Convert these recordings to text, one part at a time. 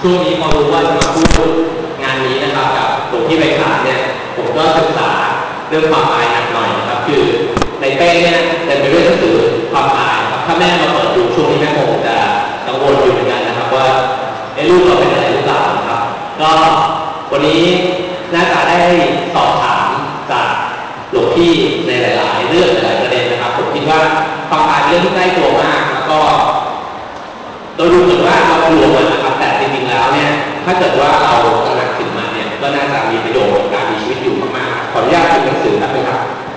ช่วงนี้พอรู้ว่าจะมาพูดงานนี้นะครับกับหลวงพี่ไพศาลเนี่ยผมก็ศึกษาเรื่องความตายหนักหน่อยนะครับคือในเป้เนี่ยเต็มไปด้วยหนังสือความตายครับถ้าแม่มาเปิดดูช่วงนี้แม่คงจะกังวลอยู่เหมือนกันนะครับว่าลูกเราเป็นอะไรหรือเปล่าครับก็วันนี้น่าจะได้สอบถามจากหลวงพี่ในหลายๆเรื่องหลายๆประเด็นนะครับผมคิดว่าความตายเป็นเรื่องที่ใกล้ตัวมากแล้วก็เราดูเหมือนว่าเรากลัวมันนะครับแต่จริงๆแล้วเนี่ยถ้าเกิดว่าเราตระหนักถึงมันเนี่ยก็น่าจะมีประโยชน์ในการมีชีวิตอยู่มากๆขออนุญาตดูหนังสือนะครับ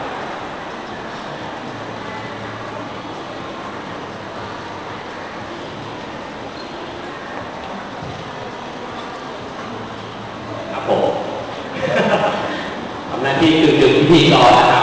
ครับผมทำหน้าที่กึ่งพิธีกรนะครับ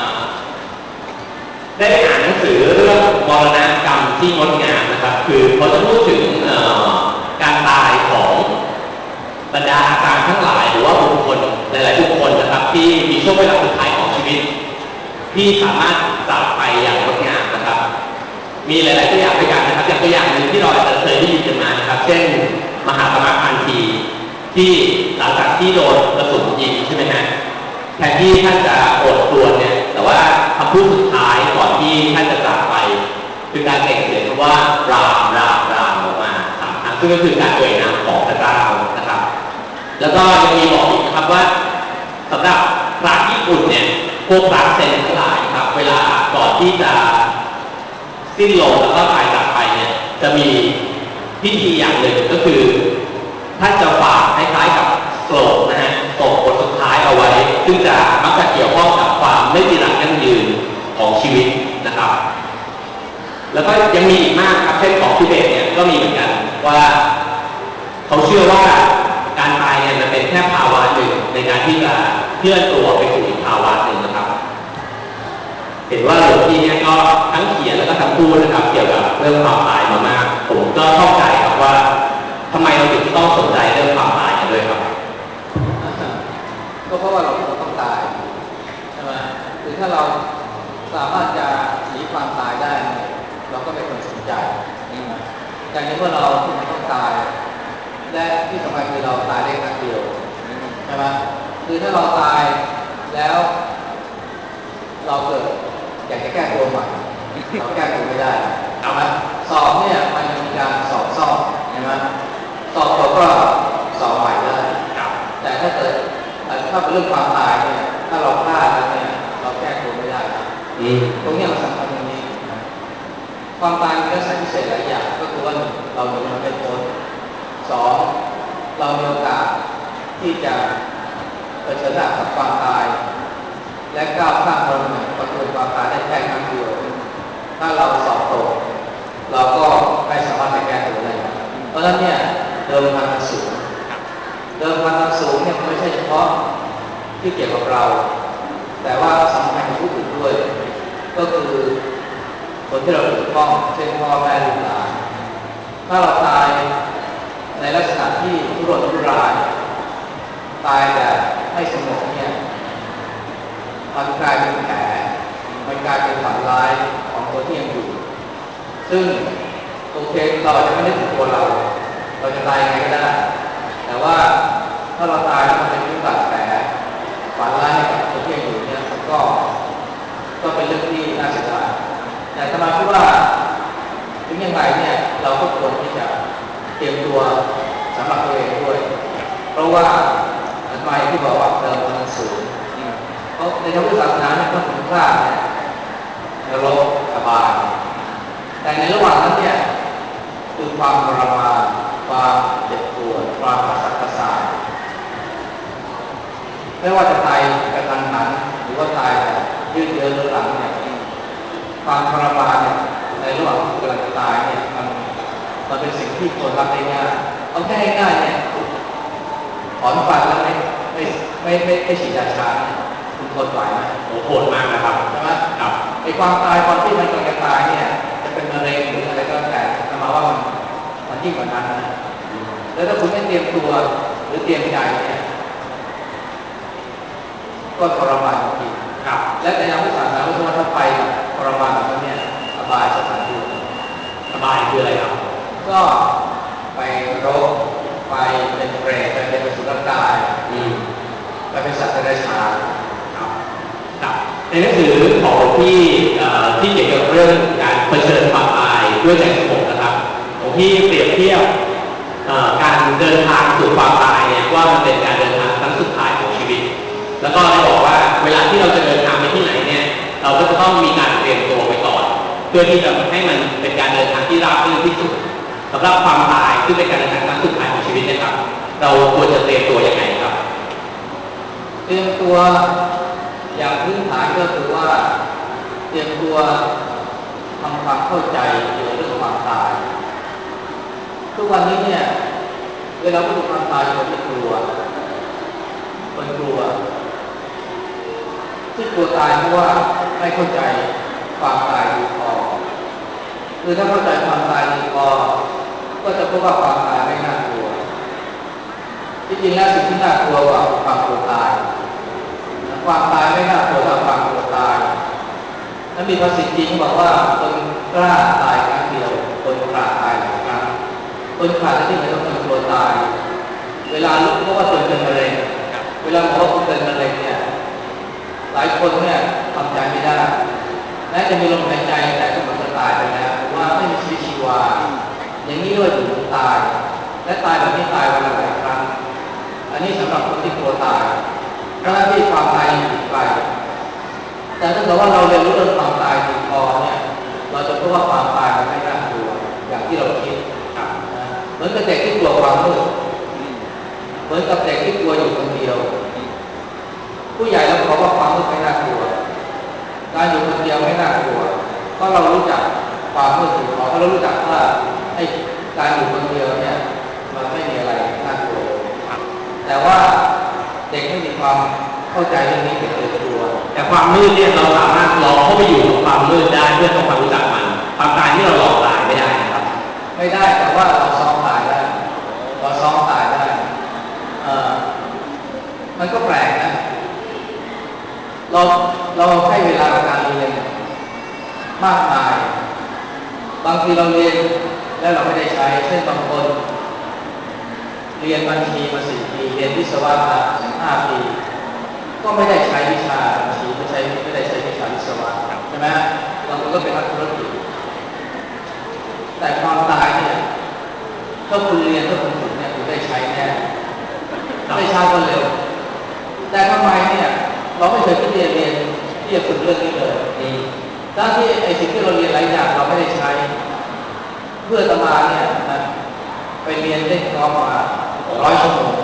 ได้อ่านหนังสือเรื่องมรณกรรมที่งดงามนะครับคือเขาจะพูดถึงการตายของบรรดาอาจารย์ทั้งหลายหรือว่าบุคคลหลายๆบุคคลนะครับที่มีช่วงเวลาสุดท้ายของชีวิตที่สามารถจากไปอย่างงดงามนะครับมีหลายๆตัวอย่างด้วยกันนะครับอย่างตัวอย่างหนึ่งที่เราอาจจะเคยได้ยินกันมานะครับเช่นมหาตมะคันธีที่หลังจากที่โดนกระสุนยิงใช่ไหมฮะแทนที่ท่านจะอดครวญเนี่ยแต่ว่าคำพูดสุดท้ายก่อนที่ท่านจะจากไปคือการเปล่งเสียงคำว่ารามรามรามออกมา3 ครั้งซึ่งก็คือการเอ่ยนามของพระเจ้านะครับแล้วก็ยังมีบอกอีกนะครับว่าสำหรับพระญี่ปุ่นเนี่ยพวกพระเซนทั้งหลายครับเวลาก่อนที่จะสิ้นลมแล้วก็ตายจากไปเนี่ยจะมีพิธีอย่างหนึ่งก็คือท่านจะฝากคล้ายๆกับโศกนะฮะโศกบทสุดท้ายเอาไว้ซึ่งจะมักจะเกี่ยวข้องกับความไม่จีรังยั่งยืนของชีวิตนะครับแล้วก็ยังมีอีกมากครับเช่นของทิเบตเนี่ยก็มีเหมือนกันว่าเขาเชื่อว่าการตายเนี่ยมันเป็นแค่ภาวะหนึ่งในการที่จะเคลื่อนตัวไปสู่อีกภาวะหนึ่งนะครับเห็นว่าหลวงพี่เนี่ยก็ทั้งเขียนแล้วก็ทั้งพูดนะครับเกี่ยวกับเรื่องความตายมามากผมก็เข้าใจครับว่าทำไมเราถึงต้องสนใจเรื่องความตายกันด้วยครับก็เพราะว่าเราต้องตายใช่ไหมคือถ้าเราสามารถจะหนีความตายได้เราก็ไม่ควรสนใจแต่ในเมื่อเราต้องตายและที่สำคัญคือเราตายได้ครั้งเดียวใช่ไหมคือถ้าเราตายแล้วเราเกิดอยากจะแก้ตัวใหม่เราแก้ตัวไม่ได้ใช่ไหมสอบเนี่ยมันจะมีการสอบซ่อมใช่ไหมสอบเราก็สอบใหม่ได้แต่ถ้าเกิดถ้าเป็นเรื่องความตายเนี่ยถ้าเราพลาดแล้วเนี่ยเราแก้ตัวไม่ได้ตรงนี้มันสำคัญตรงนี้ความตายมีลักษณะพิเศษหลายอย่างก็คือว่าเราหนีมันไม่พ้น2เรามีโอกาสที่จะเผชิญหน้ากับความตายและก้าวข้ามประตูความตายได้แค่ครั้งเดียวถ้าเราสอบตกเราก็ไม่สามารถจะแก้ตัวได้เพราะฉะนั้นเนี่ยเดิมพันมันสูงเนี่ยไม่ใช่เฉพาะที่เกี่ยวกับเราแต่ว่าสำคัญกับผู้อื่นด้วยก็คือคนที่เราเกี่ยวข้องเช่นพ่อแม่ลูกหลานถ้าเราตายในลักษณะที่ทุรนทุรายตายแบบไม่สงบเนี่ยมันกลายเป็นแผลมันกลายเป็นฝันร้ายของคนที่ยังอยู่ซึ่งโอเคเราอาจจะไม่ได้ถึงตัวเราจะตายยังไงก็ได้แต่ว่าถ้าเราตายแล้วมันเป็นเรื่องบาดแผลฝันร้ายให้กับคนที่ยังอยู่เนี่ยก็เป็นเรื่องที่น่าเสียดายแต่สมาคิดว่าถึงยังไงเนี่ยเราก็ควรที่จะเตรียมตัวสำหรับตัวเองด้วยเพราะว่าอันใหม่ที่บอกว่าเดิมมันสูงเพราะในทางพุทธศาสนาเนี่ยก็ถึงพลาดเนี่ยนรกอบายแต่ในระหว่างนั้นเนี่ยคือความทรมานความเจ็บปวดความกระสับกระส่ายไม่ว่าจะตายกระทันหันหรือว่าตายแบบยืดเยื้อเรื้อรังเนี่ยความทรมานเนี่ยในระหว่างที่กำลังจะตายเนี่ยมันเป็นสิ่งที่คนรับได้ง่ายเอาแค่ง่ายเนี่ยถอนฟันแล้วไม่ฉีดยาชาคุณทนไหวไหมโหดมากนะครับใช่ไหมครับไอ้ความตายความที่มันกำลังจะตายเนี่ยจะเป็นมะเร็งหรืออะไรก็แต่มาว่ามันยิ่งกว่านั้นนะแล้วถ้าคุณไม่เตรียมตัวหรือเตรียมใจเนี่ยก็ทรมานจริงครับและในทางพุทธศาสนาว่าถ้าไปทรมานแบบนี้เนี่ยอบายสถานทูตอบายคืออะไรครับก็ไปรบไปของหลวงพี่ที่เกี่ยวกับเรื่องการเผชิญความตายด้วยใจสงบนะครับหลวงพี่เปรียบเทียบการเดินทางสู่ความตายเนี่ยว่ามันเป็นการเดินทางครั้งสุดท้ายของชีวิตแล้วก็ได้บอกว่าเวลาที่เราจะเดินทางไปที่ไหนเนี่ยเราก็จะต้องมีการเตรียมตัวไว้ก่อนเพื่อที่จะให้มันเป็นการเดินทางที่ราบรื่นที่สุดสำหรับความตายซึ่งเป็นการเดินทางครั้งสุดท้ายของชีวิตนะครับเราควรจะเตรียมตัวยังไงครับเตรียมตัวอย่างพื้นฐานก็คือว่าเตรียมตัวทำความเข้าใจเกี่ยวกับเรื่องความตายทุกวันนี้เนี่ยเวลาพูดถึงความตายคนที่กลัวที่กลัวตายเพราะว่าไม่เข้าใจความตายดีพอคือถ้าเข้าใจความตายดีพอก็จะพบว่าความตายไม่น่ากลัวที่จริงแล้วสิ่งที่น่ากลัวกว่าความกลัวตายความตายไม่น่ากลัวเท่าความกลัวตายนั้นมีภาษิตจริงบอกว่าคนกล้าตายครั้งเดียวคนกล้าตายหลายครั้งคนขาดที่ไม่ต้องคนกลัวตายเวลารู้ว่าตัวเป็นมะเร็งเวลาหมอว่าคุณเป็นมะเร็งเนี่ยหลายคนเนี่ยทำใจไม่ได้แม้จะมีลมหายใจแต่ก็เหมือนจะตายไปแล้วหรือว่าไม่มีชีวิตชีวาอย่างนี้ด้วยอยู่ตายและตายแบบนี้ตายวันละหลายครั้งอันนี้สำหรับคนที่กลัวตายเพราะที่ความตายยังอยู่ไกลแต่ถ้าเกิดว่าเราเรียนรู้เรื่องความตายดีพอเนี่ยเราจะพบว่าความตายมันไม่น่ากลัวอย่างที่เราคิดเหมือนกับเด็กที่กลัวความมืดเหมือนกับเด็กที่กลัวอยู่คนเดียวผู้ใหญ่เราบอกว่าความมืดไม่น่ากลัวการอยู่คนเดียวไม่น่ากลัวเพราะเรารู้จักความมืดอยู่เพราะเรารู้จักว่าไอ้การอยู่คนเดียวเนี่ยมันไม่มีอะไรน่ากลัวแต่ว่าเด็กไม่มีความเข้าใจเรื่องนี้เด็กเลยกลัวแต่ความมืดเนี่ยเราสามารถลองเข้าไปอยู่กับความมืดได้เพื่อทำความรู้จักมันความตายที่เราหลอกตายไม่ได้นะครับไม่ได้แต่ว่าเราซ้อมตายได้มันก็แปลกนะเราให้เวลาการเรียนมากมายบางทีเราเรียนแล้วเราไม่ได้ใช้เช่นบางคนเรียนบัญชีมา4 ปีเรียนวิศวะมา15 ปีก็ไม่ได้ใช้วิชาบัญชีไม่ได้ใช้วิชาวิศวะใช่ไหมบางคนก็เป็นนักธุรกิจแต่ความตายเนี่ยถ้าคุณเรียนถ้าคุณฝึกเนี่ยคุณได้ใช้แน่ไม่ช้าก็เร็วแต่ทำไมเนี่ยเราไม่เคยที่เรียนที่จะฝึกเรื่องนี้เลยทั้งที่ไอ้สิ่งที่เราเรียนหลายอย่างเราไม่ได้ใช้เพื่อตมาเนี่ยนะไปเรียนได้ครบมา100 ชั่วโมง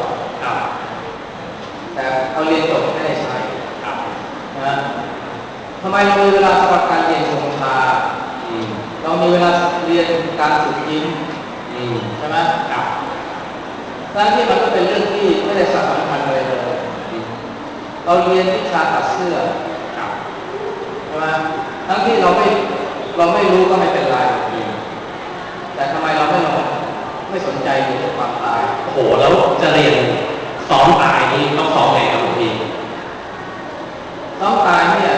แต่เราเรียนจบไม่ได้ใช้นะทำไมเรามีเวลาสำหรับการเรียนชงชาเรามีเวลาเรียนการฝึกยิ้มใช่ไหมทั้งที่มันก็เป็นเรื่องที่ไม่ได้สำคัญเลยเราเรียนวิชาตัดเสื้อใช่ไหมทั้งที่เราไม่รู้ก็ไม่เป็นไรแต่ทำไมเราไม่สนใจเรื่องความตายโอ้โหแล้วจะเรียนซ้อมตายนี่ต้องซ้อมไงครับหลวงพี่ซ้อมตายเนี่ย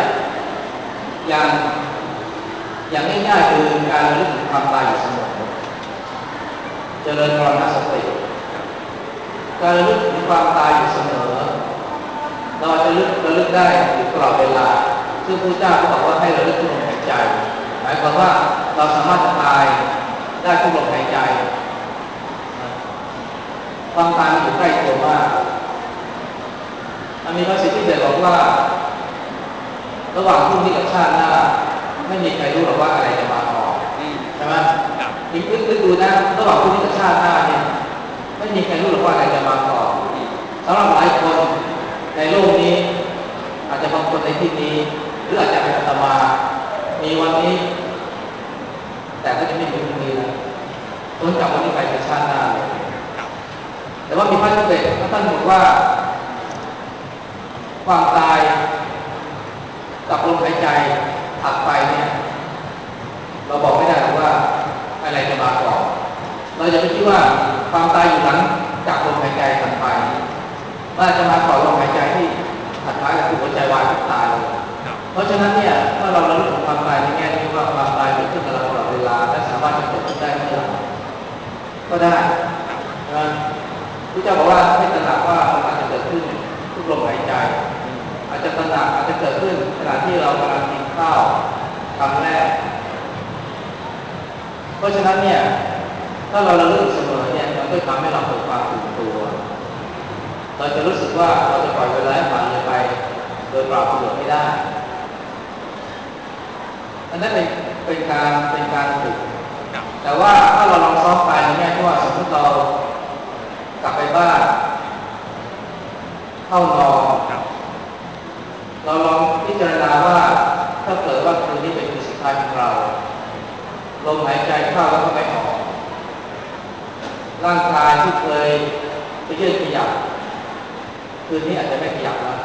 อย่างง่ายๆคือการระลึกถึงความตายอยู่เสมอเจริญมรณสติการระลึกถึงความตายอยู่เสมอเราจะระลึกได้อยู่ตลอดเวลาซึ่งพระเจ้าก็บอกว่าให้ระลึกถึงลมหายใจหมายความว่าเราสามารถจะตายได้ทุกลมหายใจความตายอยู่ใกล้ตัวมากมันมีภาษิตที่บอกว่าระหว่างพรุ่งนี้กับชาติหน้าไม่มีใครรู้หรอกว่าอะไรจะมาก่อนใช่ไหมอีกนึกดูนะระหว่างพรุ่งนี้กับชาติหน้าเนี่ยไม่มีใครรู้หรอกว่าอะไรจะมาก่อนสำหรับหลายคนในโลกนี้อาจจะบางคนในที่นี้หรืออาจจะเป็นอาตมามีวันนี้แต่ก็จะไม่มีพรุ่งนี้นะต้นจากวันนี้ไปเป็นชาติหน้าเลยแต่ว่ามีพระเจ้าเบสท่านบอกว่าความตายกับลมหายใจถัดไปเนี่ยเราบอกไม่ได้หรอกว่าอะไรจะมาก่อนเราจะไม่คิดว่าความตายอยู่หลังจากลมหายใจถัดไปว่าจะมาก่อนลมหายใจที่ถัดไปก็คือหัวใจวายทุกตายเลยเพราะฉะนั้นเนี่ยเมื่อเราระลึกถึงความตายในแง่นี้ว่าความตายเกิดขึ้นกับเราตลอดเวลาและสามารถจะเกิดขึ้นได้เมื่อไหร่ก็ได้พระเจ้าบอกว่าให้ตระหนักว่ามันอาจจะเกิดขึ้นทุกลมหายใจอาจจะตระหนักอาจจะเกิดขึ้นขณะที่เรากำลังกินข้าวคำแรกเพราะฉะนั้นเนี่ยถ้าเราระลึกเสมอเนี่ยมันก็ทำให้เราเกิดความตื่นตัวเราจะรู้สึกว่าเราจะปล่อยเวลาให้ผ่านเลยไปโดยเปล่าประโยชน์ไม่ได้อันนั้นเป็นการฝึกแต่ว่าถ้าเราลองซ้อมไปในแง่ที่ว่าสมมติเรากลับไปบ้านเข้านอนเราลองพิจารณาว่าถ้าเกิดว่าคืนนี้เป็นคืนสุดท้ายของเราลมหายใจเข้าแล้วก็ไม่ออกร่างกายที่เคยไปยืดขยับคืนนี้อาจจะไม่ขยับแล้ว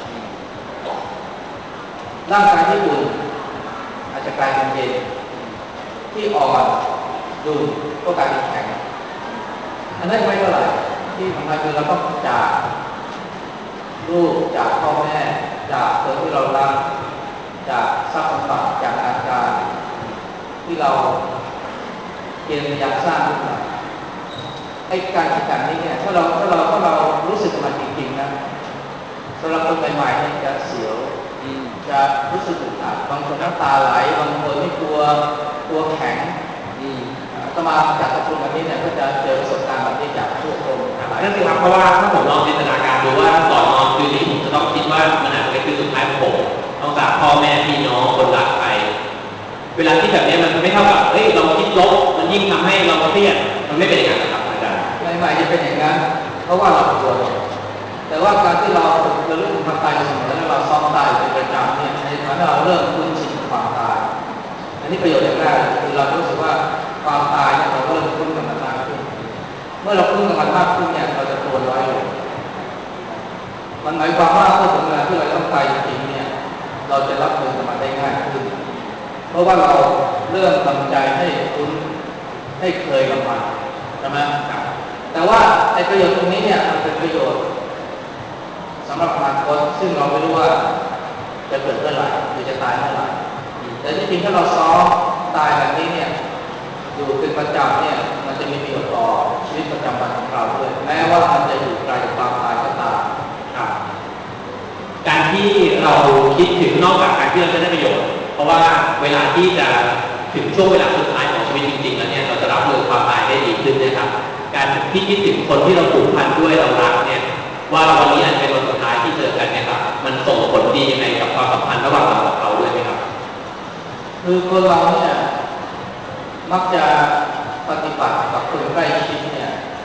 ร่างกายที่อุ่นอาจจะกลายเป็นเย็นที่อ่อนดุนก็กลายเป็นแข็งอันนั้นไม่เท่าไหร่ที่สำคัญคือเราต้องจากลูกจากพ่อแม่จากคนที่เรารักจากทรัพย์สมบัติจากอาการที่เราเกียรติยศสร้างขึ้นมาไอ้การคิดแบบนี้เนี่ยถ้าเรารู้สึกมันจริงๆนะสำหรับคนใหม่ๆเนี่ยจะเสียวจะรู้สึกอึดอัดบางคนน้ำตาไหลบางคนไม่กลัวแข็งก็มาจากกระตุ้นแบบนี้เนี่ยก็จะเจอประสบการณ์แบบนี้จากผู้คนนั่นสิครับเพราะว่าถ้าผมลองจินตนาการดูว่าก่อนนอนคืนนี้ผมจะต้องคิดว่ามันอาจจะเป็นคืนสุดท้ายของผมต้องจากพ่อแม่พี่น้องคนรักไปเวลาที่แบบนี้มันไม่เท่ากับเราคิดลบมันยิ่งทำให้เราเครียดมันไม่เป็นอย่างนั้นนะครับอาจารย์ใหม่ๆจะเป็นอย่างนั้นเพราะว่าเรากลัวแต่ว่าการที่เราเรื่องความตายเสมอแล้วเราซ้อมตายเป็นประจำเนี่ยในฐานะเราเริ่มคุ้นชินกับความตายอันนี้ประโยชน์อย่างแรกคือเรารู้สึกว่าความตายเนี่ยเราเริ่มคุ้นกับมันมากขึ้นเมื่อเราคุ้นกับมันมากขึ้นเนี่ยเราจะกลัวน้อยลงมันหมายความว่าเมื่อถึงเวลาที่เราต้องตายจริงๆเนี่ยเราจะรับมือกับมันได้ง่ายขึ้นเพราะว่าเราเริ่มทำใจให้คุ้นให้เคยกับมันใช่ไหมแต่ว่าไอ้ประโยชน์ตรงนี้เนี่ยมันเป็นประโยชน์สำหรับอนาคตซึ่งเราไม่รู้ว่าจะเกิดเมื่อไหร่หรือจะตายเมื่อไหร่แต่ที่จริงถ้าเราซ้อมตายแบบนี้เนี่ยอยู่เป็นประจำเนี่ยมันจะมีประโยชน์ต่อชีวิตประจำวันของเราด้วยแม้ว่ามันจะอยู่ไกลจากความตายก็ตามการที่เราคิดถึงนอกจากการที่เราจะได้ประโยชน์เพราะว่าเวลาที่จะถึงช่วงเวลาสุดท้ายของชีวิตจริงๆแล้วเนี่ยเราจะรับมือความตายได้ดีขึ้นนะครับการที่คิดถึงคนที่เราผูกพันด้วยเรารักเนี่ยว่าวันนี้อาจเป็นวันสุดท้ายที่เจอกันเนี่ยครับมันส่งผลดียังไงกับความสัมพันธ์ระหว่างเรากับเขาด้วยไหมครับคือคนเราเนี่ยมักจะปฏิบัติกับคนใกล้ชิดเนี่ย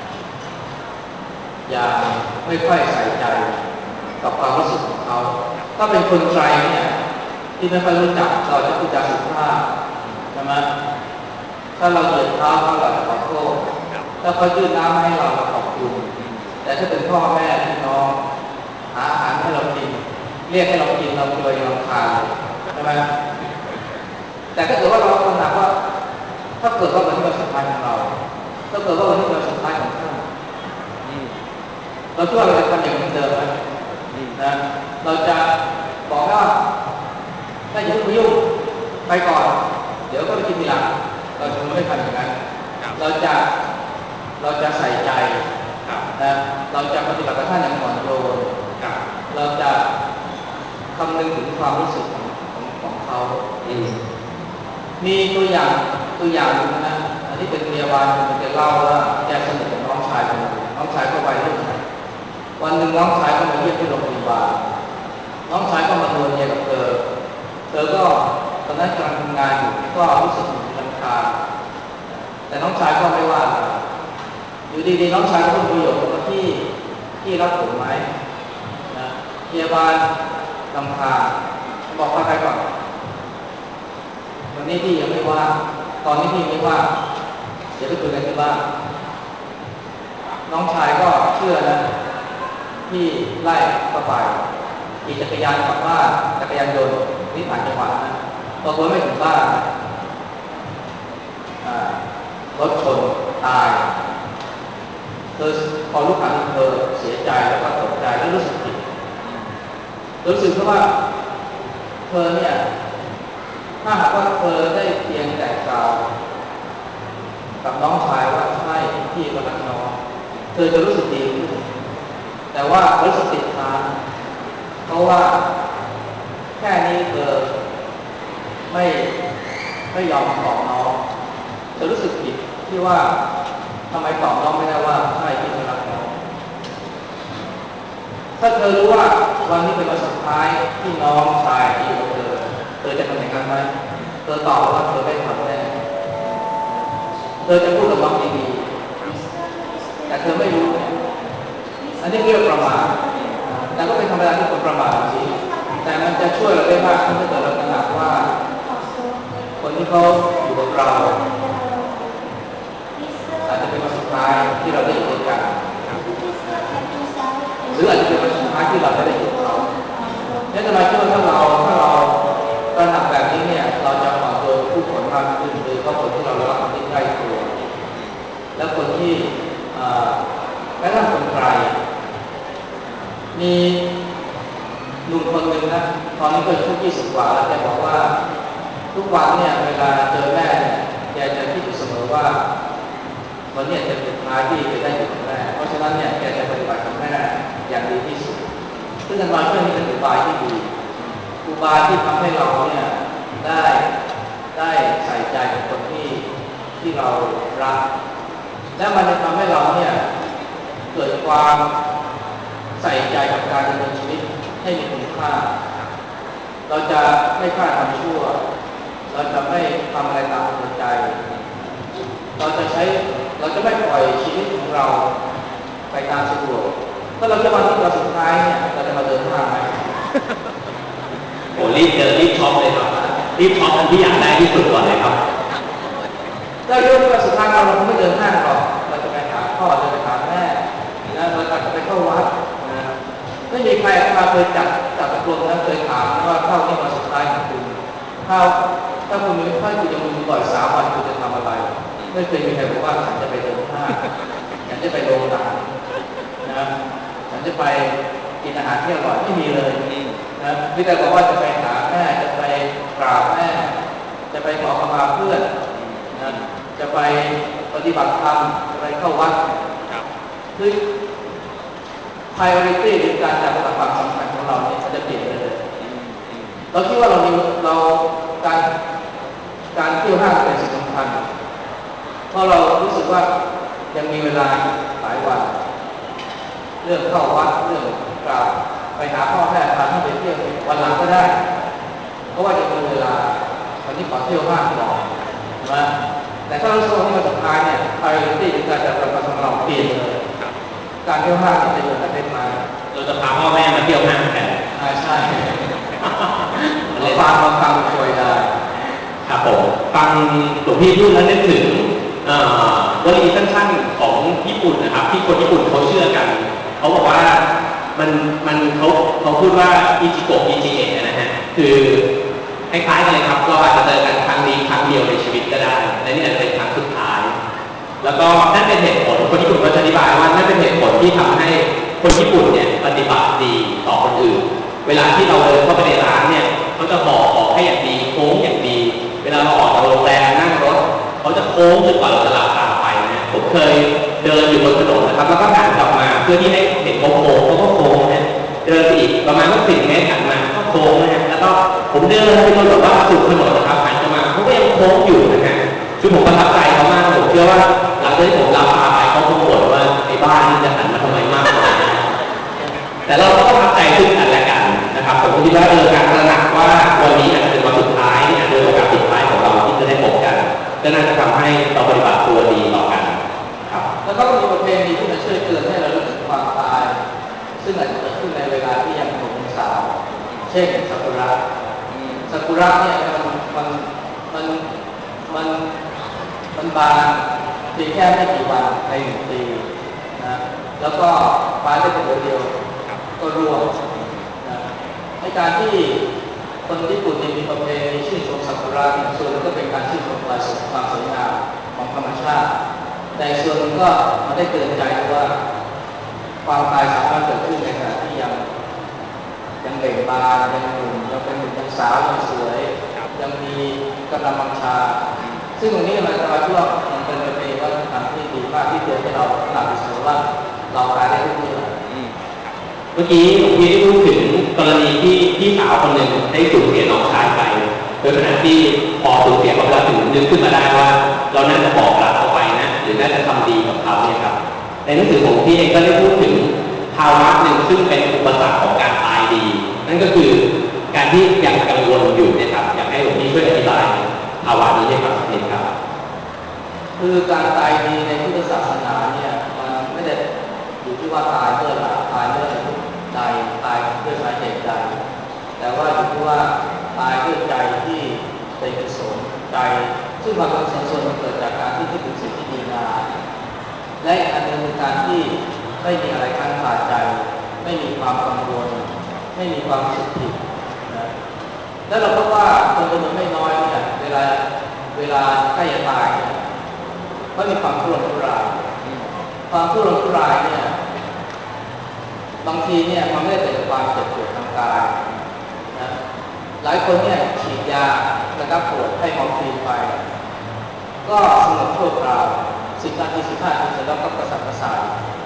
อย่างไม่ค่อยใส่ใจกับความรู้สึกของเขาถ้าเป็นคนไกลเนี่ยที่ไม่ค่อยรู้จักเราจะพูดจาสุภาพใช่ไหมถ้าเราเหยียดเท้าเขาเราขอโทษถ้าเขายื่นน้ำให้เราขอบคุณแต่ถ้าเป็นพ่อแม่พี่น้องหาอาหารให้เรากินเรียกให้เรากินเราเคยรำคาญใช่ไหมแต่ถ้าเกิดว่าเราตระหนักว่าถ้าเกิดว่าวันนี้เป็นสุดท้ายของเราถ้าเกิดว่าวันนี้เป็นสุดท้ายของท่านเราคิดว่าเราจะทำอย่างเหมือนเดิมไหมนะเราจะบอกว่าถ้าอย่าเพิ่งยุ่งไปก่อนเดี๋ยวก็ไปกินทีหลังเราจะไม่ทำอย่างนั้นเราจะใส่ใจนะเราจะปฏิบัติกับท่านอย่างอ่อนโยนเราจะคำนึงถึงความรู้สึกของเขามีตัวอย่างนึงนะอันนี้เป็นพยาบาลคนจะเล่าว่าแกสนิทกับน้องชายคนนึงน้องชายก็วัยรุ่นวันหนึ่งน้องชายก็มาเยี่ยมที่โรงพยาบาลน้องชายก็มาโดนเมียกับเธอก็ตอนนั้นกำลังทำงานอยู่ก็รู้สึกรำคาญแต่น้องชายก็ไม่ว่าอยู่ดีๆน้องชายก็พูดประโยชน์ว่าที่รับผมไหมนะพยาบาลรำคาญบอกว่าใครก่อนวันนี้พี่ยังไม่ว่างตอนนี้พี่ไม่ว่างเดี๋ยวไปคุยกันที่บ้านน้องชายก็เชื่อนะพี่ไล่เข้าไปขี่จักรยานกลับบ้านจักรยานยนต์นี่ผ่านจังหวัดนะพอไม่ถึงบ้านรถชนตายเธอพอลูกหลานเธอเสียใจแล้วก็ตกใจแล้วรู้สึกผิดรู้สึกว่าเธอเนี่ยถ้าหากว่าเธอได้เพียงแต่กล่าวกับน้องชายว่าใช่ที่กำลังน้องเธอจะรู้สึกดีขึ้นแต่ว่ารู้สึกติดค้างเพราะว่าแค่นี้เธอไม่ไม่ยอมตอบน้องจะรู้สึกผิดที่ว่าทำไมตอบน้องไม่ได้ว่าใช่ที่เธอรักน้องถ้าเธอรู้ว่าวันนี้เป็นวันสุดท้ายที่น้องชายที่อยู่กับเธอจะทำอย่างนั้นไหมเธอตอบว่าเธอไม่ทำแน่เธอจะพูดกับน้องดีๆแต่เธอไม่รู้เนี่ยอันนี้เรียกประมาทแต่ก็เป็นธรรมดาที่คนประมาทจริงแต่มันจะช่วยเราได้มากขึ้นถ้าเกิดเราตระหนักว่าคนที่เขาอยู่กับเราอาจจะเป็นวันสุดท้ายที่เราได้อยู่ด้วยกันหรืออาจจะเป็นวันสุดท้ายที่เราได้อยู่กับเขาเนี่ยทำไมคิดว่าถ้าเราตระหนักแบบนี้เนี่ยเราจะอ่อนตัวผู้คนมากขึ้นโดยเฉพาะคนที่เรารักคนที่ใกล้ตัวและคนที่แม้กระทั่งคนไกลมีหนุ่มคนหนึ่งนะตอนนี้ก็อายุ20 กว่าแล้วแกบอกว่าทุกวันเนี่ยเวลาเจอแม่เนี่ยแกจะคิดอยู่เสมอว่าวันนี้จะเป็นสุดท้ายที่จะได้อยู่กับแม่เพราะฉะนั้นเนี่ยแกจะปฏิบัติกับแม่อย่างดีที่สุดซึ่งการมาเชื่อนี่เป็นอุบายที่ดีอุบายที่ทำให้เราเนี่ยได้ใส่ใจกับคนที่เรารักและมันจะทำให้เราเนี่ยเกิดความใส่ใจกับการดำเนินชีวิตให้มีคุณค่าเราจะไม่กล้าทำชั่วเราจะไม่ทำอะไรตามหัวใจเราจะไม่ปล่อยชีวิตของเราไปตามสะดวกถ้าเราจะวันที่เราสุดท้ายเนี่ยเราจะมาเดินทางไหมโอ้รีบเดินรีบช็อปเลยครับรีบช็อปอันที่อยากได้ที่สุดก่อนเลยครับเราเรื่องที่วันสุดท้ายเราคงไม่เดินห้างหรอกเราจะไปหาพ่อจะไปหาแม่นะเราจะไปเข้าวัดนะไม่มีใครมาเคยจับตกลงนะเคยถามว่าเข้าที่วันสุดท้ายของคุณถ้าคุณมีถ้าคุณจะมีก่อน3 วันคุณจะทำอะไรไม่เคยมีใครบอกว่าฉันจะไปเดินห้างฉันจะไปโรงหนังนะฉันจะไปกินอาหารที่อร่อยไม่มีเลยนะมีแต่บอกว่าจะไปหาแม่จะไปกราบแม่จะไปขอขมาเพื่อนนะจะไปปฏิบัติธรรมจะไปเข้าวัดคือ priority หรือการจัดลำดับความสำคัญของเราเนี่ยจะเปลี่ยนไปเลยเราคิดว่าการเที่ยวห้างเป็นสิ่งสำคัญเพราะเรารู้สึกว่ายังมีเวลาหลายวันเรื่องเข้าวัดเรื่องกราบไปหาพ่อแม่พาท่านไปเที่ยววันหลังก็ได้เพราะว่ายังมีเวลาวันนี้ขอเที่ยวห้างก่อนใช่ไหมแต่ถ้าเราส่งมาสุดท้ายเนี่ย priority หรือการจัดลำดับความสำคัญเราเปลี่ยนเลยการเที่ยวห้างจะอยู่ประเทศไทยเราจะพาพ่อแม่มาเที่ยวห้างแทนใช่เราฟังช่วยได้ครับผมฟังหลวงพี่พูดแล้วนึกถึงวลีสั้นๆของญี่ปุ่นนะครับที่คนญี่ปุ่นเขาเชื่อกันเขาบอกว่าเขาพูดว่าอิจิโกะอิจิเอะนะฮะคือคล้ายๆกันเลยครับเราอาจจะเจอกันครั้งนี้ครั้งเดียวในชีวิตก็ได้และนี่อาจจะเป็นครั้งสุดท้ายแล้วก็นั่นเป็นเหตุผลคนญี่ปุ่นก็จะอธิบายว่านั่นเป็นเหตุผลที่ทำให้คนญี่ปุ่นเนี่ยปฏิบัติดีต่อคนอื่นเวลาที่เราเดินเข้าไปในร้านเนี่ยเขาจะห่อของให้อย่างดีโค้งอย่างดีเวลาเราออกจากโรงแรมนั่งรถเขาจะโค้งจนกว่าเราจะหลับตาไปนะผมเคยเดินอยู่บนถนนนะครับแล้วก็หันกลับมาเพื่อที่ให้เห็นเขาโค้งเขาก็โค้งนะเดินไปอีกประมาณสัก10 เมตรหันมาก็โค้งนะแล้วก็ผมเดินไปจนแบบว่าสุดถนนนะครับหันกลับมาเขาก็ยังโค้งอยู่นะฮะคือผมประทับใจเขามากผมเชื่อว่าหลังจากที่ผมรับตาไปเขาคงบ่นว่าไอ้บ้านนี่จะหันมาทำไมมากกว่าแต่เราก็ประทับใจซึ่งกันและกันนะครับผมคิดว่าการตระหนักว่าวันนี้อาจจะเป็นวันสุดท้ายเนี่ยเป็นโอกาสสุดท้ายของเราที่จะได้พบกันก็น่าจะทำให้เราปฏิบัติตัวดีต่อกันครับแล้วก็มีประเพณีที่มันช่วยเตือนให้เรารู้ถึงความตายซึ่งอาจจะเกิดขึ้นในเวลาที่ยังหนุ่มสาวเช่นซากุระเนี่ยมันบานเพียงแค่ไม่กี่วันใน1 ปีนะแล้วก็บานได้เป็นเดียวก็ร่วงนะในการที่คนญี่ปุ่นมีประเพณีชื่นชมซากุระเนี่ยส่วนนึงก็เป็นการชื่นชมความสวยงามของธรรมชาติแต่ส่วนนึงก็มาได้เตือนใจว่าความตายสามารถเกิดขึ้นในขณะที่ยังเบ่งบานยังหนุ่มยังเป็นหนุ่มยังสาวยังสวยยังมีกำลังวังชาซึ่งตรงนี้มันจะมาช่วยมันเป็นประเพณีวัฒนธรรมที่ดีมากที่เตือนให้เราหลับสมว่าเราตายได้ทุกเมื่อเมื่อกี้หลวงพี่ได้พูดถึงกรณีที่พี่สาวคนหนึ่งได้สูญเสียน้องชายไปโดยขณะที่พอสูญเสียเขาแล้วถึงนึกขึ้นมาได้ว่าเราน่าจะบอกรักเขาไปนะหรือน่าจะทำดีกับเขาเนี่ยครับในหนังสือของพี่เองก็ได้พูดถึงภาวะหนึ่งซึ่งเป็นอุปสรรคของการตายดีนั่นก็คือการที่ยังกังวลอยู่นะครับอยากให้หลวงพี่ช่วยอธิบายภาวะนี้ให้ฟังสักนิดครับคือการตายดีในพุทธศาสนาเนี่ยมันไม่ได้อยู่ที่ว่าตายเมื่อไหร่ตายเมื่อใดตายด้วยสาเหตุใดแต่ว่าอยู่ที่ว่าตายด้วยใจที่เป็นกุศลใจซึ่งความเป็นกุศลส่วนมันเกิดจากการที่คิดถึงสิ่งที่ดีงามและอีกอันหนึ่งคือการที่ไม่มีอะไรค้างคาใจไม่มีความกังวลไม่มีความรู้สึกผิดนะแล้วเราพบว่าคนจำนวนไม่น้อยเนี่ยเวลาใกล้จะตายเนี่ยก็มีความทุรนทุรายความทุรนทุรายเนี่ยบางทีเนี่ยมันไม่ได้เกิดจากความเจ็บปวดทางกายนะหลายคนเนี่ยฉีดยาระงับปวดให้มอร์ฟีนไปก็สงบชั่วคราว10 นาที 15 นาทีเสร็จแล้วก็กระสับกระส่าย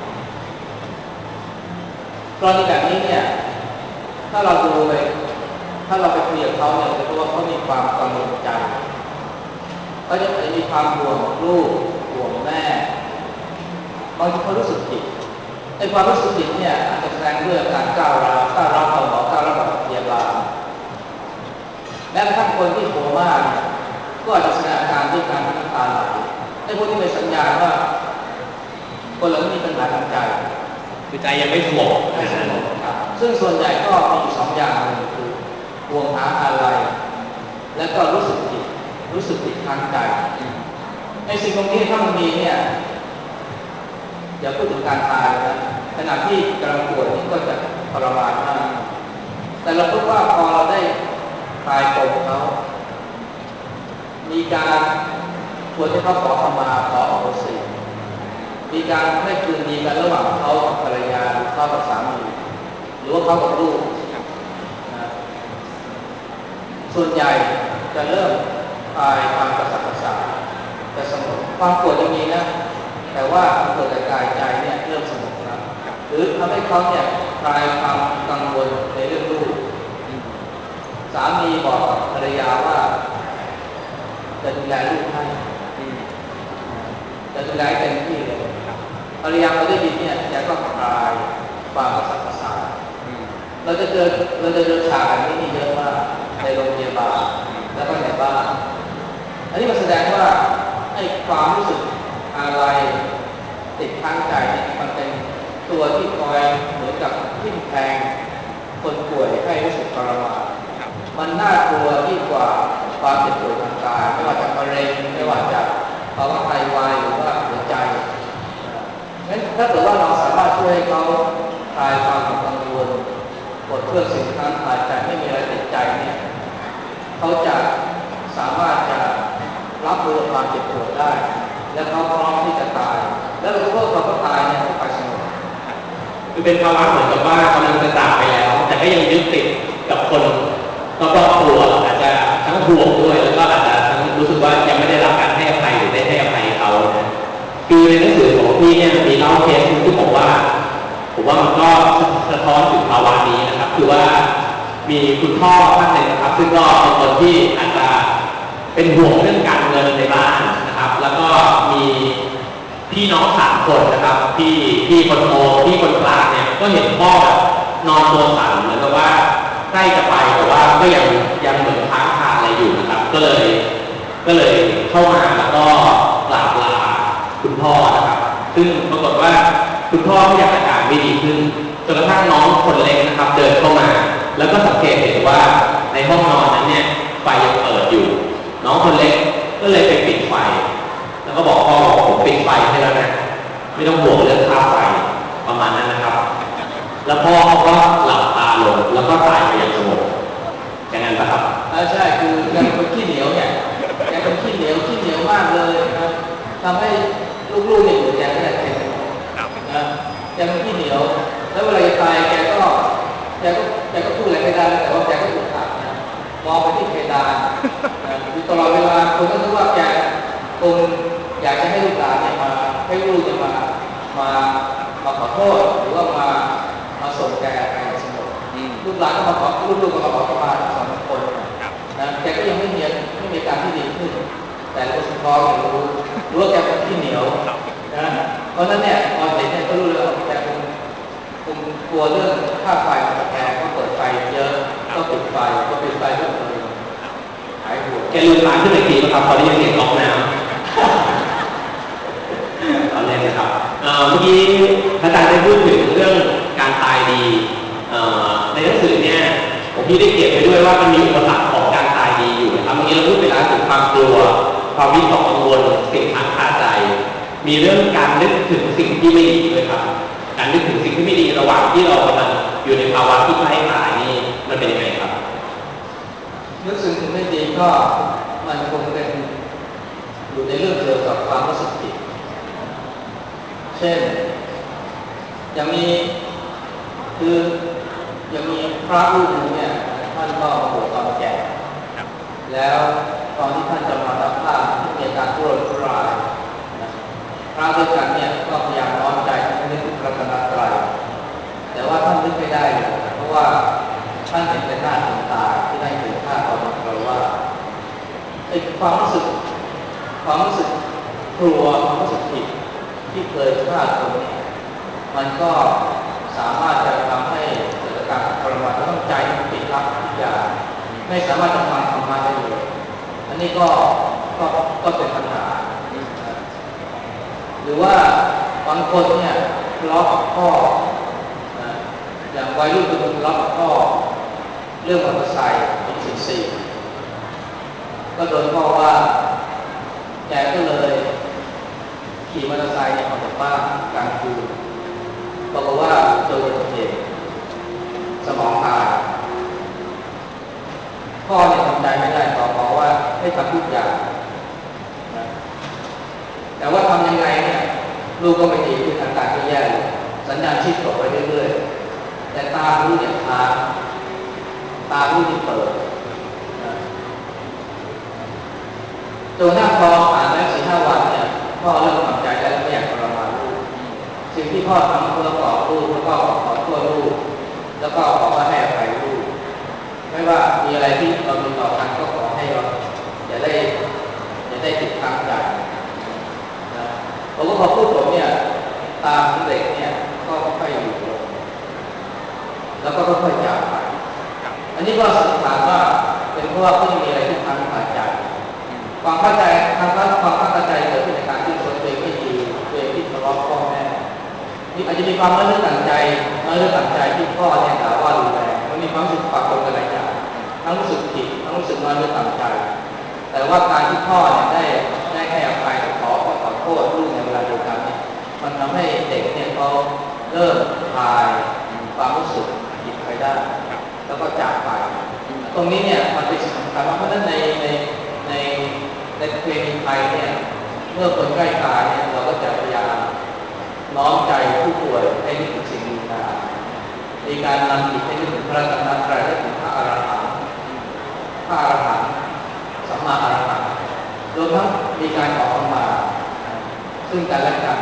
กรณีแบบนี้เนี่ยถ้าเราไปคุยกับเขาเนี่ยจะพบว่าเขามีความกังวลใจเขาจะมีความห่วงลูกห่วงแม่บางทีเขารู้สึกผิดไอ้ความรู้สึกผิดเนี่ยอาจจะแสดงด้วยการก้าวร้าวต่อหมอก้าวร้าวต่อพยาบาลแม้กระทั่งคนที่โคม่าเนี่ยก็อาจจะแสดงอาการด้วยการน้ำตาไหลไอ้พวกนี้เป็นสัญญาณว่าคนเรามีปัญหาทางใจคือใจยังไม่สงบครับซึ่งส่วนใหญ่ก็มีอยู่2 อย่างนึงคือห่วงหาอะไรและก็รู้สึกผิดทางใจในสิ่งตรงนี้ถ้ามันมีเนี่ยอย่าพูดถึงการตายนะขณะที่กำลังป่วยนี่ก็จะทรมานมากแต่เราพบว่าพอเราได้คลายปมเขามีการควรให้เขาขอขมาขออโหสิมีการให้คืนดีกันระหว่างเขากับภรรยาหรือเขากับสามีหรือว่าเขากับลูกนะส่วนใหญ่จะเริ่มคลายความกระสับกระส่ายจะสงบความปวดยังมีนะแต่ว่าปวดกายใจเนี่ยเริ่มสงบแล้วหรือทำให้เขาเนี่ยคลายความกังวลในเรื่องลูกสามีบอกกับภรรยาว่าจะดูแลลูกให้จะดูแลเต็มที่เลยภรรยาพอได้ยินเนี่ยแกก็คลายความกระสับกระส่ายเราจะเจอฉากแบบนี้เยอะมากในโรงพยาบาลแล้วก็ในบ้านอันนี้มันแสดงว่าไอ้ความรู้สึกอะไรติดข้างใจเนี่ยมันเป็นตัวที่คอยเหมือนกับทิ่มแทงคนป่วยให้รู้สึกทรมานมันน่ากลัวยิ่งกว่าความเจ็บปวดทางกายไม่ว่าจะมะเร็งไม่ว่าจะภาวะไตวายหรือว่าหัวใจงั้นถ้าเกิดว่าเราสามารถช่วยให้เขาคลายความกังวลปวดเครื่องสิ่งค้างคาใจไม่มีอะไรติดใจเนี่ยเขาจะสามารถจะรับมือกับความเจ็บปวดได้และเขาพร้อมที่จะตายแล้วเราก็พอเขาตายเนี่ยเขาไปสงบคือเป็นภาวะเหมือนกับว่ากำลังจะจากไปแล้วแต่ก็ยังยึดติดกับคนรอบๆตัวอาจจะทั้งห่วงด้วยแล้วก็อาจจะทั้งรู้สึกว่ายังไม่ได้รับการให้อภัยหรือได้ให้อภัยเขานะคือในหนังสือของพี่เนี่ยมีเล่าเคสที่ผมว่ามันก็สะท้อนถึงภาวะนี้นะครับคือว่ามีคุณพ่อท่านหนึ่งนะครับซึ่งก็เป็นคนที่อาจจะเป็นห่วงเรื่องการเงินในบ้านนะครับแล้วก็มีพี่น้อง3 คนนะครับพี่คนโตพี่คนกลางเนี่ยก็เห็นพ่อแบบนอนตัวสั่นเหมือนกับว่าใกล้จะไปแต่ว่าก็ยังเหมือนค้างคาอะไรอยู่นะครับก็เลยเข้ามาแล้วก็กราบลาคุณพ่อนะครับซึ่งปรากฏว่าคุณพ่อที่อาการไม่ดีขึ้นจนกระทั่งน้องคนเล็กนะครับเดินเข้ามาแล้วก็สังเกตเห็นว่าในห้องนอนนั้นเนี่ยไฟยังเปิดอยู่น้องคนเล็กก็เลยไปปิดไฟแล้วก็บอกพ่อผมปิดไฟให้แล้วนะไม่ต้องห่วงเรื่องค่าไฟประมาณนั้นนะครับแล้วพ่อเขาก็หลับตาลงแล้วก็ตายไปอย่างสงบอย่างนั้นปะครับใช่คือแกเป็นคนขี้เหนียวเนี่ยแกเป็นขี้เหนียวมากเลยนะทำให้ลูกๆเนี่ยอยู่แกไม่ได้เป็นนะแกเป็นขี้เหนียวแล้วเวลาจะตายแกก็พูดอะไรไม่ได้แต่ว่าแกก็อึดอัดนะมองไปที่เพดานอยู่ตลอดเวลาคนก็นึกว่าแกคงอยากจะให้ลูกหลานเนี่ยมาให้ลูกจะมาขอโทษหรือว่ามาส่งแกไปสงบลูกหลานก็มาขอลูกๆก็มาขอเข้ามา2 คนนะแกก็ยังไม่มีการที่ดีขึ้นแต่รู้สึกท้องอย่างรู้ว่าแกเป็นที่เหนียวนะเพราะนั้นเนี่ยพอเห็นเนี่ยก็รู้เลยว่าแกคงกลัวเรื่องค่าไฟของแกก็เปิดไฟเยอะก็ปิดไฟก็ปิดไฟก็เลยหายห่วงแกลืมตาขึ้นอีกทีนะครับพอได้ยินเสียงก๊อกน้ำตอนแรกนะครับเมื่อกี้อาจารย์ได้พูดถึงเรื่องการตายดีในหนังสือเนี่ยผมพี่ได้เขียนไปด้วยว่ามันมีอุปสรรคของการตายดีอยู่นะครับเมื่อกี้เราพูดไปแล้วถึงความกลัวความวิตกกังวลสิ่งค้างคาใจมีเรื่องการนึกถึงสิ่งที่ไม่ดีด้วยครับการนึกถึงสิ่งที่ไม่ดีระหว่างที่เรากำลังอยู่ในภาวะที่ใกล้ตายนี่มันเป็นยังไงครับนึกถึงไม่ดีก็มันคงเป็นอยู่ในเรื่องเกี่ยวกับความรู้สึกผิดเช่นอย่างมีพระรูปหนึ่งเนี่ยท่านก็มาบวชตอนแก่แล้วตอนที่ท่านจะมารับภาพที่มีการทุรนทุรายพระด้วยกันเนี่ยก็พยายามน้อมใจให้นึกถึงพระรัตนตรัยแต่ว่าท่านนึกไม่ได้เลยเพราะว่าท่านเห็นเป็นหน้าถึงตาที่ได้ถึงค่าตอนนั้นเราว่าไอ้ความรู้สึกกลัวความรู้สึกผิดที่เคยฆ่าคนมันก็สามารถจะทำให้เกิดการทรมานต้องใจปิดลับทุกอย่างไม่สามารถจะฟังธรรมะได้เลยอันนี้ก็เป็นปัญหาหรือว่าบางคนเนี่ยทะเลาะกับพ่ออย่างวัยรุ่นคนนึงทะเลาะกับพ่อเรื่องมอเตอร์ไซค์ปี14ก็โดนพ่อว่าแกก็เลยขี่มอเตอร์ไซค์ออกจากบ้านกลางคืนบอกว่าเจออุบัติเหตุสมองตายพ่อเนี่ยทำใจไม่ได้บอกว่าให้ทำทุกอย่างนะแต่ว่าทำยังไงเนี่ยลูกก็ไม่ดีขึ้นอาการก็แย่ลงสัญญาณชีพตกไปเรื่อยๆแต่ตาลูกเนี่ยตาลูกที่เปิดนะจนหน้าพอผ่านไป4-5 วันเนี่ยพ่อเริ่มทำใจได้แล้วไม่อยากทรมานลูกสิ่งที่พ่อทำเพื่อปลอบลูกแล้วก็ขอโทษลูกแล้วก็ขอให้อภัยลูกไม่ว่ามีอะไรที่เรามีต่อกันก็ขอให้เราอย่าได้ติดค้างใจนะผมก็พอพูดผมเนี่ยตาของเด็กเนี่ยก็ค่อยอยู่ลงแล้วก็ค่อยๆจากไปอันนี้ก็สันนิษฐานว่าเป็นเพราะว่าไม่มีอะไรที่ค้างคาใจความเข้าใจความเข้าใจเกิดขึ้นในการที่ตัวเองไม่ดีตัวเองที่ทะเลาะพ่อแม่นี่อาจจะมีความไม่รู้ตั้งใจที่พ่อเนี่ยด่าว่ารุนแรงมันมีความรู้สึกปากคนกันหลายอย่างทั้งรู้สึกผิดทั้งรู้สึกไม่รู้ตั้งใจแต่ว่าการที่พ่อเนี่ยได้ให้อภัยขอโทษลูกในเวลาเดียวกันเนี่ยมันทำให้เด็กเนี่ยเขาเริ่มคลายความรู้สึกผิดไปได้แล้วก็จากไปตรงนี้เนี่ยมันเป็นสิ่งสำคัญเพราะฉะนั้นในเพลงไทยเนี่ยเมื่อคนใกล้ตายเนี่ยเราก็จะพยายามน้อมใจผู้ป่วยให้นึกถึงสิ่งดีงามในการนำจิตให้นึกถึงพระรัตนตรัยและถึงพระอรหันต์สัมมาอรหันต์รวมทั้งมีการขอขมาซึ่งกันและกัน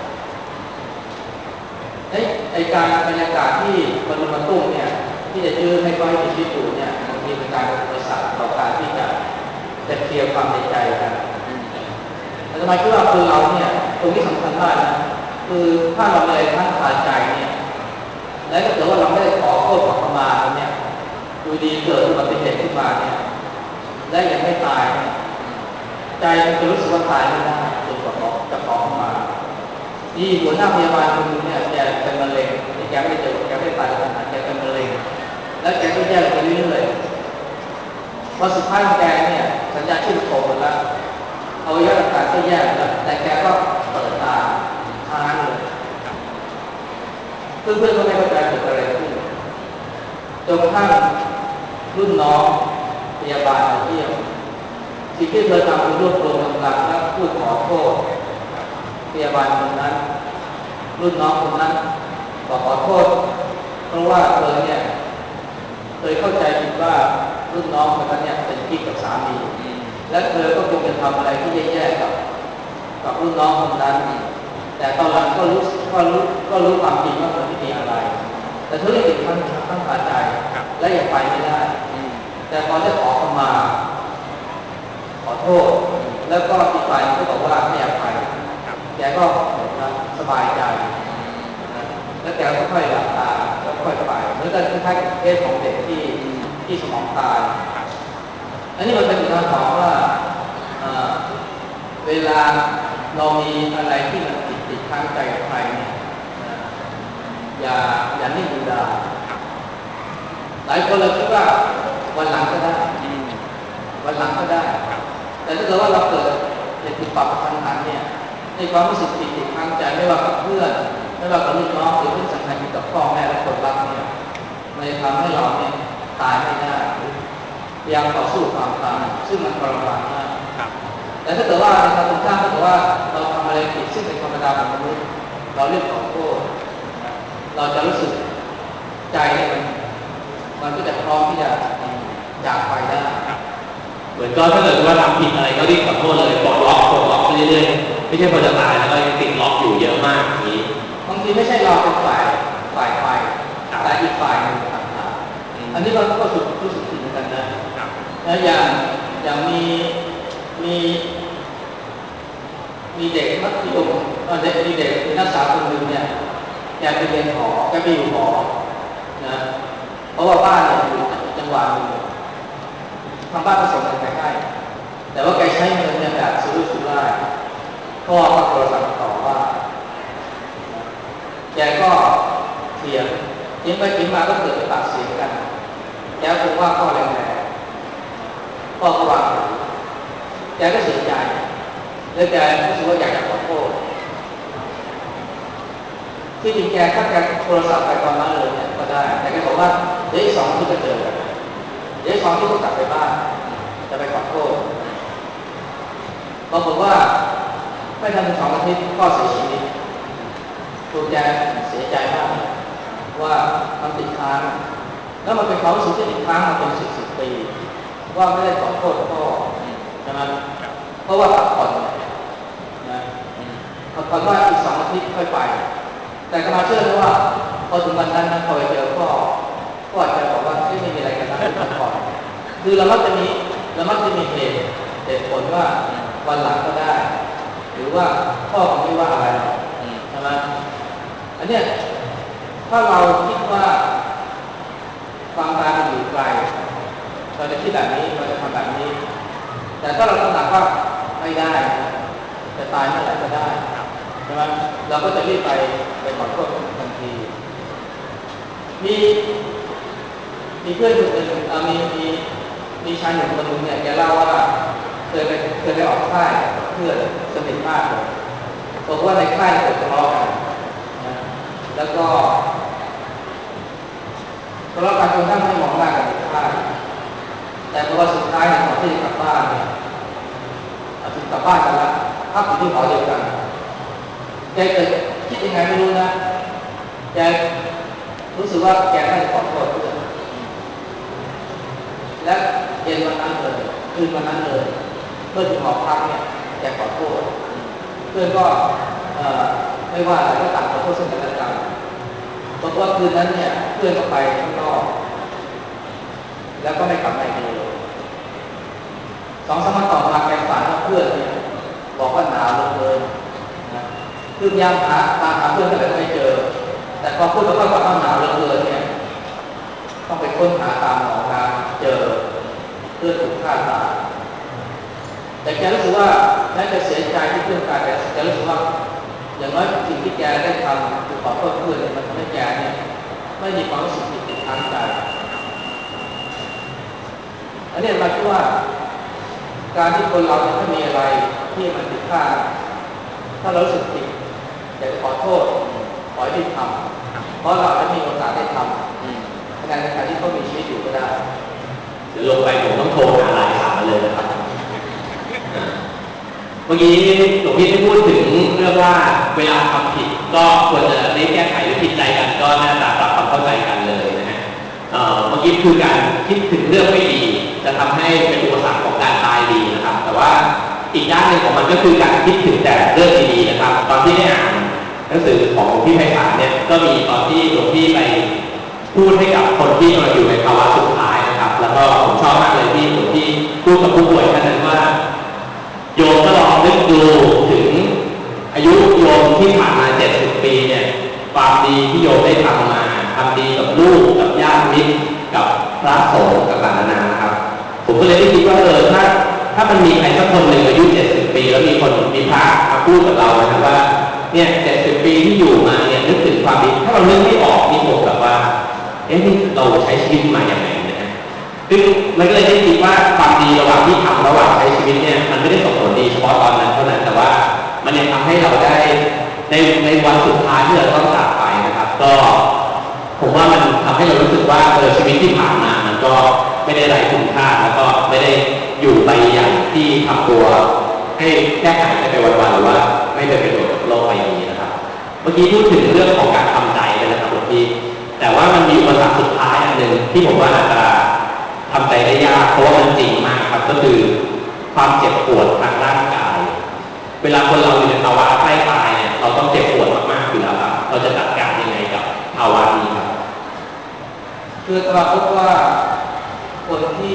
ในการบรรยากาศที่บรรลุมาตุ้มเนี่ยที่จะยื้อให้ก้อยติดที่อยู่เนี่ยบางทีเป็นการอุปสรรคต่อการที่จะเคลียร์ความในใจกันแต่ทำไมคิดว่าคือเราเนี่ยตรงนี้สำคัญมากนะคือถ้าเรามีอะไรทั้งคาใจเนี่ยและถ้าเกิดว่าเราไม่ได้ขอโทษขอขมาเนี่ยดูดีเกิดอุบัติเหตุขึ้นมาเนี่ยและยังไม่ตายเนี่ยใจมันจะรู้สึกว่าตายไม่ได้จนกว่าจะขอขมาดีหัวหน้าพยาบาลคนนึงเนี่ยแกเป็นมะเร็งที่แกไม่เจอแกไม่ตายขนาดแกเป็นมะเร็งแล้วแกก็แย่ไปเรื่อยๆพอสุดท้ายแกเนี่ยสัญญาณชีพโตหมดแล้วเอายาต่างๆก็แย่แล้วแต่แกก็เปิดตาค้างเลยเพื่อนๆก็ไม่เข้าใจเกิดอะไรขึ้นจนกระทั่งรุ่นน้องพยาบาลมาเยี่ยมสิ่งที่เธอทำคือรวบรวมกำลังและพูดขอโทษพยาบาลคนนั้นรุ่นน้องคนนั้นบอกขอโทษเพราะว่าเธอเนี่ยเคยเข้าใจผิดว่ารุ่นน้องคนนั้นเนี่ยเป็นกิ๊กกับสามีและเธอก็คงจะทำอะไรที่แย่ๆกับรุ่นน้องคนนั้นแต่ตอนหลังก็รู้ความจริงว่ามันไม่มีอะไรแต่เธอยังติดตั้งคาใจและยังไปไม่ได้แต่พอได้ขอขมาแกก็เหมือนว่าสบายใจนะแล้วแกก็ค่อยหลับตาแล้วค่อยไปเหมือนกันคล้ายๆกับเคสของเด็กที่สมองตายอันนี้มันเป็นอุทาหรณ์ว่าเวลาเรามีอะไรที่มันติดค้างใจกับใครเนี่ยอย่านิ่งดูดายหลายคนเราคิดว่าวันหลังก็ได้วันหลังก็ได้แต่ถ้าเกิดว่าเราเกิดเหตุปรับทันหันเนี่ยในความรู้สึกติดค้างใจไม่ว่ากับเพื่อนไม่ว่ากับลูกน้องหรือเพื่อนสำคัญกับพ่อแม่และคนรักเนี่ยมันทำให้เราเนี่ยตายไม่ได้พยายามต่อสู้ความตายซึ่งมันทรมานมากแต่ถ้าเกิดว่าในทางตรงข้ามถ้าเกิดว่าเราทำอะไรผิดซึ่งเป็นธรรมดาของมนุษย์เราเรียกขอโทษเราจะรู้สึกใจมันก็จะพร้อมที่จะจากไปได้เหมือนก็ถ้าเกิดว่าทำผิดอะไรก็รีบขอโทษเลยปลดล็อกไปเรื่อยๆไม่ใช่พอจะตายแล้วก็ยังติดล็อกอยู่เยอะมากอย่างนี้บางทีไม่ใช่เราเป็นฝ่ายไปแต่อีกฝ่ายหนึ่งต่างหากอันนี้เราก็รู้สึกผิดเหมือนกันนะแล้วอย่างมีเด็กมัธยมมีเด็กมีนักศึกษาคนหนึ่งเนี่ยแกไปเรียนหอแกไปอยู่หอนะเพราะว่าบ้านเนี่ยอยู่จังหวัดนึงทางบ้านก็ส่งเงินไปให้แต่ว่าแกใช้เงินเนี่ยแบบสุรุ่ยสุร่ายพ่อก็โทรศัพท์ต่อว่าแกก็เถียงไปเถียงมาก็เกิดปากเสียงกันแล้วคงว่าพ่อแรงๆพ่อก็วางแกก็เสียใจแล้วแกรู้สึกว่าอยากจะขอโทษที่จริงถ้าแกโทรศัพท์ไปตอนนั้นเลยเนี่ยก็ได้แต่แกบอกว่าเดี๋ยวอีก2 อาทิตย์จะเจอกันเดี๋ยว2 อาทิตย์ก็กลับไปบ้านจะไปขอโทษบอกว่าไม่ทัน2 อาทิตย์ก็เสียชีวิตตัวแกเสียใจมากว่ามันติดค้างแล้วมันเป็นความรู้สึกที่ติดค้างมาเป็น10 ปีว่าไม่ได้ขอโทษพ่อใช่ไหมเพราะว่าตัดผ่อนนะตัดผ่อนว่าอีก2 อาทิตย์ค่อยไปแต่ก็มาเชื่อว่าพอถึงวันนั้นนะพอไปเจอพ่ออาจจะบอกว่าไม่มีอะไรกันนะตัดผ่อนคือเรามักจะมีเหตุผลว่าวันหลังก็ได้หรือว่าพ่อไม่ว่าอะไรใช่ไหมอันเนี้ยถ้าเราคิดว่าความตายมันอยู่ไกลเราจะคิดแบบนี้เราจะทำแบบนี้แต่ถ้าเราตระหนักว่าไม่ได้จะตายเมื่อไหร่ก็ได้ใช่ไหมเราก็จะรีบไปขอโทษทันทีมีเพื่อนคนหนึ่งมีชายหนุ่มคนหนึ่งเนี่ยแกเล่าว่าเคยไปออกค่ายกับเพื่อนสนิทมากเลยบอกว่าในค่ายเกิดทะเลาะกันนะแล้วก็ทะเลาะกันจนทั้งไม่มองหน้ากันในค่ายแต่พอสุดท้ายเนี่ยก่อนที่จะกลับบ้านเนี่ยถึงกลับบ้านกันแล้วพักอยู่ที่หอเดียวกันแกเกิดคิดยังไงไม่รู้นะแกรู้สึกว่าแกไม่ขอโทษเพื่อนและเย็นวันนั้นเลยคืนวันนั้นเลยเมื่อถึงหอพักเนี่ยแกขอโทษเพื่อนก็ไม่ว่าอะไรก็ต่างขอโทษซึ่งกันและกันบอกว่าคืนนั้นเนี่ยเพื่อนก็ไปข้างนอกแล้วก็ไม่กลับมาอีกเลย2 3 วันต่อมาแกฝันว่าเพื่อนเนี่ยบอกว่าหนาวเหลือเกินนะคือพยายามตามหาเพื่อนแต่ไม่เจอแต่พอพูดแล้วก็ฝันว่าหนาวเหลือเกินเนี่ยต้องไปค้นหาตามหนองน้ำเจอเพื่อนถูกฆ่าตายแต่แกรู้สึกว่าแม้จะเสียใจที่เพื่อนตายแต่แกรู้สึกว่าอย่างน้อยสิ่งที่แกได้ทำคือขอโทษเพื่อนมันทำให้แกเนี่ยไม่มีความรู้สึกติดค้างใจอันนี้หมายถึงว่าการที่คนเราเนี่ยไม่มีอะไรที่มันติดค้างถ้าเรารู้สึกผิดอยากจะขอโทษขอให้รีบทำเพราะเราจะมีโอกาสได้ทำในขณะที่เขามีชีวิตอยู่ก็ได้เดี๋ยวลงไปผมต้องโทรหาหลายสายเลยนะครับเมื่อกี้หลวงพี่ได้พูดถึงเรื่องว่าเวลาทำผิดก็ควรจะได้แก้ไขหรือผิดใจกันก็น่าจะปรับความเข้าใจกันเลยนะฮะเมื่อกี้คือการคิดถึงเรื่องไม่ดีจะทำให้เป็นอุปสรรคของการตายดีนะครับแต่ว่าอีกด้านหนึ่งของมันก็คือการคิดถึงแต่เรื่องดีๆนะครับตอนที่ได้อ่านหนังสือของหลวงพี่ไพศาลเนี่ยก็มีตอนที่หลวงพี่ไปพูดให้กับคนที่กำลังอยู่ในภาวะสุดท้ายนะครับแล้วก็ผมชอบมากเลยที่หลวงพี่พูดกับผู้ป่วยท่านนั้นว่าโยมก็ลองนึกดูถึงอายุ 70 ปีเนี่ยความดีที่โยมได้ทำมาทำดีกับลูกกับญาติมิตรกับพระสงฆ์กับต่างๆนานาครับผมก็เลยได้คิดว่าถ้ามันมีใครสักคนหนึ่งอายุ70 ปีแล้วมีพระมาพูดกับเรานะครับว่าเนี่ย70 ปีที่อยู่มาเนี่ยนึกถึงความดีถ้าเรานึกไม่ออกนี่ผมแบบว่านี่เราใช้ชีวิตมาอย่างไรนะฮะซึ่งมันก็เลยได้คิดว่าความดีระหว่างที่ทำระหว่างใช้ชีวิตเนี่ยมันไม่ได้ส่งผลดีเฉพาะตอนนั้นเท่านั้นแต่ว่ามันยังทำให้เราได้ในวันสุดท้ายที่เราต้องจากไปนะครับก็ผมว่ามันทำให้เรารู้สึกว่าชีวิตที่ผ่านมามันก็ไม่ได้ไร้คุณค่าแล้วก็ไม่ได้อยู่ไปอย่างที่ทำตัวให้แก้ไขไปวันๆหรือว่าไม่เป็นประโยชน์กับโลกใบนี้นะครับเมื่อกี้พูดถึงเรื่องของการทำใจไปนะครับหลวงพี่แต่ว่ามันมีอุปสรรคสุดท้ายอันหนึ่งที่ผมว่าอาจจะทำใจได้ยากเพราะว่ามันจริงมากครับก็คือความเจ็บปวดทางร่างกายเวลาคนเราอยู่ในภาวะใกล้ตายเนี่ยเราต้องเจ็บปวดมากๆอยู่แล้วครับเราจะจัดการยังไงกับภาวะนี้ครับคือเราพบว่าคนที่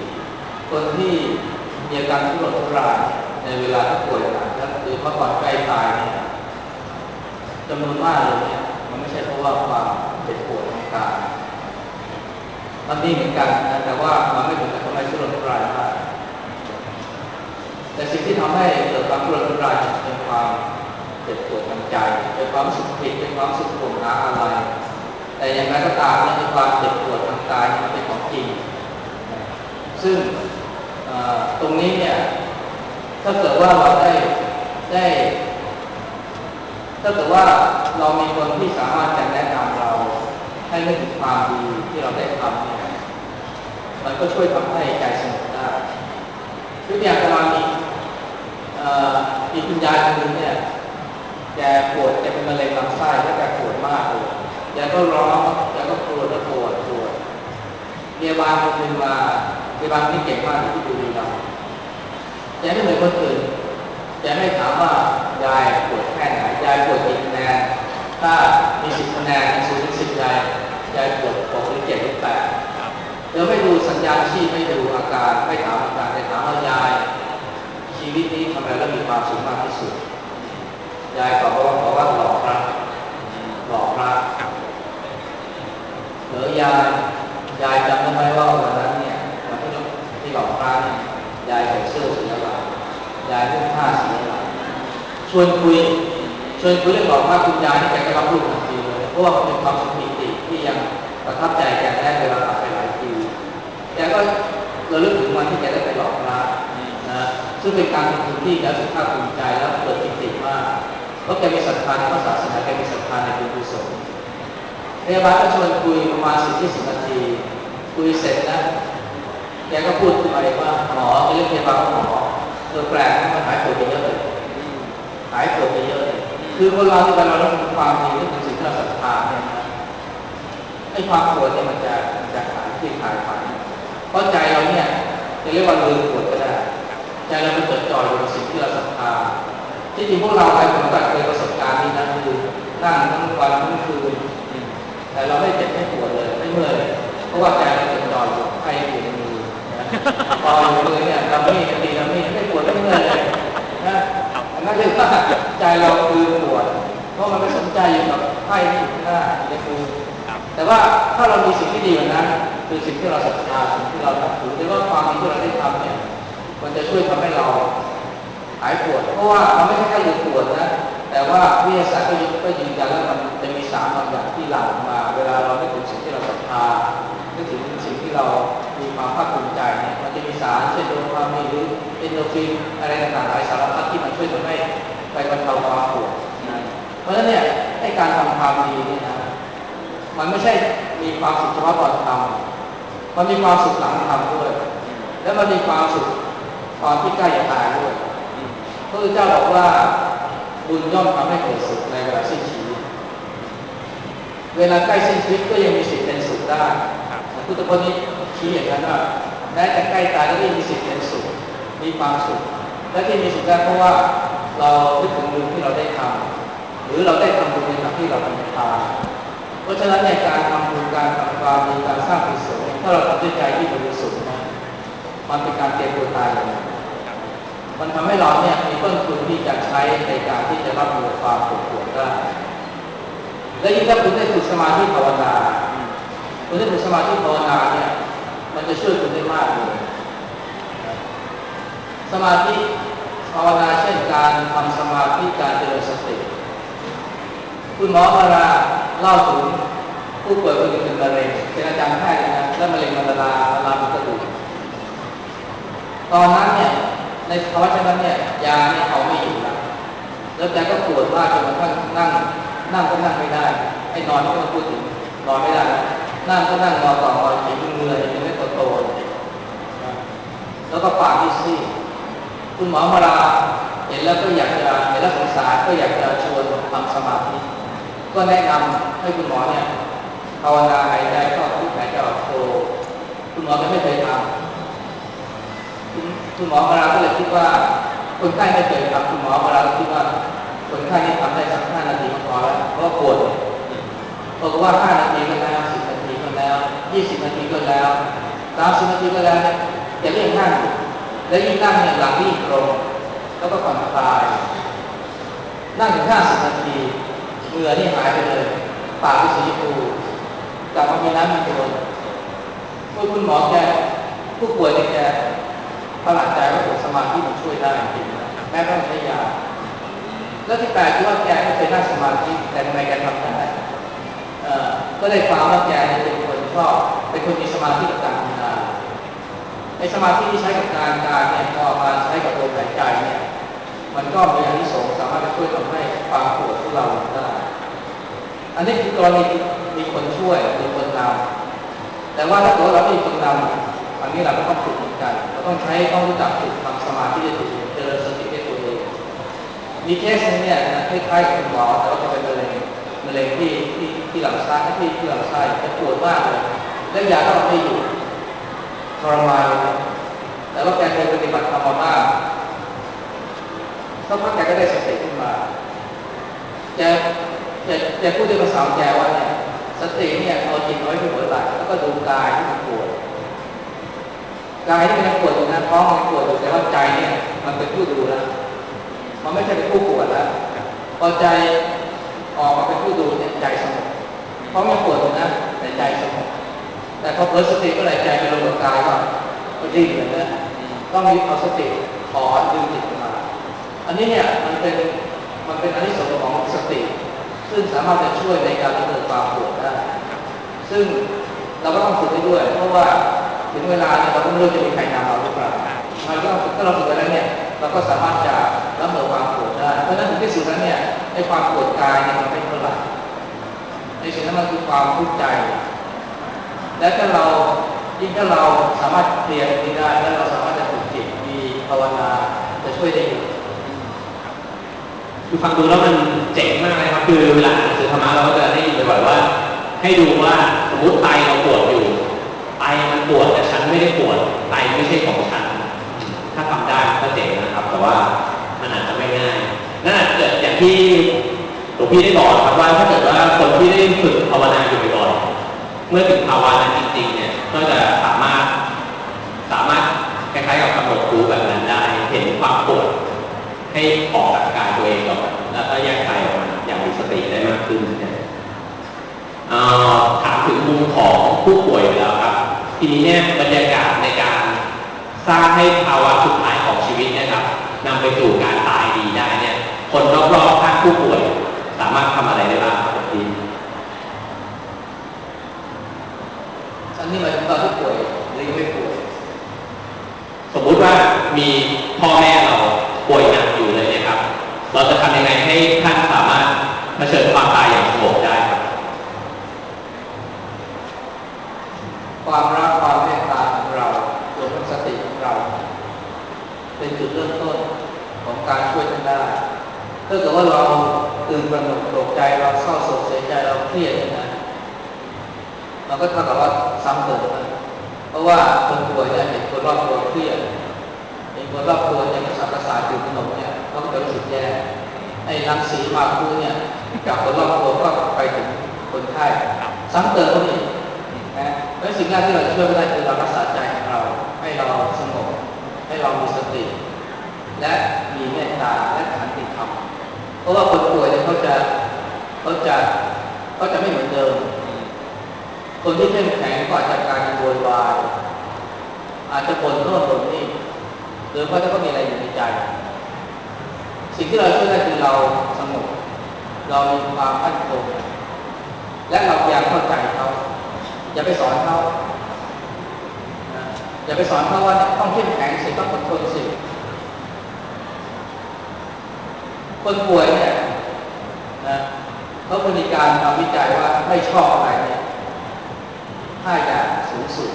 มีอาการทุรนทุรายในเวลาที่ป่วยหนักหรือเมื่อก่อนใกล้ตายเนี่ยจำนวนมากเลยเนี่ยมันไม่ใช่เพราะว่าความเจ็บปวดทางกายมันมีเหมือนกันนะแต่ว่ามันไม่ถึงกับทำให้ทุรนทุรายมากแต่สิ่งที่ทำให้เกิดความทุรนทุรายเป็นความเจ็บปวดทางใจเป็นความรู้สึกผิดเป็นความรู้สึกโกรธหาอะไรแต่อย่างไรก็ตามเนี่ยความเจ็บปวดทางกายมันเป็นของจริงซึ่งตรงนี้เนี่ยถ้าเกิดว่าเราได้ถ้าเกิดว่าเรามีคนที่สามารถจะแนะนำเราให้นึกถึงความดีที่เราได้ทำเนี่ยมันก็ช่วยทำให้ใจสงบได้ทุกอย่างเวลามีคุณยายคนนึงเนี่ยแกปวดแกเป็นมะเร็งลำไส้แล้วแกปวดมากเลยแกก็ร้องแกก็ปวดพยาบาลคนหนึ่งมาพยาบาลที่เก่งมากที่บุรีรัมย์แกไม่เหมือนคนอื่นแกไม่ถามว่ายายปวดแค่ไหนยายปวดกี่คะแนนถ้ามี10 คะแนน0 ถึง 10ยายปวด6 หรือ 7 หรือ 8เดี๋ยวไม่ดูสัญญาณชีพไม่ดูอาการไม่ถามอาการแต่ถามว่ายายชีวิตนี้ทำอะไรแล้วมีความสุขมากที่สุดยายบอกว่าหล่อพระเหลือยายจำได้ไหมว่าวันนั้นเนี่ยวันที่หล่อพระเนี่ยยายใส่เสื้อสีอะไรยายนุ่งผ้าสีอะไรชวนคุยเรื่องหล่อพระคุณยายที่แกก็รับรู้ทันทีเลยเพราะว่ามันเป็นความสถิติที่ยังประทับใจแกได้เวลาผ่านไปหลายปีแกก็ระลึกถึงวันที่แกได้ไปหล่อพระนะซึ่งเป็นการทำบุญที่แกสุภาพภูมิใจแล้วเกิดปิติมากเพราะแกมีศรัทธาในพระศาสนาแกมีศรัทธาในบุญกุศลพยาบาลก็ชวนคุยประมาณ10-20 นาทีคุยเสร็จนะแกก็พูดไปว่าหมอเรื่องพยาบาลของหมอแปลกมันหายปวดไปเยอะเลยคือคนเราที่เราต้องมีความดีที่เป็นสิ่งที่เราศรัทธาเนี่ยไอ้ความปวดเนี่ยมันจะหายไปเพราะใจเราเนี่ยจะเรียกว่าลืมปวดก็ได้ใจเราเป็นจดจ่ออยู่กับสิ่งที่เราศรัทธาที่จริงพวกเราหลายคนก็เคยประสบการณ์นี้นะคือนั่งทั้งวันทั้งคืนแต่เราไม่เจ็บไม่ปวดเลยไม่เมื่อยเพราะว่าใจเราจดจ่ออยู่ไข้อยู่ในมือพออยู่ในมือเนี่ยเราไม่ปวดไม่เมื่อยเลยนะนั่นคือว่าใจเราคือปวดเพราะมันไม่สนใจอยู่กับไข้ที่อยู่ข้างหน้าในมือแต่ว่าถ้าเรามีสิ่งที่ดีกว่านั้นคือสิ่งที่เราศรัทธาสิ่งที่เราถือได้ว่าความดีที่เราได้ทำเนี่ยมันจะช่วยทำให้เราหายปวดเพราะว่ามันไม่ใช่แค่ปวดนะแต่ว่าวิทยาศาสตร์ก็ยืนยันแล้วมันจะมีสารบางอย่างที่หลั่งมาเวลาเรานึกถึงสิ่งที่เราศรัทธานึกถึงสิ่งที่เรามีความภาคภูมิใจเนี่ยมันจะมีสารเช่นโดพามีนหรือเอนโดรฟินอะไรต่างๆหลายสารพัดที่มันช่วยทำให้ไปบรรเทาความปวดนะเพราะฉะนั้นเนี่ยให้การทำความดีนี่นะมันไม่ใช่มีความสุขเฉพาะตอนทำมันมีความสุขหลังทำด้วยแล้วมันมีความสุขตอนที่ใกล้จะตายด้วยพระพุทธเจ้าบอกว่าบุญย่อมทำให้เกิดสุขในเวลาสิ้นชีวิตเวลาใกล้สิ้นชีวิตก็ยังมีสิทธิ์เป็นสุขได้พุทธพจน์นี้ชี้อย่างนั้นว่าแม้แต่ใกล้ตายก็ยังมีสิทธิ์เป็นสุขมีความสุขและที่มีสุขได้เพราะว่าเราคิดถึงบุญที่เราได้ทำหรือเราได้ทำบุญในทางที่เราเป็นทานเพราะฉะนั้นในการทำบุญการทำความดีการสร้างกุศลถ้าเราทำด้วยใจที่บริสุทธิ์นะมันเป็นการเตรียมตัวตายอย่างนั้นมันทำให้เราเนี่ยมีต้นทุนที่จะใช้ในการที่จะรับมือความปวดหัวได้และยิ่งถ้าคุณได้ฝึกสมาธิภาวนาคุณได้ฝึกสมาธิภาวนาเนี่ยมันจะช่วยคุณได้มากเลยสมาธิภาวนาเช่นการทำสมาธิการเจริญสติคุณหมอพาราเล่าถึงผู้ป่วยคนหนึ่งเป็นมะเร็งเป็นอาจารย์แพทย์นะและมะเร็งมันละลายกระดูกตอนนั้นเนี่ยในภาวะเช่นนั้นเนี่ยยาเนี่ยเอาไม่อยู่แล้วแกก็ปวดมากจนกระทั่งนั่งก็นั่งไม่ได้ไอ้นอนที่เราพูดถึงนอนไม่ได้นั่งก็นั่งงอต่องอเขียงมือยังไม่โตแล้วก็ปากที่ซีดคุณหมอมาลาเห็นแล้วก็อยากจะเห็นแล้วสงสารก็อยากจะชวนทำสมาธิก็แนะนำให้คุณหมอเนี่ยภาวนาหายใจเข้าพุทหายใจออกโทคุณหมอก็ไม่เคยทำคุณหมอมาลาก็เลยคิดว่าคนไข้ไม่เคยทำคุณหมอมาลาก็คิดว่าคนไข้นี่ทำได้สัก5 นาทีก็พอแล้วเพราะปวดบอกว่า5 นาทีก็แล้ว10 นาทีก็แล้ว20 นาทีก็แล้ว30 นาทีก็แล้วเนี่ยอย่าเรียกนั่งและยิ่งนั่งเนี่ยหลังยิ่งตรงแล้วก็ผ่อนคลายนั่งถึง50 นาทีเหงื่อนี่หายไปเลยปากเป็นสีชมพูกลับมามีน้ำมีนวลคุณหมอแกผู้ป่วยเนี่ยแกประหลาดใจว่าสมาธิมันช่วยได้จริงแม้ต้องใช้ยาแล้วที่แปลกคือว่าแกไม่เคยนั่งสมาธิแต่ทำไมแกทำได้ก็ได้ความว่าแกเป็นคนชอบเป็นคนมีสมาธิกับการทำงานในสมาธิที่ใช้กับการเนี่ยพอมาใช้กับลมหายใจเนี่ยมันก็มีอานิสงส์สามารถช่วยทำให้ความปวดของเราได้อันนี้คือกรณีมีคนช่วยมีคนนำแต่ว่าถ้าตัวเราไม่มีคนนำอันนี้เราก็ต้องฝึกเหมือนกันเราต้องรู้จักฝึกทำสมาธิด้วยตัวเองเจริญสติด้วยตัวเองมีเคสเนี่ยนะคล้ายๆกับคุณหมอแต่ว่าเป็นมะเร็งที่ลำไส้ที่ลำไส้จะปวดมากเลยและยาก็ไม่อยู่ทรมานเลยแต่ว่าแกเคยปฏิบัติธรรมมากสักพักแกก็ได้สติขึ้นมาแกพูดด้วยภาษาแกว่าเนี่ยสติเนี่ยเอาจิตไว้ที่หัวไหล่แล้วก็ดูกายที่มันปวดกายที่มันปวดอยู่นะท้องมันปวดอยู่แต่ว่าใจเนี่ยมันเป็นผู้ดูแล้วมันไม่ใช่เป็นผู้ปวดแล้วพอใจออกมาเป็นผู้ดูเนี่ยใจสงบท้องยังปวดอยู่นะแต่ใจสงบแต่พอเผลอสติก็ไหลใจไปลงกับกายก็ดิ้นเลยนะต้องมีเอาสติถอนดึงจิตมาอันนี้เนี่ยมันเป็นอานิสงส์ของสติซึ่งสามารถจะช่วยในการลดความปวดได้ซึ่งเราก็ต้องฝึกได้ด้วยเพราะว่าถึงเวลาเนี่ยเราก็ไม่รู้จะมีใครนำเราหรือเปล่าเราก็ถ้าเราฝึกไปแล้วเนี่ยเราก็สามารถจะรับมือความปวดได้เพราะฉะนั้นถึงที่สุดแล้วเนี่ยไอ้ความปวดกายเนี่ยมันไม่เท่าไหร่ในสิ่งนั้นมันคือความทุกข์ใจและถ้าเราสามารถเคลียร์ตรงนี้ได้แล้วเราสามารถจะฝึกจิตมีภาวนาจะช่วยได้อยู่คือฟังดูแล้วมันเจ๋งมากเลยครับคือเวลาอ่านหนังสือธรรมะเราก็จะได้ยินบ่อยๆว่าให้ดูว่าสมมติไตเราปวดอยู่ไตมันปวดแต่ฉันไม่ได้ปวดไตไม่ใช่ของฉันถ้าทำได้ก็เจ๋งนะครับแต่ว่ามันอาจจะไม่ง่ายนั่นอาจจะเกิดอย่างที่หลวงพี่ได้บอกครับว่าถ้าเกิดว่าคนที่ได้ฝึกภาวนาอยู่บ่อยๆเมื่อถึงภาวะนั้นจริงๆเนี่ยก็จะสามารถคล้ายๆกับกำหนดรู้แบบนั้นได้เห็นความปวดให้ออกจากกายตัวเองก่อนแล้วก็แยกกายออกมาอย่างมีสติได้มากขึ้นนะถามถึงมุมของผู้ป่วยแล้วครับทีนี้เนี่ยบรรยากาศในการสร้างให้ภาวะสุดท้ายของชีวิตเนี่ยครับนำไปสู่การตายดีได้เนี่ยคนรอบๆข้างผู้ป่วยสามารถทำอะไรได้บ้างครับพี่อันนี้หมายถึงตอนที่ป่วยหรือไม่ป่วยสมมุติว่ามีพ่อแม่เราป่วยหนักอยู่เลยนะครับเราจะทำยังไงให้ท่านสามารถเผชิญความตายอย่างสงบได้ครับความรักความเมตตาของเรารวมทั้งสติของเราเป็นจุดเริ่มต้นของการช่วยท่านได้ถ้าเกิดว่าเราตื่นตระหนกตกใจเราเศร้าโศกเสียใจเราเครียดนะมันก็เท่ากับว่าซ้ำเติมเพราะว่าคนป่วยเนี่ยเห็นคนรอบตัวเครียดเห็นคนรอบตัวเนี่ยกระสับกระส่ายตื่นตระหนกเนี่ยเขาก็จะรู้สึกแย่ไอ้รังสีมาคูเนี่ยจากคนรอบตัวก็ไปถึงคนไข้ซ้ำเติมเขาอีกนะแล้วสิ่งแรกที่เราจะช่วยได้คือเรารักษาใจของเราให้เราสงบให้เรามีสติและมีเมตตาและขันติธรรมเพราะว่าคนป่วยเนี่ยเขาจะไม่เหมือนเดิมคนที่เข้มแข็งก็อาจจะกลายเป็นโวยวายอาจจะบ่นโน่นบ่นนี่หรือว่าถ้าเขามีอะไรอยู่ในใจสิ่งที่เราช่วยได้คือเราสงบเรามีความมั่นคงและเราพยายามเข้าใจเขาอย่าไปสอนเขาอย่าไปสอนเขาว่าต้องเข้มแข็งสิต้องอดทนสิคนป่วยเนี่ยนะเขามีการทำวิจัยว่าไม่ชอบอะไรเนี่ย5 อย่างสูงสุด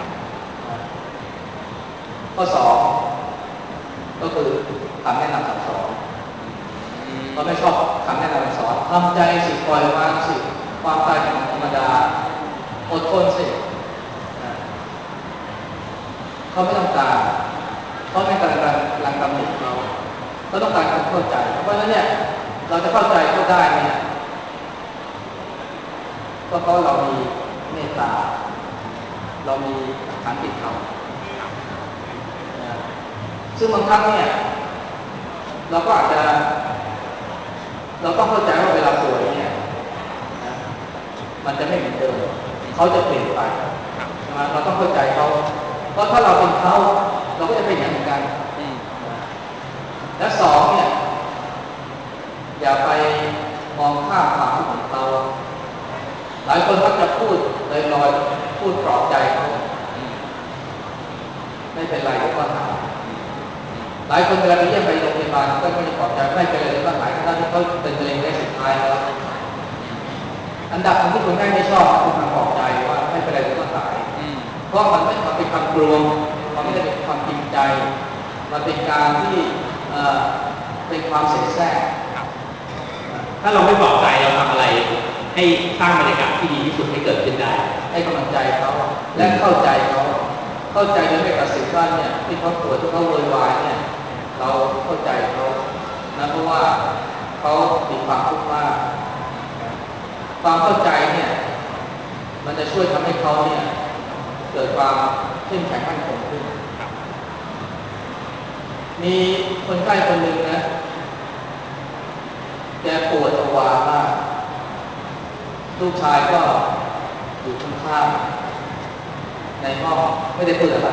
ข้อ 2ก็คือคำแนะนำสั่งสอนเขาไม่ชอบคำแนะนำสั่งสอนทำใจสิปล่อยวางสิความตายเป็นของธรรมดาอดทนสิเขาไม่ต้องการเขาไม่กำลังกำหนดเขาต้องการความเข้าใจเพราะฉะนั้นเนี่ยเราจะเข้าใจเขาได้เนี่ยก็เพราะเรามีเมตตาเรามีขันติธรรมซึ่งบางครั้งเนี่ยเราก็อาจจะเราต้องเข้าใจว่าเวลาป่วยเนี่ยมันจะไม่เหมือนเดิมเขาจะเปลี่ยนไปใช่ไหมเราต้องเข้าใจเขาเพราะถ้าเราเป็นเขาเราก็จะเป็นอย่างเหมือนกันและ2เนี่ยอย่าไปมองข้ามความคิดของเขาหลายคนก็จะพูดลอยๆพูดปลอบใจเขาไม่เป็นไรเดี๋ยวก็หายหลายคนเวลาไปเยี่ยมไปโรงพยาบาลก็ไม่ได้ปลอบใจไม่เป็นไรเดี๋ยวก็หายทั้งที่เขาเป็นมะเร็งระยะสุดท้ายแล้วอันดับที่คนไข้ไม่ชอบคือคำปลอบใจว่าไม่เป็นไรเดี๋ยวก็หายเพราะมันไม่เป็นคำกลวงมันไม่ได้เป็นความจริงใจมันเป็นการที่เป็นความเสียแทรกถ้าเราไม่ปลอบใจเราทำอะไรให้สร้างบรรยากาศที่ดีที่สุดให้เกิดขึ้นได้ให้กำลังใจเขาและเข้าใจเขาเข้าใจโดยไม่ตัดสินว่าเนี่ยที่เขาปวดที่เขาโวยวายเนี่ยเราเข้าใจเขานะเพราะว่าเขามีความทุกข์มากความเข้าใจเนี่ยมันจะช่วยทำให้เขาเนี่ยเกิดความเข้มแข็งมั่นคงขึ้นมีคนไข้คนหนึ่งนะแกปวดทวารมากลูกชายก็อยู่ข้างๆในห้องไม่ได้พูดอะไร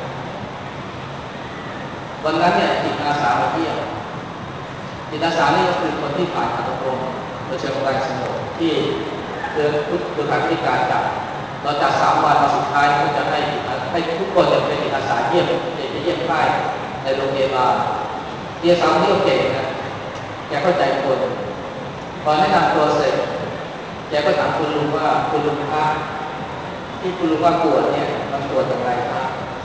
วันนั้นเนี่ยจิตอาสามาเยี่ยมจิตอาสานี่ก็คือคนที่ผ่านการอบรมโดยเฉพาะการสงบที่เดือนการพิการจัดเราจัด3 วันสุดท้ายก็จะให้ทุกคนเป็นจิตอาสาเยี่ยมเยี่ยมไข้ในโรงพยาบาลจิตอาสาที่เก่งนะแกเข้าใจคนตอนแนะนำตัวเสร็จแกก็ถามคุณลุงว่าคุณลุงครับที่คุณลุงว่าปวดเนี่ยมันปวดอย่างไรครับ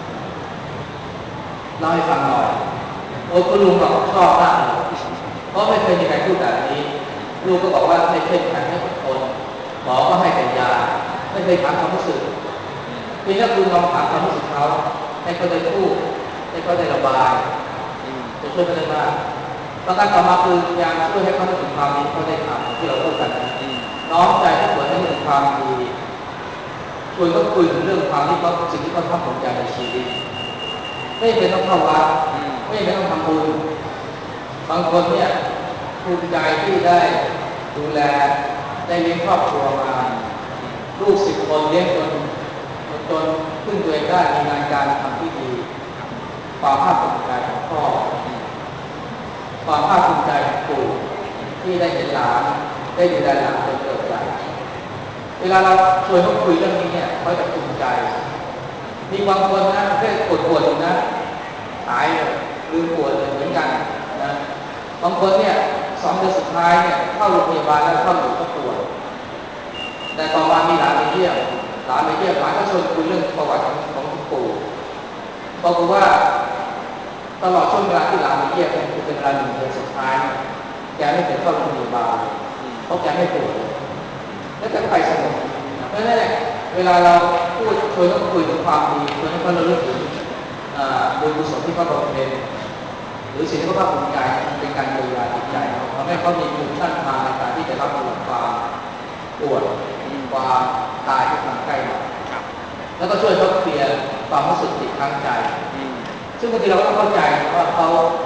เล่าให้ฟังหน่อยโอ้คุณลุงบอกชอบมากเพราะไม่เคยมีใครพูดแบบนี้ลูกก็บอกว่าให้เข้มแข็งให้อดทนหมอก็ให้แต่ยาไม่เคยถามความรู้สึกเพียงแค่คุณลองถามความรู้สึกเขาให้เขาได้พูดให้เขาได้ระบายจะช่วยเขาได้มากประการต่อมาคือพยายามช่วยให้เขาได้ถึงความดีเขาได้ทำที่เราพูดกันน้อมใจให้ควรให้ถึงความดีชวนเขาคุยถึงเรื่องความที่เขาสิ่งที่เขาทำผลใจในชีวิตไม่เป็นต้องเข้าวัดไม่เป็นต้องทำบุญบางคนเนี่ยภูมิใจที่ได้ดูแลได้เลี้ยงครอบครัวมาลูก10 คนเลี้ยงจนขึ้นตัวเองได้มีงานการทำที่ดีความภาคภูมิใจของพ่อความภาคภูมิใจของปู่ที่ได้เห็นหลานได้ดูแลหลานจนเกิดใหญ่เวลาเราชวนเขาคุยเรื่องนี้เนี่ยเขาจะภูมิใจมีบางคนนะแค่ปวดอยู่นะหายเลยลืมปวดเลยเหมือนกันนะบางคนเนี่ย2 เดือนสุดท้ายเนี่ยเข้าโรงพยาบาลแล้วเข้าอยู่ก็ปวดแต่ต่อมามีหลานไปเยี่ยมหลานก็ชวนคุยเรื่องประวัติของคุณปู่บอกว่าตลอดช่วงเวลาที่หลานไปเยี่ยมคือเป็นเวลา1 เดือนสุดท้ายแกไม่เคยเข้าโรงพยาบาลเพราะแกไม่ปวดแล้วแกก็ไปสงบเพราะฉะนั้นเวลาเราพูดชวนเขาคุยถึงความดีชวนให้เขาระลึกถึงบุญกุศลที่เขาบำเพ็ญหรือสิ่งที่เขาภาคภูมิใจเป็นการเยียวยาจิตใจทำให้เขามีภูมิต้านทานในการที่จะรับมือความปวดความตายที่กำลังใกล้มาแล้วก็ช่วยเขาเคลียร์ความรู้สึกติดค้างใจซึ่งบางทีเราต้องเข้าใจว่าเขา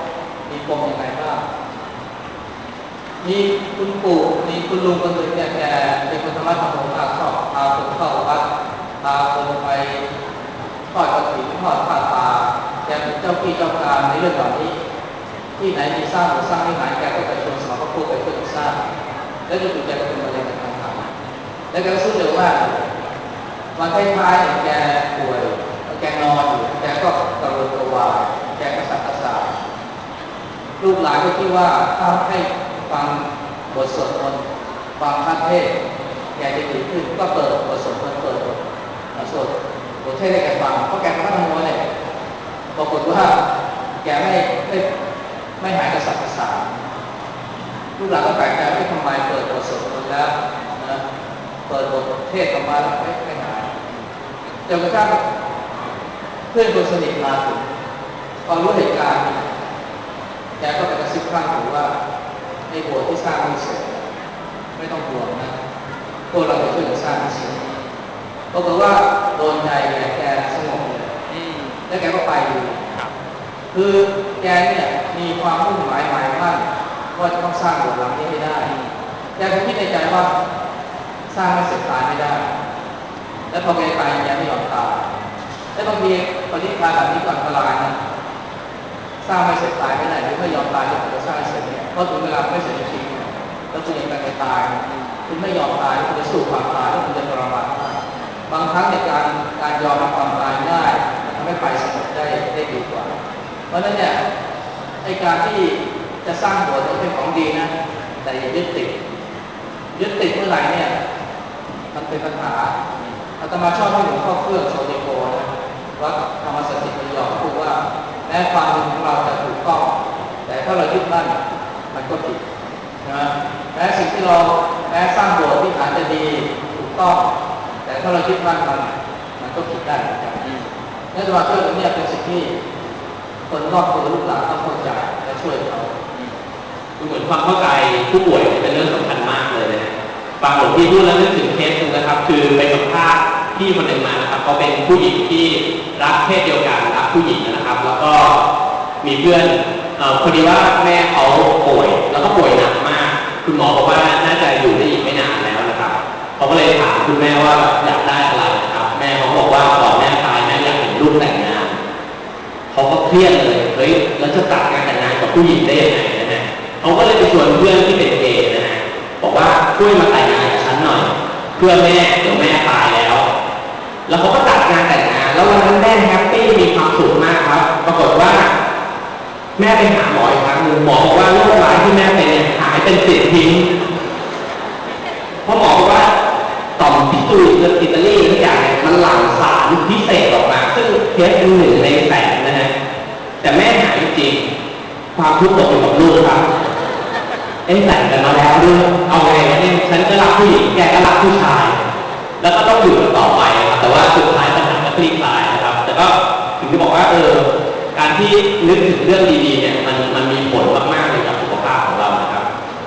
มีปมยังไงบ้างมีคุณปู่มีคุณลุงคนหนึ่งเนี่ยแกเป็นคนธรรมะธรรโมมากชอบพาคนเข้าวัดพาคนไปทอดกฐินทอดผ้าป่าแกเป็นเจ้าที่เจ้าการในเรื่องเหล่านี้ที่ไหนมีสร้างหรือสร้างที่ไหนแกก็ไปชวนสมาคมไปเพื่อสร้างแล้วจู่ๆแกก็เป็นมะเร็งกระทันหันแล้วแกก็สู้เร็วมากวันท้ายๆแกป่วยแกนอนอยู่แกก็กระวนกระวายแกกระสับกระส่ายลูกหลานก็คิดว่าถ้าให้ฟังบทสวดมนต์ฟังพระเทศน์แกจะดีขึ้นก็เปิดบทสวดมนต์เปิดบทสวดบทเทศน์ให้แกฟังเพราะแกเป็นพระธรรมโมเนี่ยปรากฏว่าแกไม่หายกระสับกระส่ายลูกหลานก็แปลกใจว่าทำไมเปิดบทสวดมนต์แล้วนะเปิดบทเทศน์ออกมาแล้วไม่หายจนกระทั่งเพื่อนคนสนิทมาถึงพอรู้เหตุการณ์แกก็ไปกระซิบข้างหูว่าในโบสถ์ที่สร้างไม่เสร็จไม่ต้องห่วงนะพวกเราจะช่วยกันสร้างให้เสร็จปรากฏว่าโดนใจแกสงบเลยแล้วแกก็ไปดูคือแกเนี่ยมีความมุ่งหมายมั่นว่าจะต้องสร้างโบสถ์หลังนี้ให้ได้แกคงคิดในใจว่าสร้างไม่เสร็จตายไม่ได้แล้วพอแกตายแกไม่ยอมตายและบางทีปฏิภาณแบบนี้ก็อันตรายนะสร้างไม่เสร็จตายไม่ได้หรือไม่ยอมตายจนจะสร้างเสร็จเนี่ยเพราะถึงเวลาไม่เสร็จจริงๆแล้วคุณยังไปตายคุณไม่ยอมตายคุณจะสู้ความตายแล้วคุณจะทรมานบางครั้งในการยอมรับความตายง่ายทำให้ไปสงบได้ดีกว่าเพราะฉะนั้นเนี่ยไอ้การที่จะสร้างโบสถ์เป็นของดีนะแต่อย่ายึดติดเมื่อไหร่เนี่ยมันเป็นปัญหาอาตมาชอบให้หลวงพ่อเครื่องโสติโกนะวัดธรรมสถิตระยองพูดว่าแม้ความเห็นของเราจะถูกต้องแต่ถ้าเรายึดมั่นมันก็ผิดนะแม้สิ่งที่เราแม้สร้างโบสถ์ที่ฐานจะดีถูกต้องแต่ถ้าเรายึดมั่นมันก็ผิดได้เหมือนกันนั่นว่าเรื่องนี้เป็นสิ่งที่คนรอบตัวลูกหลานต้องเข้าใจและช่วยเขาคือเหมือนความเข้าใจผู้ป่วยเป็นเรื่องสำคัญมากเลยนะฟังหลวงพี่พูดแล้วนึกถึงเคสนึงนะครับคือไปสัมภาษณ์พี่คนหนึ่งมานะครับเขาเป็นผู้หญิงที่รักเพศเดียวกันรักผู้หญิงนะครับแล้วก็มีเพื่อนพอดีว่าแม่เขาป่วยแล้วก็ป่วยหนักมากคุณหมอบอกว่าน่าจะอยู่ได้อีกไม่นานแล้วนะครับเขาก็เลยถามคุณแม่ว่าอยากได้อะไรนะครับแม่เขาบอกว่าก่อนแม่ตายแม่อยากเห็นลูกแต่งงานเขาก็เครียดเลยเฮ้ยแล้วจะตัดการแต่งงานกับผู้หญิงได้ยังไงนะฮะเขาก็เลยไปชวนเพื่อนที่เป็นเกย์นะฮะบอกว่าช่วยมาแต่งงานกับฉันหน่อยเพื่อแม่เดี๋ยวแม่ตายแล้วเขาก็จัดงานแต่งงานแล้ววันนั้นแม่แฮปปี้มีความสุขมากครับปรากฏว่าแม่ไปหาหมออีกครั้งหนึ่งหมอบอกว่าโรคร้ายที่แม่เป็นเนี่ยหายเป็น10 ทิ้งเพราะหมอบอกว่าต่อมพิตูอิตาลีทุกอย่างเนี่ยมันหลั่งสารพิเศษออกมาซึ่งเคสเป็น1 ใน 100,000นะฮะแต่แม่หายจริงความทุกข์ตกอยู่กับลูกครับแต่งกันมาแล้วด้วยเอาไงวะเนี่ยฉันก็รักผู้หญิงแกก็รักผู้ชายแล้วก็ต้องอยู่กันต่อไปนะครับแต่ว่าสุดท้ายปัญหาก็คลี่คลายนะครับแต่ก็ถึงจะบอกว่าการที่นึกถึงเรื่องดีๆเนี่ยมันมีผลมากๆเลยกับสุขภาพของเรานะครับ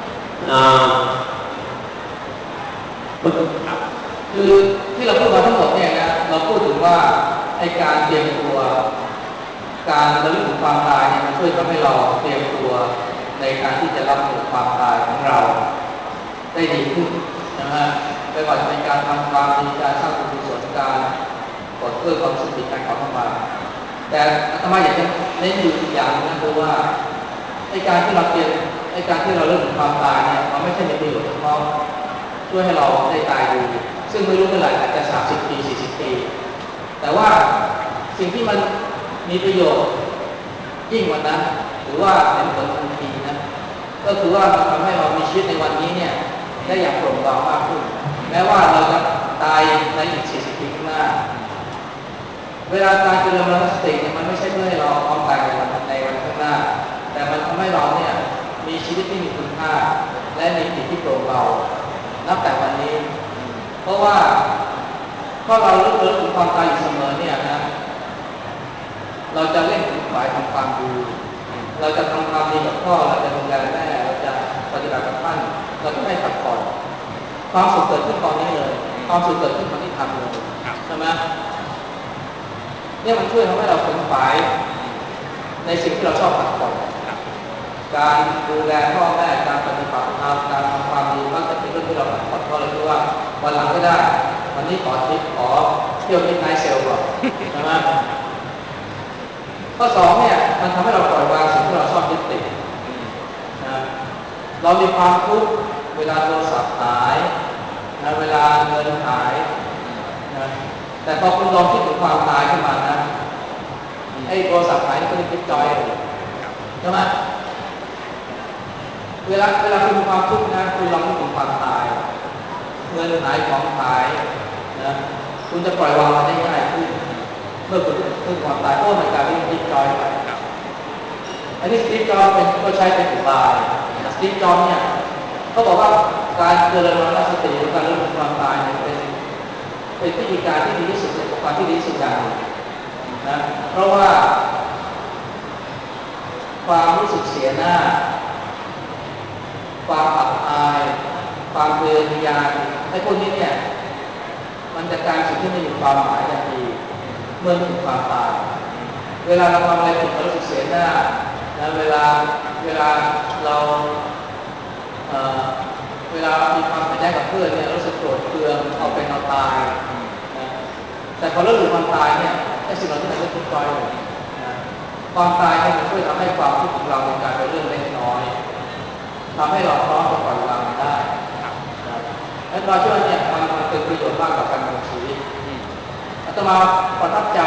คือที่เราพูดมาทั้งหมดเนี่ยนะเราพูดถึงว่าไอ้การเตรียมตัวการระลึกถึงความตายเนี่ยมันช่วยทำให้เราเตรียมตัวในการที่จะรับมือความตายของเราได้ดีขึ้นนะฮะไม่ว่าจะเป็นการทำความดีการสร้างบุญกุศลการกดเพื่อความสุขการขอเข้ามาแต่อาตมาอยากจะเน้นอยู่อีกอย่างนึงคือว่าไอ้การที่เราเตรียมไอ้การที่เราเริ่มถึงความตายเนี่ยมันไม่ใช่ในประโยชน์เฉพาะช่วยให้เราได้ตายดีซึ่งไม่รู้เมื่อไหร่อาจจะ30 ปี40 ปีแต่ว่าสิ่งที่มันมีประโยชน์ยิ่งกว่านั้นหรือว่าเป็นผลทันทีนะก็คือว่ามันทำให้เรามีชีวิตในวันนี้เนี่ยได้อย่างโปร่งเบามากขึ้นแม้ว่าเราจะตายในอีก40 ปีข้างหน้าเวลาการเจริญมรณสติเนี่ยมันไม่ใช่เพื่อให้เราพร้อมตายในวันข้างหน้าแต่มันทำให้เราเนี่ยมีชีวิตที่มีคุณค่าและมีจิตที่โปร่งเบานับแต่วันนี้เพราะว่าเราเลิกถึงความตายอยู่เสมอเนี่ยนะเราจะเล่นถึงฝ่ายทำความดีเราจะทำความดีกับพ่อเราจะดูแลแม่เราจะปฏิบัติกับท่านเราจะไม่ผัดผ่อนความสุขเกิดขึ้นตอนนี้เลยความสุขเกิดขึ้นตอนที่ทำเลยใช่ไหมเนี่ยมันช่วยทำให้เราขนฝ่ายในสิ่งที่เราชอบผัดผ่อนการดูแลพ่อแม่การปฏิบัติธรรมการทำความดีก็จะเป็นเรื่องที่เราขอโทษเลยคือว่าวันหลังไม่ได้วันนี้ขอทิปขอเที่ยวมิดไนท์เซลก่อนใช่ไหมข้อสองเนี่ยมันทำให้เราปล่อยวางสิ่งที่เราชอบยึดติดนะเรามีความทุกข์เวลาโทรศัพท์หายนะเวลาเงินหายนะแต่พอคุณลองคิดถึงความตายขึ้นมานะไอ้โทรศัพท์หายก็เลยคิดจอยใช่ไหมเวลาคุณมีความทุกข์นะคุณลองคิดถึงความตายเงินหายของหายนะคุณจะปล่อยวางมันได้ง่ายขึ้นเมื่อคุณถึงความตายเพราะมันกลายเป็นคิดจอยไปอันนี้สตีฟจ็อบส์ก็ใช้เป็นอุบายสตีฟจ็อบส์เนี่ยเขาบอกว่าการเจริญมรณสติหรือการระลึกถึงความตายเนี่ยเป็นวิธีการที่ดีที่สุดเป็นความที่ดีที่สุดอย่างหนึ่งนะเพราะว่าความรู้สึกเสียหน้าความอับอายความเพลินยานไอ้พวกนี้เนี่ยมันจะกลายสิ่งที่ไม่มีความหมายทันทีเมื่อถึงความตายเวลาเราทำอะไรผิดเรารู้สึกเสียหน้านะเวลาเราเวลามีความขัดแย้งกับเพื่อนเนี่ยรู้สึกโกรธเคืองเอาเป็นเอาตายนะแต่พอเริ่มถึงความตายเนี่ยไอ้สิ่งเหล่านี้มันไม่ทุกข์ใจเลยนะความตายเนี่ยมันช่วยทำให้ความทุกข์ของเราเป็นการเป็นเรื่องเล็กน้อยทำให้เราพร้อมจะปล่อยวางมันได้และเราเชื่อเนี่ยมันเป็นประโยชน์มากกับการดำเนินชีวิตอาตมาประทับใจ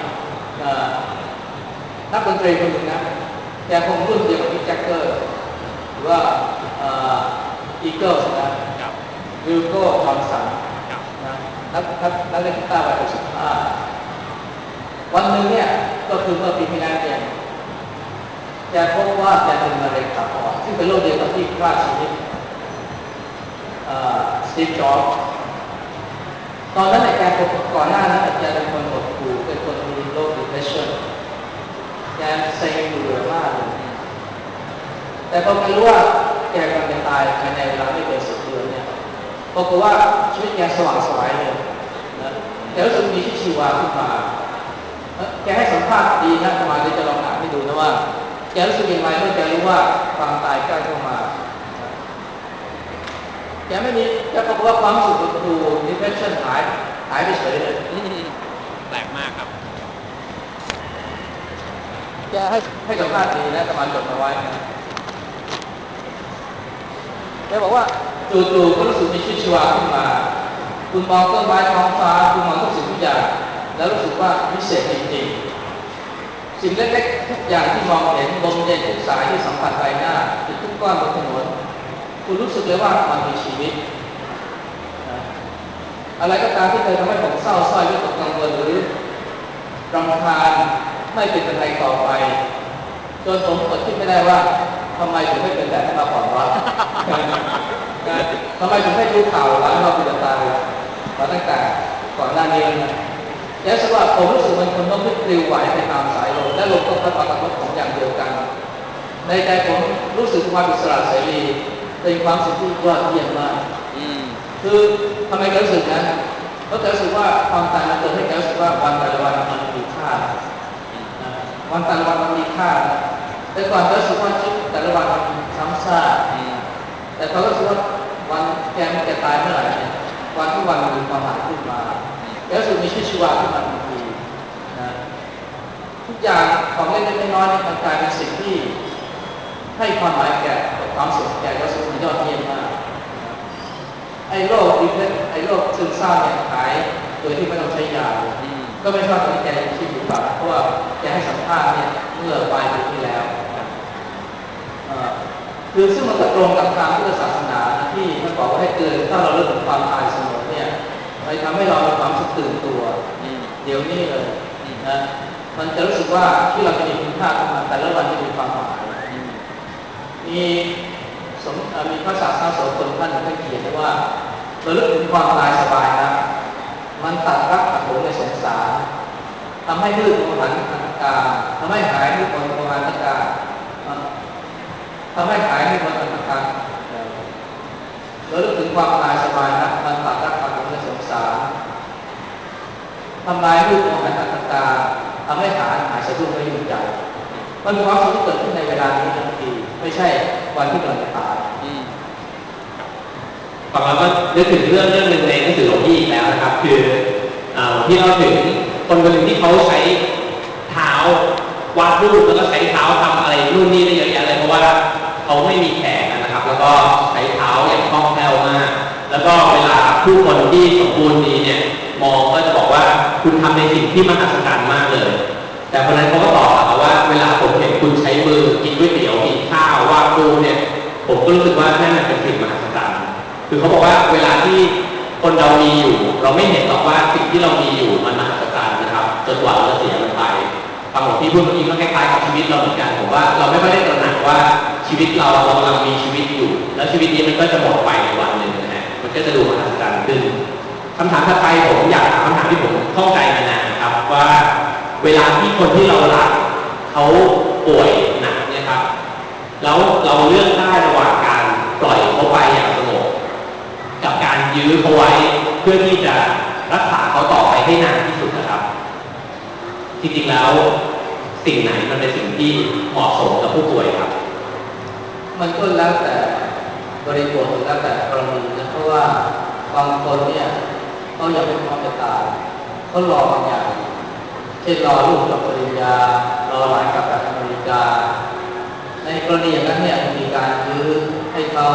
นักดนตรีคนหนึ่งนะแกคงรุ่นเดียวกับมิกแจ็คเกอร์หรือว่าอีเกิลส์นะวิลโก้จอห์นสันนะนักเล่นกีตาร์วัย65วันหนึ่งเนี่ยก็คือเมื่อปีที่แล้วเนี่ยแกพบว่าแกเป็นมะเร็งตับอ่อนซึ่งเป็นโรคเดียวกับที่ฆ่าชีวิตสตีฟจ็อบส์ตอนนั้นแกก่อนหน้านั้นแกเป็นคนหดหู่เป็นคนมีโรค depression แกเซ็งอยู่เยอะมากเลยแต่พอแกรู้ว่าแกกำลังจะตายภายในเวลาไม่เกิน10 เดือนเนี่ยปรากฏว่าชีวิตแกสว่างไสวเลยนะแกรู้สึกมีชีวาขึ้นมาแกให้สัมภาษณ์ดีนะประมาณนี้จะลองอ่านให้ดูนะว่าแกรู้สึกยังไงเมื่อแกรู้ว่าความตายใกล้เข้ามาแกไม่มีแกบอกว่าความสุขดู depression หายไปเฉยเลยแปลกมากครับแกให้สัมภาษณ์ดีนะประมาณจดมาไว้แกบอกว่าจู่ๆก็รู้สึกมีชีวาขึ้นมาคุณมองต้นไม้ท้องฟ้าคุณมองทุกสิ่งทุกอย่างแล้วรู้สึกว่าวิเศษจริงๆสิ่งเล็กๆทุกอย่างที่มองเห็นลมเย็นทุกสายที่สัมผัสใบหน้าทุกก้อนบนถนนคุณรู้สึกเลยว่ามันมีชีวิตอะไรก็ตามที่เคยทำให้ผมเศร้าส้อยวิตกกังวลหรือรำคาญไม่เป็นอะไรต่อไปจนผมอดคิดไม่ได้ว่าทำไมถึงไม่เป็นแบบนี้มาก่อนวะทำไมถึงไม่รู้ข่าวหลังเราเป็นตายมาตั้งแต่ก่อนหน้านี้นะแล้วสำหรับผมรู้สึกมันคนต้องพลิกปลิวไหวไปตามสายลมและลมก็พัดมากระทบของอย่างเดียวกันในใจผมรู้สึกความอิสระเสรีเป็นความสุขที่ยอดเยี่ยมมากคือทำไมรู้สึกนั้นเพราะรู้สึกว่าความตายมันเกิดให้รู้สึกว่าวันแต่ละวันมันมีค่าวันแต่ละวันมันมีค่าแต่ก่อนรู้สึกว่าชีวิตแต่ละวันมันซ้ำซากแต่พอรู้สึกว่าวันแกตายเมื่อไหร่เนี่ยวันทุกวันมันมีความหมายขึ้นมาแล้วรู้สึกมีชีวาขึ้นมาทันทีนะทุกอย่างของเล็กๆน้อยๆมันกลายเป็นสิ่งที่ให้ความหมายแก่ความสุขแก่รู้สึกมันยอดเยี่ยมมากไอ้โรคซึมเศร้าเนี่ยหายโดยที่ไม่ต้องใช้ยาก็ไม่ชอบตอนที่แกยังชีพอยู่ป่ะเพราะว่าแกให้สัมภาษณ์เนี่ยเมื่อปลายปีที่แล้วคือซึ่งมันก็ตรงกับทางพุทธศาสนาที่มันบอกว่าให้เตือนถ้าเราเลิกความตายเสมอเนี่ยไปทำให้เรามีความสุขตื่นตัวเดี๋ยวนี้เลยนะมันจะรู้สึกว่าที่เราจะมีคุณค่าขึ้นมาแต่ละวันจะมีความหมายมีพระศาสนาโสพลท่านเขียนไว้ว่าเราเลิกถึงความตายสบายนะมันตัดรักตัดหลงในสงสารทำให้มืดโมหันอันตรายทำให้หายมืดโมหันอันตรายทำให้หายมืดโมหันอันตรายเราเลิกถึงความตายสบายนะมันตัดรักตัดหลงในสงสารทำลายมืดโมหันอันตรายทำให้หายสะดุ้งไม่อยู่ใจมันมีความสุขที่เกิดขึ้นในเวลานี้ทันทีไม่ใช่วันที่กำลังจะตายฟังแล้วก็นึกถึงเรื่องหนึ่งในหนังสือหลวงพี่อีกแล้วนะครับคือหลวงพี่เล่าถึงคนคนหนึ่งที่เขาใช้เท้าวาดรูปแล้วก็ใช้เท้าทำอะไรนู่นนี่ได้เยอะแยะเลยเพราะว่าเขาไม่มีแขนนะครับ แล้วก็ใช้เท้าอย่างคล่องแคล่วมากแล้วก็เวลาผู้คนที่สมบูรณ์ดีเนี่ยมองก็จะบอกว่าคุณทำในสิ่งที่มหัศจรรย์มากเลยแต่คนนั้นเขาก็ตอบมาว่าเวลาผมเห็นคุณใช้มือกินก๋วยเตี๋ยวกินข้าววาดรูปเนี่ยผมก็รู้สึกว่านั่นเป็นสิ่งมหัศจรรย์คือเขาบอกว่าเวลาที่คนเรามีอยู่เราไม่เห็นหรอกว่าสิ่งที่เรามีอยู่มันมหัศจรรย์นะครับจนกว่าเราจะเสียมันไปฟังหลวงพี่พูดเมื่อกี้ก็คล้ายๆกับชีวิตเราเหมือนกันผมว่าเราไม่ค่อยได้ตระหนักว่าชีวิตเรากำลังมีชีวิตอยู่แล้วชีวิตนี้มันก็จะหมดไปในวันหนึ่งนะฮะมันก็จะดูมหัศจรรย์ขึ้นคำถามถัดไปผมอยากถามคำถามที่ผมเข้าใจมานานครับว่าเวลาที่คนที่เรารักเขาป่วยหนักเนี่ยครับแล้วเราเลือกได้ระหว่างการปล่อยเขาไปอย่างสงบกับการยื้อเขาไว้เพื่อที่จะรักษาเขาต่อไปให้นานที่สุดนะครับจริงๆแล้วสิ่งไหนมันเป็นสิ่งที่เหมาะสมกับผู้ป่วยครับมันก็แล้วแต่บริบทแล้วแต่กรณีนะเพราะว่าบางคนเนี่ยเขาอยากเป็นความตายเขารอบางอย่างเช่นรอลูกจบปริญญารอหลานกลับจากอเมริกาในกรณีอย่างนั้นเนี่ยมีการยื้อให้เขา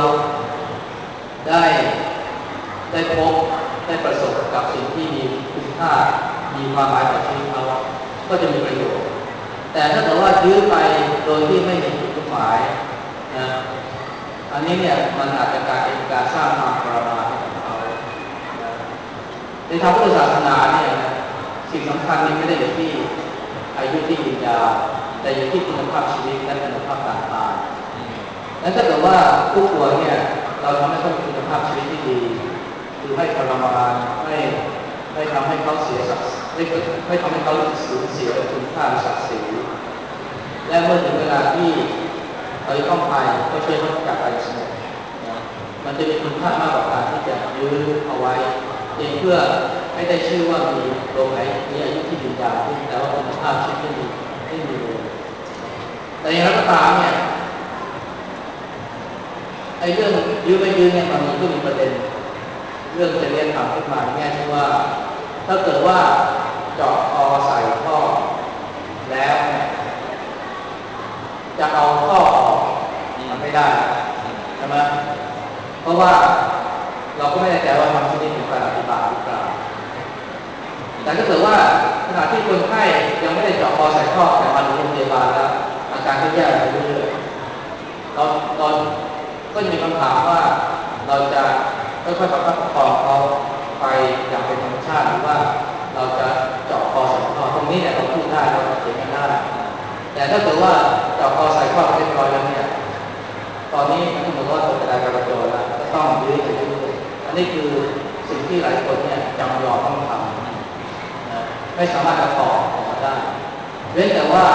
ได้พบได้ประสบกับสิ่งที่มีคุณค่ามีความหมายต่อชีวิตเขาก็จะมีประโยชน์แต่ถ้าเกิดว่ายื้อไปโดยที่ไม่มีจุดหมายนะอันนี้เนี่ยมันอาจจะกลายเป็นการสร้างความทรมานให้กับเขาในทางพุทธศาสนาเนี่ยสิ่งสำคัญนี่ไม่ได้อยู่ที่อายุที่ยืนยาวแต่อยู่ที่คุณภาพชีวิตและคุณภาพการตายและถ้าเกิดว่าผู้ป่วยเนี่ยเราทำให้เขามีคุณภาพชีวิตที่ดีคือไม่ทรมานไม่ทำให้เขาเสียศักดิ์ไม่ทำให้เขาสูญเสียคุณค่าศักดิ์ศรีและเมื่อถึงเวลาที่เราต้องไปก็ช่วยเขากลับไปสงบมันจะมีคุณค่ามากกว่าการที่จะยื้อเอาไว้เพื่อให้ได้ชื่อว่ามีลมหายมีอายุที่ยืนยาวขึ้นแต่ว่าคุณภาพชีวิตไม่มีเลยแต่อย่างไรก็ตามเนี่ยไอ้เรื่องยื้อไม่ยื้อเนี่ยมันก็มีประเด็นเรื่องจะเรียนถามขึ้นมาแง่ที่ว่าถ้าเกิดว่าเจาะคอใส่ท่อแล้วเนี่ยจะเอาท่อออกมันไม่ได้ใช่ไหมเพราะว่าเราก็ไม่แน่ใจว่าทำที่นี่ถึงการอธิบายหรือเปล่าแต่ถ้าเกิดว่าขณะที่คนไข้ยังไม่ได้เจาะคอใส่ท่อแต่มาถึงโรงพยาบาลแล้วอาการก็แย่ไปเรื่อยๆเราก็จะมีคำถามว่าเราจะค่อยๆประคับประคองเขาไปอย่างเป็นธรรมชาติหรือว่าเราจะเจาะคอใส่ท่อตรงนี้เนี่ยเราพูดได้เราเถียงกันได้แต่ถ้าเกิดว่าเจาะคอใส่ท่อเรียบร้อยแล้วเนี่ยตอนนี้มันเหมือนว่าตกกระไดกระโจนแล้วก็ต้องยื้อไปเรื่อยๆอันนี้คือสิ่งที่หลายคนเนี่ยจำยอมต้องทำนะไม่สามารถจะต่อออกมาได้เว้นแต่ว่า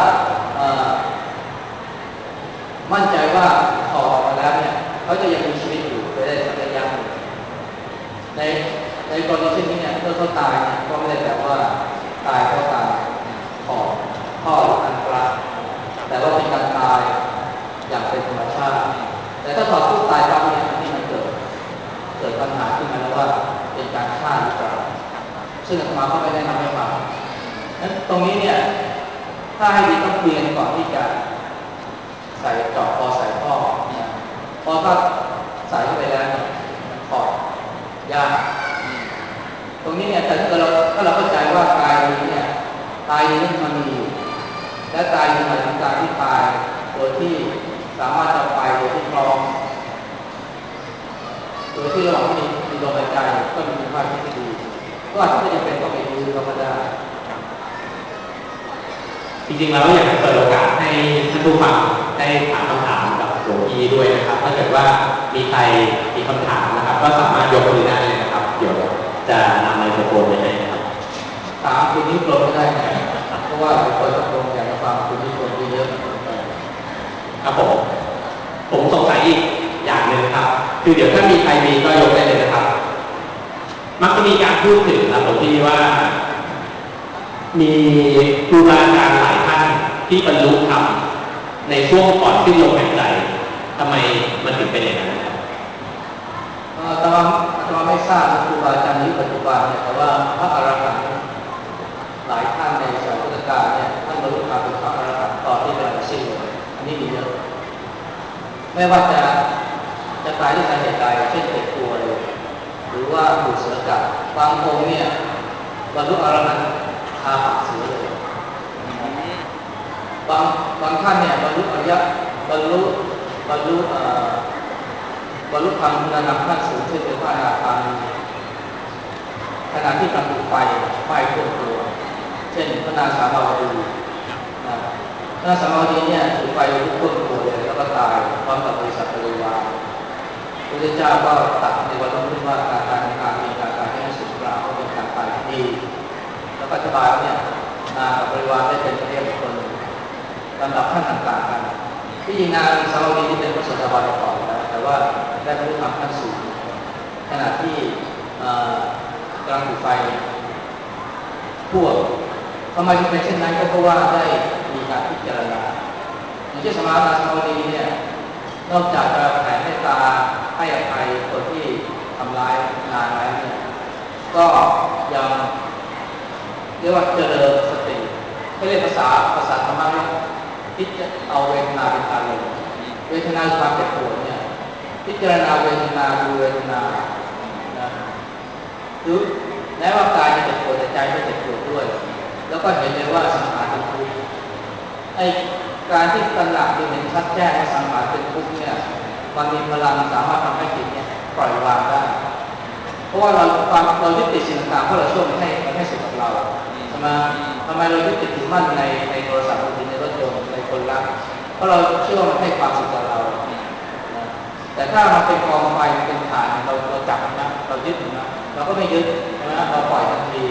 มั่นใจว่าถอดออกมาแล้วเนี่ยเขาจะยังมีชีวิตอยู่ไปได้สักระยะหนึ่งในกรณีเช่นนี้เนี่ยเมื่อเขาตายเนี่ยก็ไม่ได้แปลว่าตายเพราะการถอดท่อหรือการปลั๊กแต่ว่าเป็นการตายอย่างเป็นธรรมชาติแต่ถ้าถอดปุ๊บตายปั๊บเนี่ยที่มันเกิดปัญหาขึ้นมาแล้วว่าเป็นการฆ่าหรือเปล่าซึ่งอาตมาก็ไม่ได้นำให้ฟังนั้นตรงนี้เนี่ยถ้าให้ดีต้องคุยกันก่อนที่จะใส่เจาะคอใส่ท่อเพราะถ้าใส่เข้าไปแล้วเนี่ยถอดยากตรงนี้เนี่ยแต่ถ้าเราเข้าใจว่ากายนี้เนี่ยกายนี้มันมีและกายนี้หมายถึงการที่ตายโดยที่สามารถจะไปโดยที่พร้อมโดยที่ระหว่างที่มีลมหายใจก็มีคุณภาพที่ดีก็อาจจะไม่จำเป็นต้องไปยื้อก็ได้จริงๆแล้วอยากจะเปิดโอกาสให้ท่านผู้ฟังได้ถามคำถามกับหลวงพี่ด้วยนะครับถ้าเกิดว่ามีใครมีคำถามนะครับก็สามารถยกมือได้เลยนะครับเดี๋ยวจะนำไมโครโฟนไปให้นะครับถามคุณนิพนธ์ไม่ได้ไหมเพราะว่าหลายคนก็คงอยากจะฟังคุณนิพนธ์เยอะๆครับผมสงสัยอีกอย่างหนึ่งครับคือเดี๋ยวถ้ามีใครมีก็ยกได้เลยนะครับมักจะมีการพูดถึงนะหลวงพี่ว่ามีครูบาอาจารย์หลายท่านที่บรรลุธรรมในช่วงก่อนสิ้นลมหายใจทำไมมันถึงเป็นอย่างนั้นครับอาตมาไม่ทราบครูบาอาจารย์ในปัจจุบันเนี่ยแต่ว่าพระอรหันต์หลายท่านในสมัยพุทธกาลเนี่ยท่านบรรลุธรรมเป็นพระอรหันต์ตอนที่กำลังสิ้นลมอันนี้มีเยอะไม่ว่าจะตายด้วยสาเหตุใดเช่นเจ็บป่วยหรือว่าถูกเสือกัดบางองค์เนี่ยบรรลุอรหันต์คาปากเสือเลยบางท่านเนี่ยบรรลุอริยบรรลุบรรลุบรรลุธรรมระดับขั้นสูงเช่นเป็นพระอนาคามีขณะที่กำลังถูกไฟไหม้ท่วมตัวเช่นพระนางสามาวดีพระนางสามาวดีเนี่ยถูกไฟท่วมตัวเลยแล้วก็ตายพร้อมกับบริษัทบริวารพระเจ้าก็ตัดในวันรุ่งขึ้นว่าการตายของนางเป็นการตายที่ไม่สุดเปล่าเป็นการตายที่ดีแล้วก็อธิบายเนี่ยนางกับบริวารได้เป็นเรียกคนลำดับขั้นต่างๆกันที่จริงนางสาวดีที่เป็นพระโสดาบันก่อนนะแต่ว่าได้บรรลุธรรมขั้นสูงขณะที่กำลังถูกไฟท่วมทำไมถึงเป็นเช่นนั้นก็เพราะว่าได้มีการพิจารณาอย่างเช่นสมณะสาวดีเนี่ยนอกจากจะแผ่เมตตาให้อภัยคนที่ทำร้ายนางแล้วเนี่ยก็ยังเรียกว่าเจริญสติเขาเรียกภาษาธรรมะว่าพิจารณาเอาเวทนาเป็นอารมณ์เวทนาความเจ็บปวดเนี่ยพิจารณาเวทนาดูเวทนานะคือแม้ว่ากายจะเจ็บปวดแต่ใจก็เจ็บปวดด้วยแล้วก็เห็นเลยว่าสังขารเป็นทุกข์ไอ้การที่ตระหนักเห็นชัดแจ้งว่าสังขารเป็นทุกข์เนี่ยมันมีพลังสามารถทำให้จิตเนี่ยปล่อยวางได้เพราะว่าเรายึดติดสิ่งต่างๆเพราะเราเชื่อมันให้สุขกับเราใช่ไหมทำไมเรายึดติดถือมั่นในโทรศัพท์มือถือในรถยนต์ในคนรักเพราะเราเชื่อว่ามันให้ความสุขกับเราแต่ถ้ามันเป็นกองไฟเป็นฐานเราจับนะเรายึดนะเราก็ไม่ยึดใช่ไหมเราปล่อยทันที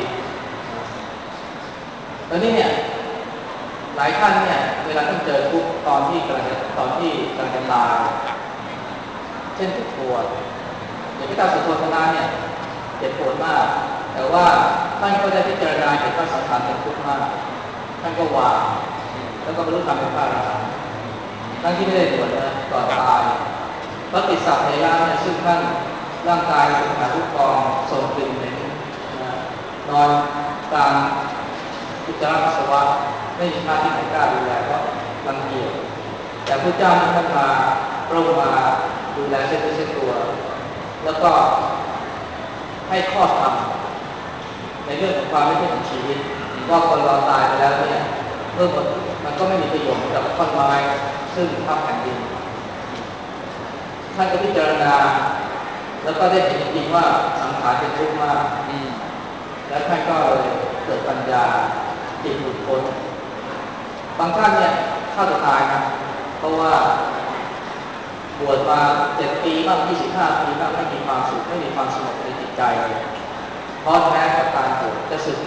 ตอนนี้เนี่ยหลายท่านเนี่ยเวลาท่านเจอทุกตอนที่กำลังจะตายเช่นเจ็บปวดอย่างที่ตาสุโธทนาเนี่ยเจ็บปวดมากแต่ว่าท่านก็ได้พิจารณาเห็นว่าสังขารเป็นทุกข์มากท่านก็วางแล้วก็บรรลุธรรมเป็นพระอรหันต์ทั้งที่ไม่ได้บวชนะก่อนตายพระติสสะเถระเนี่ยซึ่งท่านร่างกายเป็นขาทุกกองส่งกลิ่นเหม็นนอนกลางอุจจาระปัสสาวะไม่มีหน้าที่ไหนกล้าดูแลเพราะรังเกียจแต่พระเจ้าท่านมาพระองค์มาดูแลเช็ดตัวแล้วก็ให้ข้อธรรมในเรื่องของความไม่เที่ยงของชีวิตว่าคนเราตายไปแล้วเนี่ยเมื่อมันก็ไม่มีประโยชน์กับท่อนไม้ซึ่งทับแผ่นดินท่านก็พิจารณาแล้วก็ได้เห็นจริงๆว่าสังขารเป็นทุกข์มากและท่านก็เลยเกิดปัญญาจิตหลุดพ้นบางท่านเนี่ยฆ่าตัวตายนะเพราะว่าบวชมา7 ปีบ้าง25 ปีบ้างไม่มีความสุขไม่มีความสงบในจิตใจท้อแท้กับการบวชจะสึก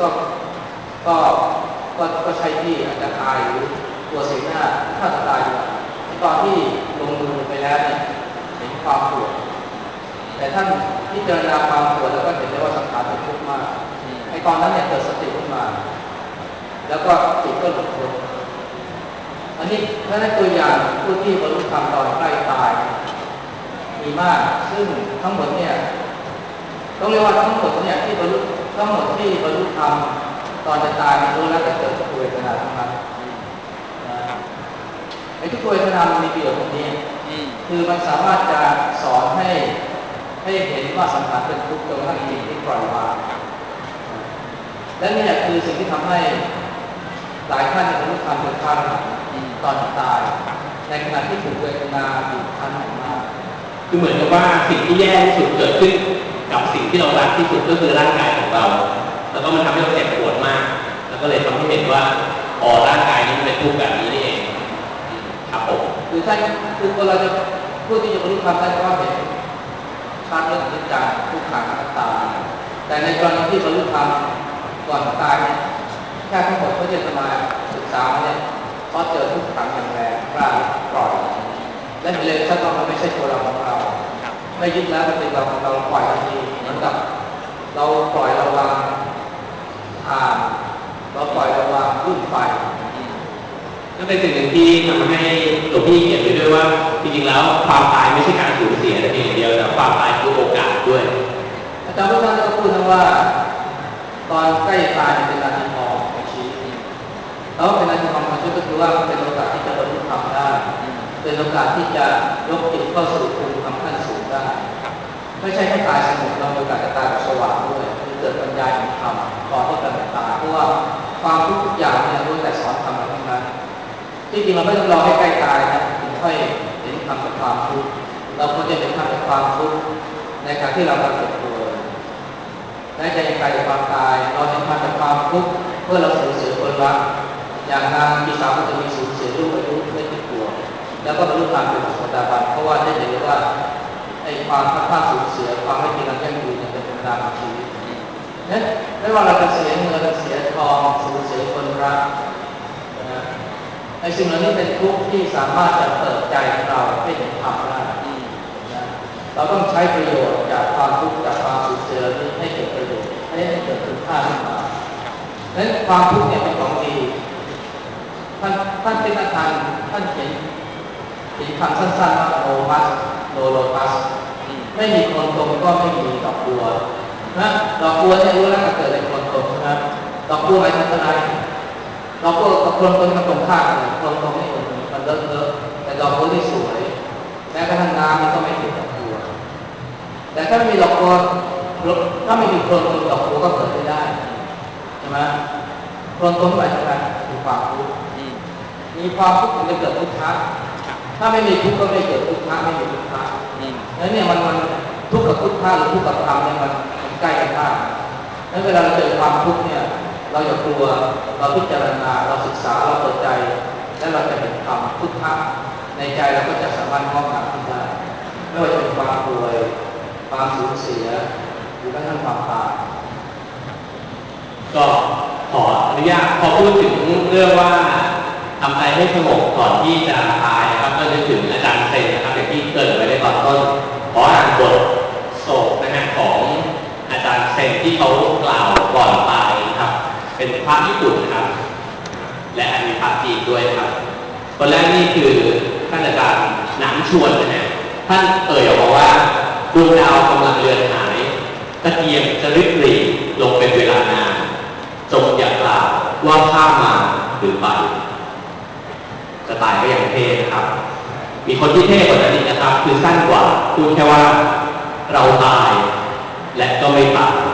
ก็ใช้ที่อาจจะตายหรือตัวเสียหน้าฆ่าตัวตายอยู่ตอนที่ลงมือไปแล้วเนี่ยเห็นความปวดแต่ท่านพิจารณาความปวดแล้วก็เห็นได้ว่าสังขารเป็นทุกข์มากไอ้ตอนนั้นเนี่ยเกิดสติขึ้นมาแล้วก็จิตก็หลุดพ้นอันนี้ถ้าได้ตัวอย่างผู้ที่บรรลุธรรมตอนใกล้ตายมีมากซึ่งทั้งหมดเนี่ยต้องเรียกว่าทั้งหมดเนี่ยที่บรรลุทั้งหมดที่บรรลุธรรมตอนจะตายในรู้แล้วแต่เกิดจากเวทนาทั้งนั้นไอ้ทุกเวทนามันมีประโยชน์ตรงนี้คือมันสามารถจะสอนให้เห็นว่าสังขารเป็นทุกข์จนกระทั่งจิตที่ปล่อยวางและนี่แหละคือสิ่งที่ทำให้หลายท่านบรรลุธรรมเป็นพระอรหันต์ตอนตายในขณะที่ถูกเวทนาบีบคั้นมากคือเหมือนกับว่าสิ่งที่แย่ที่สุดเกิดขึ้นกับสิ่งที่เรารักที่สุดก็คือร่างกายของเราแล้วก็มันทำให้เราเจ็บปวดมากแล้วก็เลยทำให้เห็นว่าร่างกายนี้มันเป็นทุกข์แบบนี้นี่เองครับผมคือท่านคือคนเราจะพูดที่จะบรรลุธรรมได้ก็เห็นชัดเรื่องอนิจจังทุกขังอนัตตาแต่ในกรณีที่บรรลุธรรมก่อนตายเนี่ยแค่ทั้งหมดเขาจะมาศึกษาเนี่ยเพราะเจอทุกขังอย่างแรงกล้าปล่อยและเห็นเลยชัดว่ามันไม่ใช่ตัวเราของเราไม่ยึดแล้วมันเป็นเราของเราปล่อยทันทีเหมือนกับเราปล่อยเราวางเราปล่อยเราวางรุ่นไฟแล้วเป็นสิ่งหนึ่งที่ทำให้หลวงพี่เขียนไว้ด้วยว่าจริงๆแล้วความตายไม่ใช่การสูญเสียแต่เพียงอย่างเดียวแต่ความตายคือโอกาสด้วยอาจารย์พุทธานก็พูดนะว่าตอนใกล้ตายเป็นนาทีทองของชีวิตแล้วเป็นนาทีทองของชีวิตก็คือว่าเป็นโอกาสที่จะบรรลุธรรมได้เป็นโอกาสที่จะยกจิตเข้าสู่ภูมิธรรมขั้นสูงได้ไม่ใช่แค่ตายสงบเรามีโอกาสจะตายแบบสว่างด้วยเกิดปัญญาของธรรมก่อนที่จะตายเพราะว่าความทุกข์ทุกอย่างเนี่ยล้วนแต่สอนธรรมทั้งนั้นที่จริงเราไม่ต้องรอให้ใกล้ตายนะถึงค่อยเห็นธรรมกับความทุกข์เราควรจะเห็นธรรมกับความทุกข์ในการที่เรากำลังเจ็บป่วยแม้จะยังไกลจากความตายเราเห็นธรรมกับความทุกข์เมื่อเราสูญเสียคนรักอย่างนางปีสาวก็จะมีสูญเสียลูกอายุไม่กี่ขวบแล้วก็บรรลุธรรมเป็นโสดาบันเพราะว่าได้เห็นว่าไอ้ความพัดพลาดสูญเสียความไม่มีรักยั่งยืนเป็นธรรมดาของชีวิตนั้นไม่ว่าเราจะเสียเงินเสียทองสูญเสียคนรักนะไอ้สิ่งเหล่านี้เป็นทุกข์ที่สามารถจะเปิดใจของเราให้เห็นธรรมได้นะเราต้องใช้ประโยชน์จากความทุกข์จากความสูญเสียนี้ให้เกิดประโยชน์ให้เกิดคุณค่าขึ้นมานั้นความทุกข์เนี่ยเป็นของดีท่านเป็นอาจารย์ท่านเขียนคำสั้นๆว่าโนมัสโนโลตัสไม่มีคนตรงก็ไม่มีดอกบัวนะดอกบัวเนี่ยรู้แล้วมันเกิดในคนตรงนะดอกบัวหมายถึงอะไรดอกบัวกับคนตรงมันตรงข้ามกันคนตรงนี่มันเลอะแต่ดอกบัวที่สวยแม้กระทั่งน้ำมันก็ไม่ติดดอกบัวแต่ถ้ามีดอกบัวถ้าไม่มีคนตรงดอกบัวก็เกิดไม่ได้ใช่ไหมคนตรงหมายถึงอะไรคือความทุกข์มีความทุกข์ถึงจะเกิดทุกข์ถ้าไม่มีทุกข์ก็ไม่เกิดทุกข์ไม่มีทุกข์แล้วเนี่ยมันทุกข์กับทุกข์หรือทุกข์กับธรรมเนี่ยมันใกล้กันมากนั้นเวลาเราเจอความทุกข์เนี่ยเราอย่ากลัวเราพิจารณาเราศึกษาเราเปิดใจและเราจะเห็นธรรมทุกข์ในใจเราก็จะสามารถมองหาธรรมได้ไม่ว่าจะเป็นความป่วยความสูญเสียหรือแม้กระทั่งความตายก็ขออนุญาตพอพูดถึงเรื่องว่าทำใจให้สงบก่อนที่จะตายนะครับก็จะถึงอาจารย์เซนนะครับอย่างที่เกริ่นไว้ในตอนต้นขออ่านบทโศกนะฮะของอาจารย์เซนที่เขากล่าวก่อนตายครับเป็นพระญี่ปุ่นนะครับและมีพระจีนด้วยครับคนแรกนี่คือท่านอาจารย์หนังชวนนะฮะท่านออกมาว่าดวงดาวกำลังเลือนหายตะเกียงจะริบหรี่ลงเป็นเวลานานจงอย่ากล่าวว่าข้ามาหรือไปจะตายก็อย่างเท่นะครับมีคนที่เท่กว่านั้นอีกนะครับคือสั้นกว่าพูดแค่ว่าเราตายและก็ไม่ตาย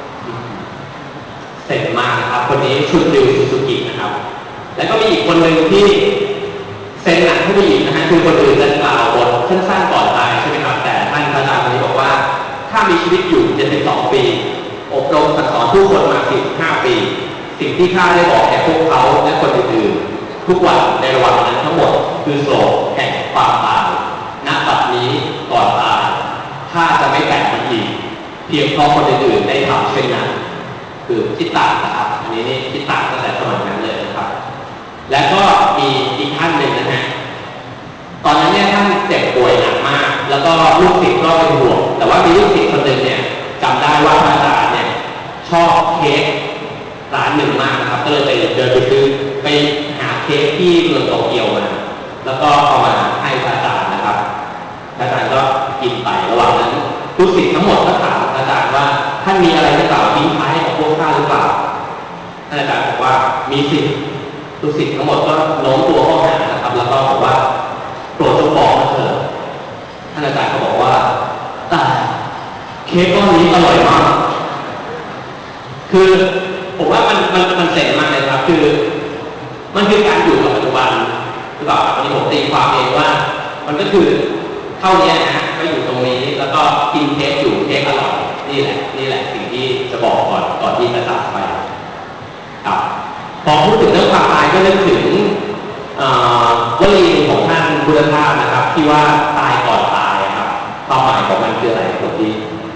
เสร็จมากนะครับคนนี้ชุดริวซูซูกินะครับแล้วก็มีอีกคนหนึ่งที่เซ็นหนักขึ้นไปอีกนะฮะคือคนอื่นจะกล่าวบทสั้นๆก่อนตายใช่ไหมครับแต่ท่านอาจารย์คนนี้บอกว่าถ้ามีชีวิตอยู่72ปีอบรมสั่งสอนผู้คนมา45ปีสิ่งที่ข้าได้บอกแก่พวกเขาและคนอื่นๆทุกวันในระหว่างนั้นทั้งหมดคือโศกแห่งความตายณบัดนี้ก่อนตายข้าจะไม่แต่งมันอีกเพียงเพราะคนอื่นๆได้ทำเช่นนั้นคือคิดต่างนะครับอันนี้นี่คิดต่างตั้งแต่สมัยนั้นเลยนะครับและก็มีอีกท่านหนึ่งนะฮะตอนนั้นเนี่ยท่านเจ็บป่วยหนักมากแล้วก็ลูกศิษย์ก็เป็นห่วงแต่ว่ามีลูกศิษย์คนหนึ่งเนี่ยจำได้ว่าพระอาจารย์เนี่ยชอบเค้กร้านหนึ่งมากนะครับก็เลยไปเดินไปซื้อไปหาเค้กที่เมืองโตเกียวมาแล้วก็เอามาให้พระอาจารย์นะครับพระอาจารย์ก็กินไประหว่างนั้นลูกศิษย์ทั้งหมดก็ถามพระอาจารย์ว่าท่านมีอะไรจะกล่าวทิ้งท้ายให้กับพวกข้าหรือเปล่าท่านอาจารย์บอกว่ามีสิทธิ์ลูกศิษย์ทั้งหมดก็โน้มตัวเข้าหานะครับแล้วก็บอกว่าโปรดจงบอกมาเถิดท่านอาจารย์ก็บอกว่าแต่เค้กก้อนนี้อร่อยมากคือผมว่ามันเจ๋งมากเลยครับคือมันคือการอยู่กับปัจจุบันหรือเปล่าวันนี้ผมตีความเองว่ามันก็คือเท่านี้นะก็อยู่ตรงนี้แล้วก็กินเค้กอยู่เค้กอร่อยนี่แหละสิ่งที่จะบอกก่อนที่จะจากไปครับพอพูดถึงเรื่องความตายก็นึกถึงวลีของท่านพุทธทาสนะครับที่ว่าตายก่อนตายครับความหมายของมันคืออะไรครับพี่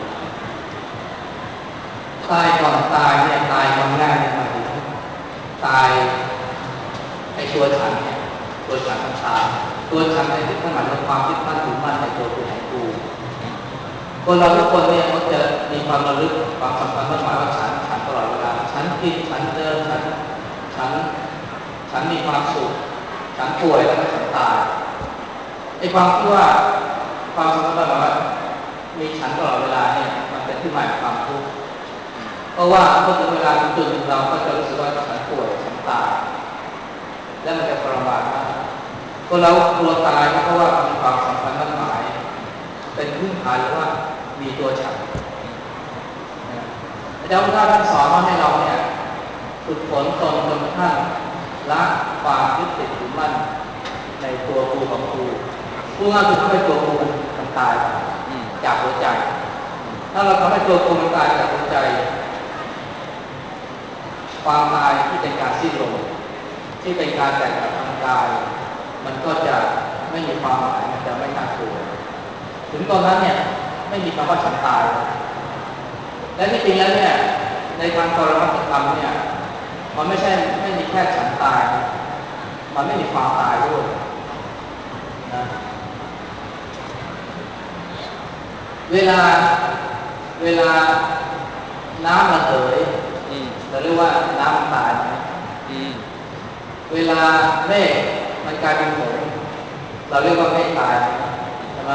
ตายก่อนตายเนี่ยตายครั้งแรกเนี่ยหมายถึงตายไอ้ตัวฉันเนี่ยตัวฉันมันตายตัวฉันในที่หมายถึงความยึดมั่นถือมั่นในตัวกูของกูคนเราทุกคนเนี่ยเขาจะมีความระลึกความสำคัญมากมายว่าฉันตลอดเวลาฉันกินฉันเดินฉันมีความสุขฉฉันป่วยแล้วก็ฉันตายไอ้ความที่ว่าความสมมติว่ามีฉันตลอดเวลาเนี่ยมันเป็นที่มาของความทุกข์เพราะว่าเมื่อถึงเวลาจุดหนึ่งเราก็จะรู้สึกว่าฉันป่วยฉันตายและมันจะทรมานมากคนเรากลัวตายเพราะว่ามีความสำคัญมั่นหมายเป็นพื้นฐานหรือว่ามีตัวฉันอาจารย์พุทธท่านสอนว่าให้เราเนี่ยฝึกฝนตนจนกระทั่งละความยึดติดถือมั่นในตัวครูของครูผู้ง่ายคือทำให้ตัวครูมันตายจากหัวใจถ้าเราทำให้ตัวครูมันตายจากหัวใจความตายที่เป็นการสิ้นลมที่เป็นการแตกดับทางกายมันก็จะไม่มีความหมายมันจะไม่น่ากลัวถึงตอนนั้นเนี่ยไม่มีคำว่าฉันตายและที่จริงแล้วเนี่ยในทางปรมัตถธรรมเนี่ยมันไม่มีแค่ฉันตายมันไม่มีความตายด้วยนะเวลาน้ำมันเอ่ยเราเรียกว่าน้ำมันตายนะเวลาเมฆมันกลายเป็นฝนเราเรียกว่าเมฆตายใช่ไหม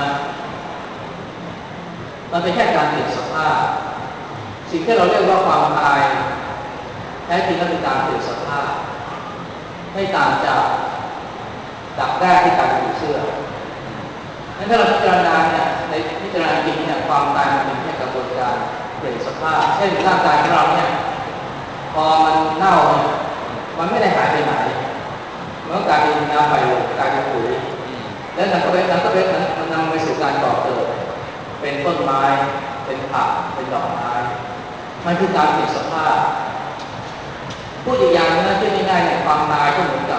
มันเป็นแค่การเปลี่ยนสภาพสิ่งที่เราเรียกว่าความตายแท้จริงก็คือการเปลี่ยนสภาพไม่ต่างจากดักแรกที่กลายเป็นเสื้องั้นถ้าเราพิจารณาเนี่ยในพิจารณาจริงเนี่ยความตายมันเป็นแค่กระบวนการเปลี่ยนสภาพเช่นร่างกายของเราเนี่ยพอมันเน่าเนี่ยมันไม่ได้หายไปไหนมันก็กลายเป็นน้ำไปกลายเป็นปุ๋ยแล้วมันนำไปสู่การก่อเกิดเป็นต้นไม้เป็นผักเป็นดอกไม้มันคือการเปลี่ยนสภาพพูดอีกอย่างนึงนะที่ง่ายๆเนี่ยความตายก็เหมือนกับ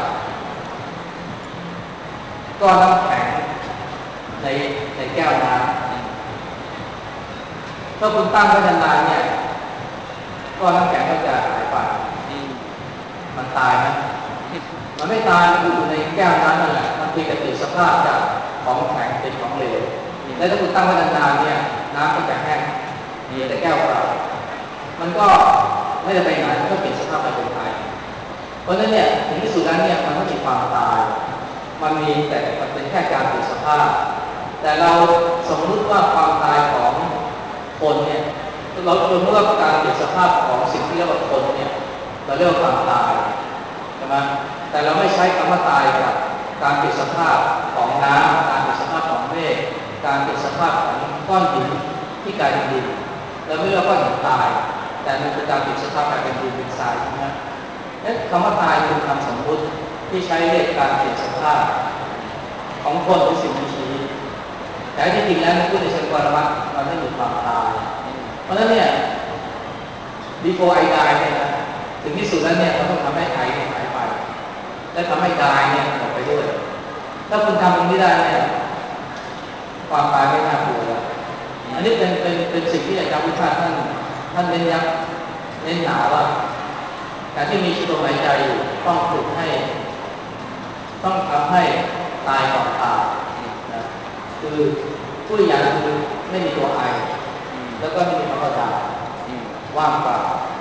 ก้อนน้ำแข็งในแก้วน้ำถ้าคุณตั้งไว้นานๆเนี่ยก้อนน้ำแข็งก็จะหายไปมันตายไหมมันไม่ตายมันอยู่ในแก้วน้ำนั่นแหละมันเพียงแต่เปลี่ยนสภาพจากของแข็งเป็นของเหลวและถ้าคุณตั้งไว้นานๆเนี่ยน้ำก็จะแห้งมีแต่แก้วเปล่ามันก็ไม่ได้ไปไหนมันก็เปลี่ยนสภาพไปเป็นไอเพราะฉะนั้นเนี่ยถึงที่สุดแล้วเนี่ยมันไม่มีความตายมันเป็นแค่การเปลี่ยนสภาพแต่เราสมมติว่าความตายของคนเนี่ยเราสมมติว่าการเปลี่ยนสภาพของสิ่งที่เรียกว่าคนเนี่ยเราเรียกว่าความตายใช่ไหมแต่เราไม่ใช้คำว่าตายกับการเปลี่ยนสภาพของน้ำการเปลี่ยนสภาพของเมฆการเปลี่ยนสภาพของก้อนหินที่กลายเป็นดินเราไม่เรียกว่าหินตายแต่มันคือการเปลี่ยนสภาพกลายเป็นดินเป็นทรายนะนั่นคำว่าตายคือคำสมมติที่ใช้เรียกการเปลี่ยนสภาพของคนหรือสิ่งมีชีวิตแต่ที่จริงแล้วในพูดในเชิงปรมัตถ์มันไม่มีความตายเพราะฉะนั้นเนี่ย before I die เนี่ยนะถึงที่สุดแล้วเนี่ยเราต้องทำให้ไอหายไปและทำให้ die เนี่ยหมดไปด้วยถ้าคุณทำตรงนี้ได้เนี่ยความตายไม่น่ากลัวแล้วอันนี้เป็นสิ่งที่อาจารย์พุทธะท่านเน้นย้ำเน้นหนาว่าการที่มีชีวิตลมหายใจอยู่ต้องฝึกให้ต้องทำให้ตายก่อนตายนะคือผู้อย่างคือไม่มีตัวไอแล้วก็ไม่มีคำว่าดาว่างเปล่า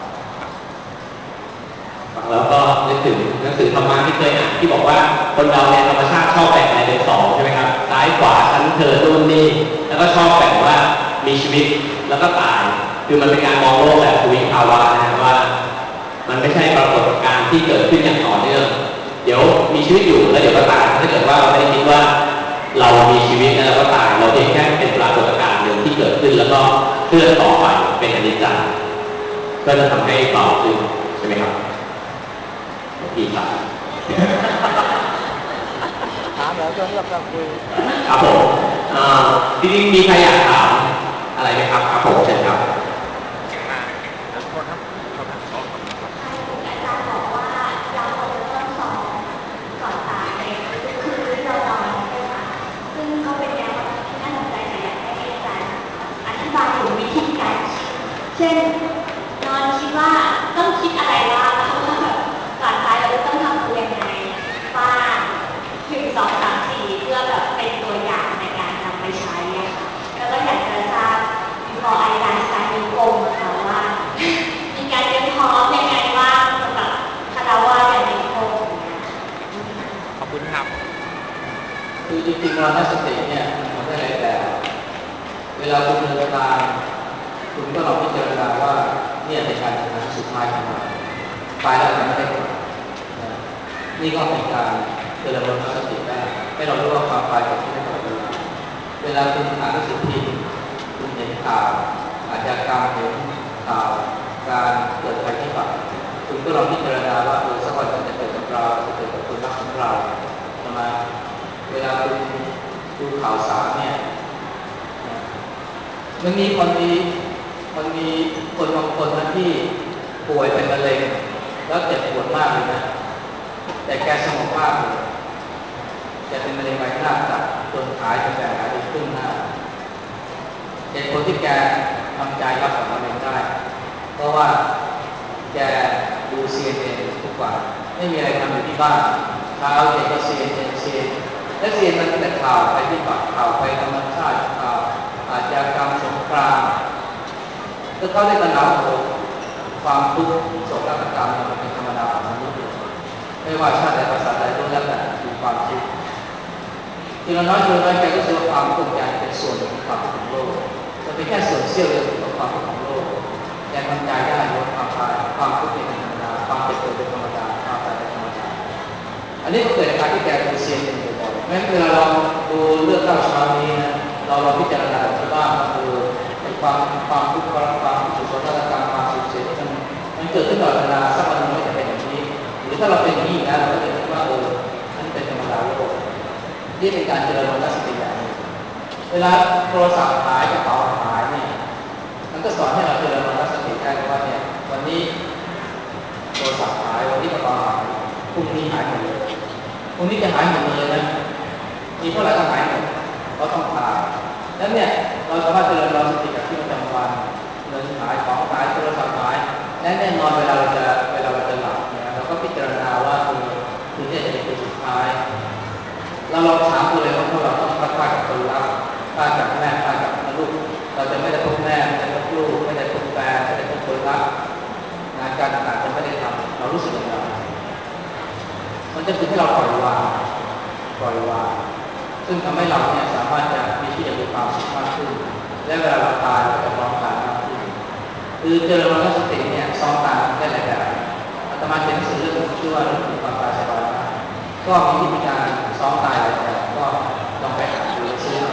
แล้วก็นึกถึงหนังสือธรรมะที่เคยอ่านที่บอกว่าคนเราเนี่ยธรรมชาติชอบแบ่งอะไรเป็นสองใช่ไหมครับซ้ายขวาชั้นเธอนู่นนี่แล้วก็ชอบแบ่งว่ามีชีวิตแล้วก็ตายคือมันเป็นการมองโลกแบบทวิภาวะนะว่ามันไม่ใช่ปรากฏการณ์ที่เกิดขึ้นอย่างต่อเนื่องเดี๋ยวมีชีวิตอยู่แล้วเดี๋ยวก็ตายถ้าเกิดว่าเราไม่ได้คิดว่าเรามีชีวิตแล้วเราก็ตายเราเพียงแค่เป็นปรากฏการณ์หนึ่งที่เกิดขึ้นแล้วก็เคลื่อนต่อไปเป็นอนิจจังก็จะทำให้เบาขึ้นใช่ไหมครับอีกครับถามแล้วก็เราคุยครับผมจริงๆมีใครอยากถามอะไรไหมครับครับผมเชิญครับโทษครับอาจารย์บอกว่าเราต้องสอนก่อนตายในทุกคืนที่เรานอนใช่ไหมคะซึ่งก็เป็นแนวที่น่าสนใจแต่อยากให้อาจารย์อธิบายถึงวิธีการคิดเช่นนอนคิดว่าต้องคิดอะไรบ้างว่าแบบก่อนตายเราจะต้องทำตัวยังไงบ้าง1 2 3 4เพื่อแบบเป็นตัวอย่างในการนำไปใช้อะค่ะแล้วก็อยากจะทราบ before I die มีญาณสติเนี่ยมันทำได้หลายแบบเวลาคุณเดินทางคุณก็ลองพิจารณาว่าเนี่ยเป็นการเดินทางสุดท้ายของเราไปแล้วจะไม่ได้กลับนี่ก็เป็นการเจริญญาณสติได้ให้เรารู้ว่าความตายเกิดขึ้นได้ตลอดเวลาเวลาคุณอ่านหนังสือพิมพ์คุณเห็นข่าวอาชญากรรมเห็นข่าวการเกิดภัยพิบัติคุณก็ลองพิจารณาว่าสักวันมันจะเกิดกับเราจะเกิดกับคนรักของเราใช่ไหมเวลาคุณดูข่าวสารเนี่ยมันมีคนบางคนนะที่ป่วยเป็นมะเร็งแล้วเจ็บปวดมากเลยนะแต่แกสงบมากเลยแกเป็นมะเร็งใบหน้าตัดจนหายจนแบบหายไปครึ่งหน้าเหตุผลที่แกทำใจรับกับมะเร็งได้เพราะว่าแกดู CNN ทุกวันไม่มีอะไรทำอยู่ที่บ้านเช้าเย็นก็ CNN และ CNN มันแต่ข่าวไปที่บัตรข่าวไปธรรมชาติข่าวอาชญากรรมสงครามแล้วเขาได้ตระหนักความทุกข์โศกนาฏกรรมมันเป็นธรรมดาของมนุษย์ไม่ว่าชาติใดภาษาใดรู้แล้วแต่มีความทุกข์ทีละน้อยแกก็รู้สึกว่าความทุกข์แกเป็นส่วนของความของโลกจะเป็นแค่ส่วนเสี้ยวเดียวของความทุกข์ของโลกแกทำใจได้ว่าความตายความทุกข์เป็นธรรมดาความเจ็บปวดเป็นธรรมดาความตายเป็นธรรมดาอันนี้ก็เกิดจากการที่แกดูเซียนเป็นบ่อยๆแม้เวลาเราดูเรื่องเล่าเช้านี้นะเราพิจารณาที่บ้านก็คือความทุกข์ความสุขสนานความสุขเสียที่มันเกิดขึ้นตลอดเวลาสักวันหนึ่งมันจะเป็นอย่างนี้หรือถ้าเราเป็นอย่างนี้นะเราก็จะคิดว่านั่นเป็นธรรมดาโลกนี่เป็นการเจริญมรรคสติอย่างนี้เวลาโทรศัพท์หายกระเป๋าหายเนี่ยมันก็สอนให้เราเจริญมรรคสติได้ว่าเนี่ยวันนี้โทรศัพท์หายวันนี้กระเป๋าหายพรุ่งนี้หายหมดเลยพรุ่งนี้จะหายหมดเลยนะมีเท่าไหร่ก็หายหมดเราต้องผ่านแล้วเนี่ยเราสามารถเจริญมรรคสติกับที่ประจำวันเงินหายของหายโทรศัพท์หายและแน่นอนเวลาเราจะหลับเนี่ยเราก็พิจารณาว่าคือเนี่ยจะเป็นตัวสุดท้ายเราลองถามตัวเองว่าพวกเราต้องพัดพากับคนรักพากับแม่พากับลูกเราจะไม่ได้พบแม่ไม่ได้พบลูกไม่ได้พบแฟนไม่ได้พบคนรักงานการต่างๆจะไม่ได้ทำเรารู้สึกอย่างไรมันจะถึงให้เราปล่อยวางซึ่งทำให้เราเนี่ยสามารถจะมีชีวิตมีความสุขมากขึ้นและเวลาเราตายก็จะมองตายมากขึ้นคือเจริญมรรคสติเนี่ยซ้อมตายได้หลายแบบอาตมาเขียนหนังสือเรื่องชื่อว่าเรื่องของความตายสบายก็มีวิธีการซ้อมตายหลายแบบก็ลองไปหาดูซื้อ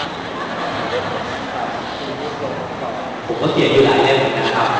ผมก็เขียนอยู่หลายเล่มเหมือนกันครับ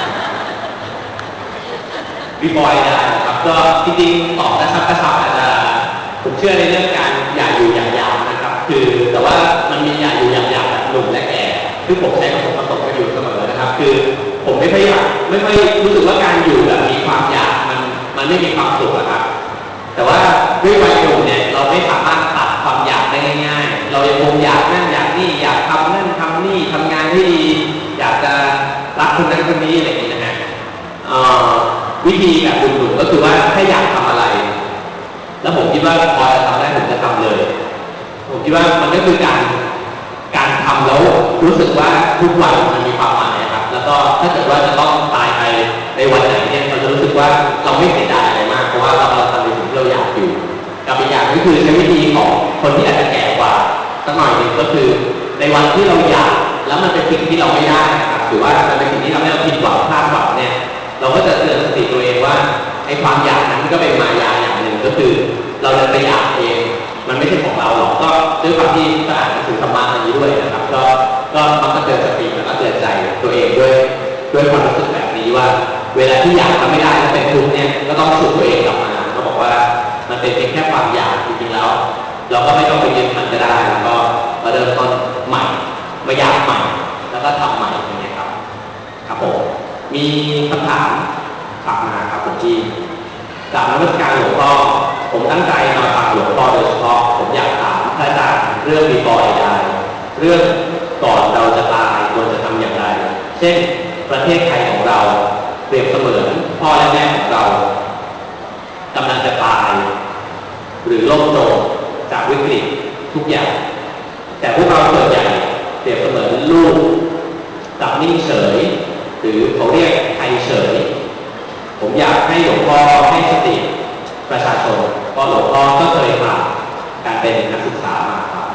รีบอยได้ครับก็จริงๆตอบนะครับกระชับอาจจะผมเชื่อในเรื่องการอย่าอยู่อย่างยาวนะครับคือแต่ว่ามันมีอย่าอยู่อย่างยาวแบบหนุ่มและแก่ซึ่งผมใช้ผสมกันอยู่เสมอนะครับคือผมไม่ค่อยรู้สึกว่าการอยู่แบบมีความอยากมันไม่มีความสุขนะครับแต่ว่าด้วยวัยหนุ่มเนี่ยเราไม่สามารถตัดความอยากได้ง่ายๆเรายังคงอยากนั่นอยากนี่อยากทำนั่นทำนี่ทำงานที่ดีอยากจะรักคนนั้นคนนี้อะไรอย่างนี้นะฮะวิธีแบบหนุ่มๆก็คือว่าถ้าอยากทำอะไรแล้วผมคิดว่าพอจะทำได้ผมจะทำเลยผมคิดว่ามันก็คือการทำแล้วรู้สึกว่าทุกวันมันมีความหมายครับแล้วก็ถ้าเกิดว่าจะต้องตายไปในวันไหนเนี่ยเราจะรู้สึกว่าเราไม่เสียดายอะไรมากเพราะว่าเราทำในสิ่งที่เราอยากอยู่กับอีกอย่างก็คือใช้วิธีของคนที่อาจจะแก่กว่าสักหน่อยหนึ่งก็คือในวันที่เราอยากแล้วมันเป็นสิ่งที่เราไม่ได้นะครับหรือว่ามันเป็นสิ่งที่ทำให้เราผิดหวังพลาดหวังเนี่ยเราก็จะเตือนสติตัวเองว่าไอ้ความอยากนั้นก็เป็นมายาอย่างหนึ่งก็คือเราจะไปอยากเองมันไม่ใช่ของเราหรอกก็ด้วยความที่ก็อ่านหนังสือธรรมะอย่างนี้ด้วยนะครับก็มักจะเตือนสติแล้วก็เตือนใจตัวเองด้วยความรู้สึกแบบนี้ว่าเวลาที่อยากทำไม่ได้แล้วเป็นทุกข์เนี่ยก็ต้องฉุดตัวเองกลับมาเขาบอกว่ามันเป็นเพียงแค่ความอยากจริงๆแล้วเราก็ไม่ต้องไปยึดมันก็ได้แล้วก็มาเริ่มต้นใหม่มาอยากใหม่แล้วก็ทำใหม่อย่างเงี้ยครับครับผมมีคำถามถามมาครับผมที่กราบนมัสการหลวงพ่อผมตั้งใจมาฟังหลวงพ่อโดยเฉพาะผมอยากถามพระอาจารย์เรื่อง before I die เรื่องก่อนเราจะตายควรจะทำอย่างไรเช่นประเทศไทยของเราเปรียบเสมือนพ่อและแม่ของเรากำลังจะตายหรือล่มจมจากวิกฤตทุกอย่างแต่พวกเราส่วนใหญ่เปรียบเสมือนลูกกับนิ่งเฉยหรือเขาเรียกไทยเฉยผมอยากให้หลวงพ่อให้สติประชาชนเพราะหลวงพ่อก็เคยผ่านการเป็นนักศึกษามาครับ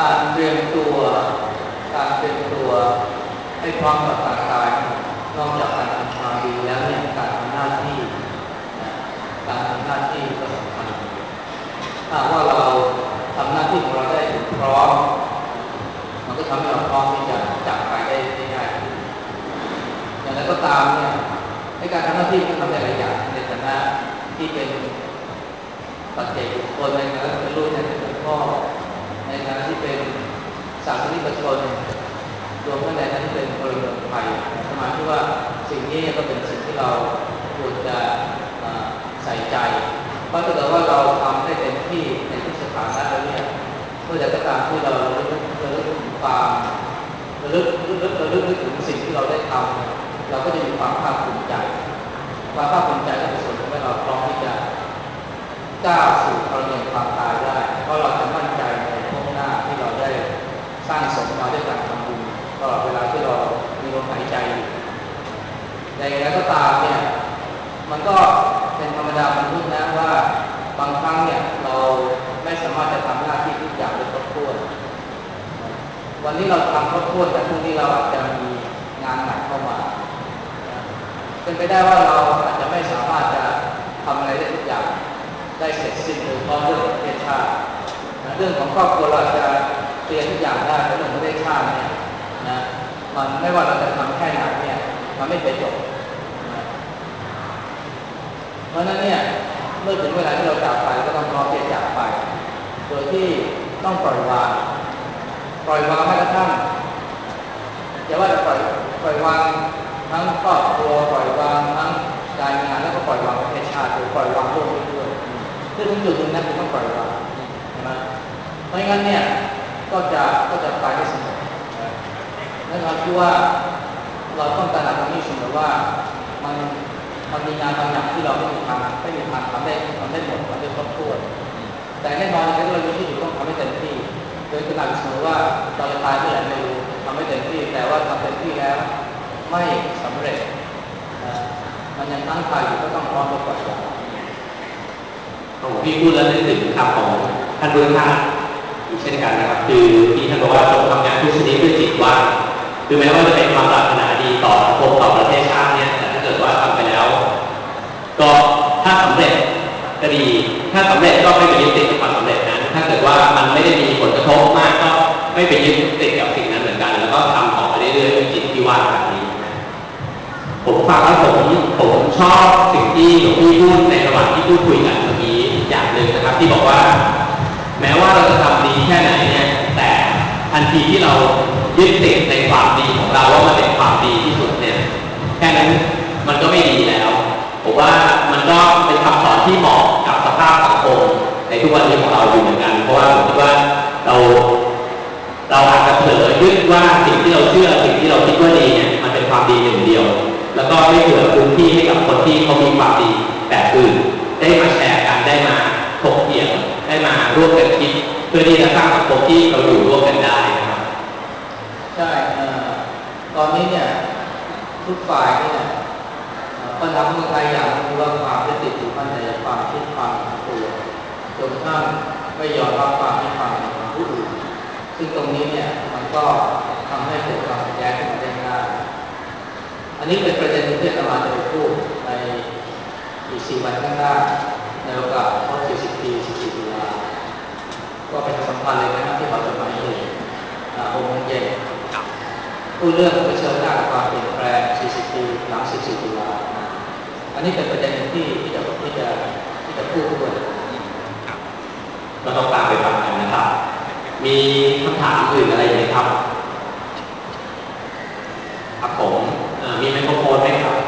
การเตรียมตัวให้พร้อมกับการตายนอกจากการทำความดีแล้วเนี่ยการทำหน้าที่นะการทำหน้าที่ก็สำคัญถ้าว่าเราทำหน้าที่ของเราได้ถึงพร้อมมันก็ทำให้เราพร้อมที่จะจากไปได้ง่ายขึ้นอย่างไรก็ตามเนี่ยในการทำหน้าที่ก็ทำได้หลายอย่างในฐานะที่เป็นปัจเจกบุคคลในฐานะที่เป็นลูกในฐานะที่เป็นพ่อในฐานะที่เป็นศาสนิกชนรวมทั้งในฐานะที่เป็นพลเมืองไทยหมายถึงว่าสิ่งนี้ก็เป็นสิ่งที่เราควรจะใส่ใจเพราะถ้าเกิดว่าเราทำได้เต็มที่ในทุกสถานะแล้วเนี่ยเมื่อใดก็ตามที่เราระลึกถึงความระลึกถึงสิ่งที่เราได้ทำเราก็จะมีความภาคภูมิใจความภาคภูมิใจก็เป็นส่วนที่ทำให้เราพร้อมที่จะก้าวสู่พลังความตายได้เพราะเราจะมั่นใจในภพหน้าที่เราได้สร้างสมมาด้วยการทำบุญตลอดเวลาที่เรามีลมหายใจอยู่แต่อย่างไรก็ตามเนี่ยมันก็เป็นธรรมดาของมนุษย์นะว่าบางครั้งเนี่ยเราไม่สามารถจะทำหน้าที่ทุกอย่างได้ครบถ้วนวันนี้เราทำครบถ้วนแต่พรุ่งนี้เราอาจจะมีงานหนักเข้ามาเป็นไปได้ว่าเราอาจจะไม่สามารถจะทำอะไรได้ทุกอย่างได้เสร็จสิ้นโดยเฉพาะเรื่องประเทศชาติเรื่องของครอบครัวเราจะเตรียมทุกอย่างได้แต่เรื่องประเทศชาติเนี่ยนะมันไม่ว่าเราจะทำแค่ไหนเนี่ยมันไม่เป็นจบนะเพราะนั้นเนี่ยเมื่อถึงเวลาที่เราจากไปก็ต้องพร้อมที่จะจากไปโดยที่ต้องปล่อยวางแม้กระทั่งอย่าว่าจะปล่อยวางทั้งครอบครัวปล่อยวางทั้งการงานแล้วก็ปล่อยวางประเทศชาติโดยปล่อยวางโลกนี้ด้วยซึ่งถึงจุดหนึ่งนั้นคุณต้องปล่อยวางใช่ไหมเพราะงั้นเนี่ยก็จะไปได้เสมอและเราคิดว่าเราต้องตระหนักตรงนี้เสมอว่ามันมีงานบางอย่างที่เราไม่มีทางทำได้หมดทำได้ครบถ้วนแต่แน่นอนในเรามีที่อยู่ต้องทำให้เต็มที่โดยตระหนักเสมอว่าเราจะตายเมื่อไหร่ไม่รู้ทำให้เต็มที่แต่ว่าทำเต็มที่แล้วไม่สำเร็จมันยังตั้งใจอยู่ก็ต้องพร้อมที่จะปล่อยวางของพี่พูดแล้วนึกถึงคำของท่านพุทธทาสอีกเช่นกันนะครับคือที่ท่านบอกว่าจงทำงานทุกชนิดด้วยจิตว่างคือแม้ว่าจะเป็นความปรารถนาดีต่อสังคมต่อประเทศชาติเนี่ยแต่ถ้าเกิดว่าทำไปแล้วก็ถ้าสำเร็จก็ดีถ้าสำเร็จก็ไม่ไปยึดติดกับความสำเร็จนั้นถ้าเกิดว่ามันไม่ได้มีผลกระทบมากก็ไม่ไปยึดติดกับสิ่งนั้นเหมือนกันแล้วก็ทำต่อไปเรื่อยๆด้วยจิตที่ว่างแบบนี้ผมฟังแล้วผมชอบสิ่งที่หลวงพี่พูดในระหว่างที่พูดคุยกันเมื่อกี้อย่างหนึ่งนะครับที่บอกว่าแม้ว่าเราจะทำดีแค่ไหนเนี่ยแต่ทันทีที่เรายึดติดในความดีของเราว่ามันเป็นความดีที่สุดเนี่ยแค่นั้นมันก็ไม่ดีแล้วผมว่ามันก็เป็นคำสอนที่เหมาะกับสภาพสังคมในทุกวันนี้ของเราอยู่เหมือนกันเพราะว่าผมคิดว่าเราอาจจะเผลอยึดว่าสิ่งที่เราเชื่อสิ่งที่เราคิดว่าดีเนี่ยมันเป็นความดีหนึ่งเดียวแล้วก็ไม่เผื่อพื้นที่ให้กับคนที่เขามีความดีแบบอื่นได้มาแชร์กันได้มาถกเถียงได้มาร่วมกันคิดเพื่อที่จะสร้างสังคมที่เราอยู่ร่วมกันได้นะครับใช่ตอนนี้เนี่ยทุกฝ่ายเนี่ยปัญหาเมืองไทยอย่างคือว่าความยึดติดอยู่ภายในความคิดความตัวจนกระทั่งไม่ยอมรับความคิดความของผู้อื่นซึ่งตรงนี้เนี่ยมันก็ทำให้เกิดความแย้งขึ้นมาได้ง่ายอันนี้เป็นประเด็นที่อาจารย์จะไปพูดในอีก4 วันข้างหน้าในโอกาสครบ40 ปี14 ตุลาก็เป็นสำคัญเลยนะครับที่เราจะมาเห็น6 โมงเย็นพูดเรื่องเผชิญหน้ากับความเปลี่ยนแปลง40 ปีหลัง14 ตุลาอันนี้เป็นประเด็นที่จะพูดด้วยก็ต้องตามไปฟังกันนะครับมีคำถามอื่นอะไรไหมครับครับผมมีไมโครโฟนไหมครับ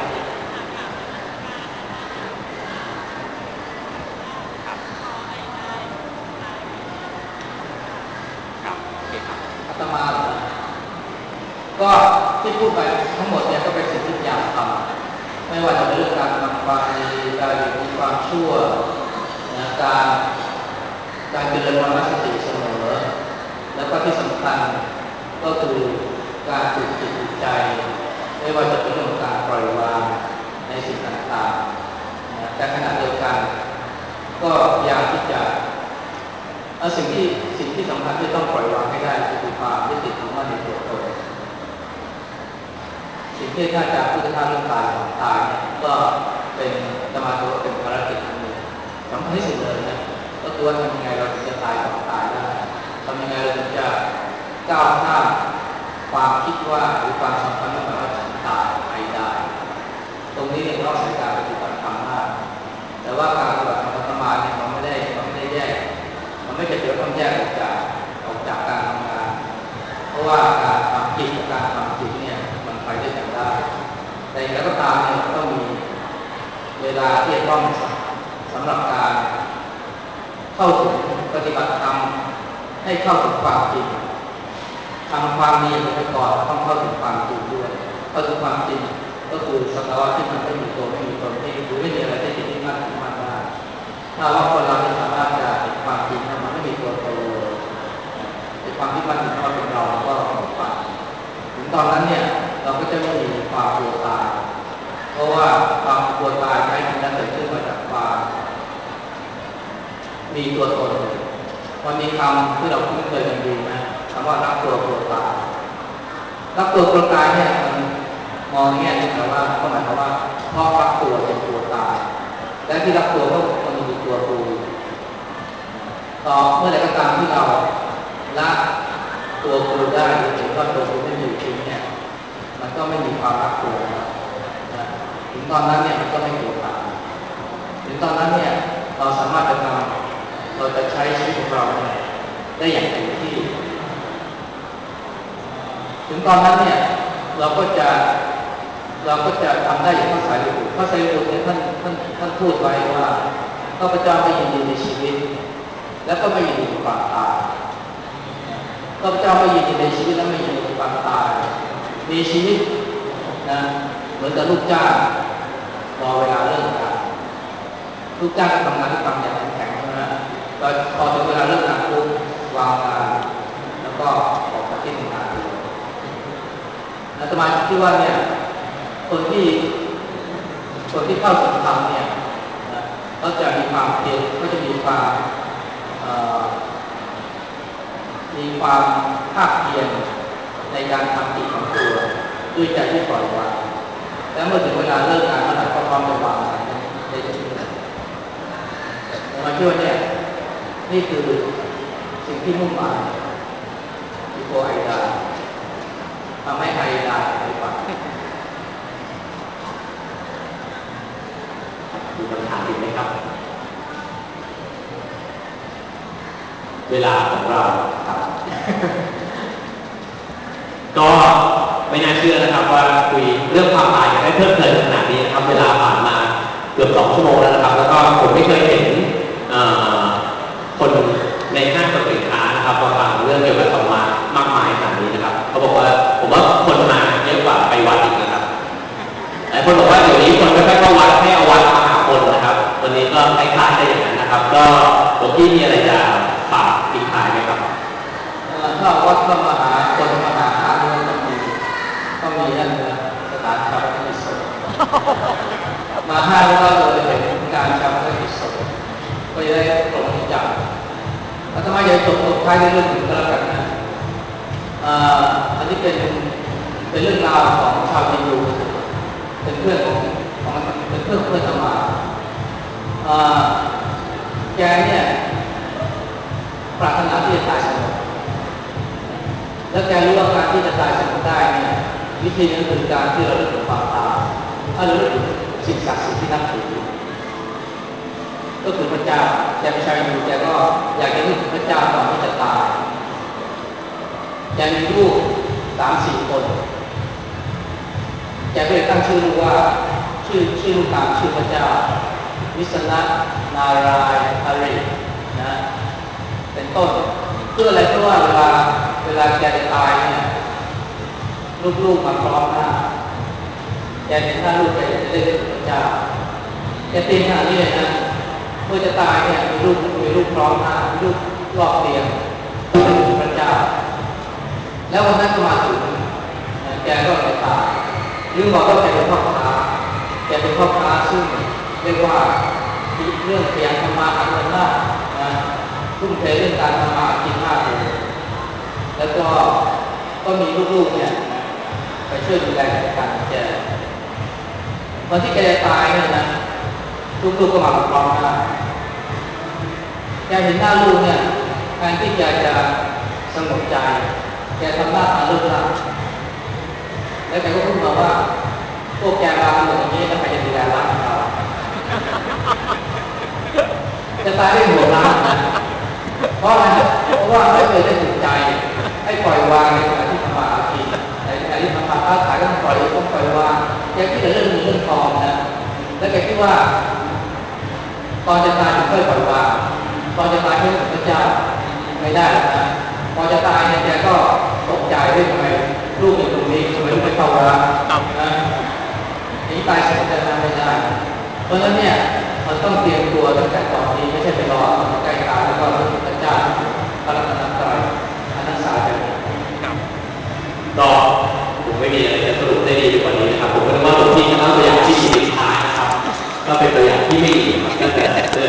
อาตมาก็ที่พูดไปทั้งหมดเนี่ยก็เป็นสิ่งที่อยากทำไม่ว่าจะเป็นเรื่องการทำความดีการหยุดความชั่วนะการเจริญมรรคสติเสมอแล้วก็ที่สำคัญก็คือการฝึกจิตฝึกใจไม่ว่าจะเป็นเรื่องการปล่อยวางในสิ่งต่างๆนะแต่ขณะเดียวกันก็พยายามที่จะสิ่งที่สำคัญที่ต้องปล่อยวางให้ได้น่าจะพุทธทาสเรื่องตายก่อนตายเนี่ยก็เป็นสมาธิเป็นภารกิจอันหนึ่งสำคัญที่สุดเลยนะก็คือว่าทำยังไงเราถึงจะตายก่อนตายได้ทำยังไงเราถึงจะก้าวข้ามความคิดว่าหรือความสำคัญว่าฉันตายไปได้ตรงนี้เนี่ยต้องใช้การปฏิบัติธรรมมากแต่ว่าการปฏิบัติธรรมธรรมะเนี่ยมันไม่ได้แยกมันไม่จะเดี๋ยวต้องแยกออกจากการทำงานเพราะว่าการทำจิตกับการทำจิตเนี่ยมันไปด้วยกันได้แต่อย่างไรก็ตามเนี่ยต้องมีเวลาที่จะต้องสำหรับการเข้าถึงปฏิบัติธรรมให้เข้าถึงความจริงทำความดีไปก่อนต้องเข้าถึงความจริงด้วยเข้าถึงความจริงก็คือสภาวะที่มันไม่มีตัวไม่มีตนไม่หรือไม่มีอะไรที่ติดที่มั่นถือมั่นได้ถ้าว่าคนเราไม่สามารถจะเห็นความจริงนั้นมันไม่มีตัวตนเลยในความที่มันถือว่าเป็นเราก็หมดไปถึงตอนนั้นเนี่ยเราก็จะไม่มีความกลัวตายเพราะว่าความกลัวตายใช้ที่นั้นเกิดขึ้นมาจากความมีตัวตนวันนี้คำที่เราคุ้นเคยกันดีนะคำว่ารักตัวกลัวตายรักตัวกลัวตายเนี่ยมันมองแง่นึงแต่ว่าก็หมายความว่าเพราะรักตัวจนกลัวตายและที่รักตัวก็มันมีตัวกูต่อเมื่อใดก็ตามที่เราละตัวกูได้หรือเห็นว่าตัวกูไม่มีอยู่จริงเนี่ยมันก็ไม่มีความรักตัวนะถึงตอนนั้นเนี่ยมันก็ไม่กลัวตายถึงตอนนั้นเนี่ยเราสามารถจะเราจะใช้ชีวิตของเราเนี่ยได้อย่างเต็มที่ถึงตอนนั้นเนี่ยเราก็จะทำได้อย่างพระสารีบุตรเนี่ยท่านพูดไว้ว่าข้าพเจ้าไม่ยินดีในชีวิตและก็ไม่ยินดีในความตายข้าพเจ้าไม่ยินดีในชีวิตและไม่ยินดีในความตายมีชีวิตนะเหมือนกับลูกจ้างรอเวลาเลิกงานลูกจ้างก็ทำงานที่ทำอย่างแข็งนะพอถึงเวลาเลิกงานปุ๊บวางงานแล้วก็ออกจากที่ทำงานเลยอาตมาคิดว่าเนี่ยคนที่เข้าถึงธรรมเนี่ยก็จะมีความเพียรก็จะมีความภาคเพียรในการทำจิตของตัวด้วยใจที่ปล่อยวางและเมื่อถึงเวลาเลิกงานเมื่อไหร่ก็พร้อมจะวางงานได้ทุกเรื่องแต่มาคิดว่าเนี่ยนี่คือสิ่งที่มุ่งหมายที่ตัวไอดาทำให้ไอดาไปฝันมีคำถามอีกไหมครับเวลาของเราครับ ก็ไม่น่าเชื่อนะครับว่าคุยเรื่องความตายกันได้เพลิดเพลินขนาดนี้นะครับเวลาผ่านมาเกือบ2 ชั่วโมงแล้วนะครับแล้วก็ผมไม่เคยเห็นคนในห้างสรรพสินค้านะครับมาฟังเรื่องเกี่ยวกับธรรมะมากมายขนาดนี้นะครับเขาบอกว่าผมว่าคนมาเยอะกว่าไปวัดอีกนะครับหลายคนบอกว่าเดี๋ยวนี้คนไม่ค่อยเข้าวัดให้เอาวัดมาหาคนนะครับวันนี้ก็คล้ายๆกันอย่างนั้นนะครับก็หลวงพี่มีอะไรจะฝากทิ้งท้ายไหมครับถ้าวัดก็มาหาคนมาหาเรื่องต้องมีนั่นนะสถานชาปนกิจศพมาห้างก็เลยเห็นการชาปนกิจศพก็จะได้ตรงนี้จังอาตมาอยากตกท้ายในเรื่องหนึ่งก็แล้วกันนะอันนี้เป็นเรื่องราวของชาวฮินดูเป็นเพื่อนของเป็นเพื่อนอาตมาแกเนี่ยปรารถนาที่จะตายสงบแล้วแกรู้ว่าการที่จะตายสงบได้เนี่ยวิธีนั้นคือการที่เราเลิกถึงความตายถ้าเราเลิกถึงสิ่งศักดิ์สิทธิ์ที่นับถือก็คือพระเจ้าแกเป็นชาวฮินดูแกก็อยากจะนึกถึงพระเจ้าก่อนที่จะตายแกมีลูก 3-4 คนแกก็เลยตั้งชื่อลูกว่าชื่อลูกตามชื่อพระเจ้าวิษณะนารายณ์หรินะเป็นต้นเพื่ออะไรเพราะว่าเวลาแกจะตายเนี่ยลูกมาพร้อมหน้าแกเห็นหน้าลูกแกจะได้ถึงพระเจ้าแกเตรียมขนาดนี้เลยนะเมื่อจะตายเนี่ยมีลูกพร้อมหน้ามีลูกรอบเตียงเพื่อถึงพระเจ้าแล้ววันนั้นก็มาถึงแกก็เลยตายลืมบอกว่าแกเป็นพ่อค้าซึ่งเรียกว่าเรื่องเสียงธรรมะอันนั้นมากนะทุ่มเทเรื่องการทำมากินมากเลยแล้วก็มีลูกๆเนี่ยไปช่วยดูแลกิจการแกวันที่แกจะตายเนี่ยนะลูกๆก็มาพร้อมหน้าแกเห็นหน้าลูกเนี่ยแทนที่แกจะสงบใจแกทำหน้าตาเลิกลักแล้วแกก็พูดมาว่าพวกแกมากันอย่างนี้แล้วใครจะดูแลร้านของเราจะตายได้หัวร้านนะเพราะอะไรเพราะว่าไม่เคยได้ถูกใจให้ปล่อยวางในขณะที่ทำมาหากินในขณะที่ทำมาค้าขายก็ต้องปล่อยวางแกคิดแต่เรื่องเงินเรื่องทองนะแล้วแกคิดว่าตอนจะตายถึงค่อยปล่อยวางตอนจะตายไม่ถึงพระเจ้าไม่ได้หรอกนะพอจะตายเนี่ยแกก็ตกใจด้วยทำไมลูกอยู่ตรงนี้ทำไมลูกไม่เข้าวัดนะนี้ตายเสร็จจะทำไม่ได้เพราะฉะนั้นเนี่ยมันต้องเตรียมตัวตั้งแต่ตอนนี้ไม่ใช่ไปรอใกล้ตายแล้วก็พระเจ้าพระรัตนตรัยอนันตสาแบบนี้ก็ผมไม่มีอะไรจะสรุปได้ดีกว่านี้นะครับผมก็นึกว่าหลวงพี่จะเล่าตัวอย่างที่ดีสุดท้ายนะครับก็เป็นตัวอย่างที่ไม่ดี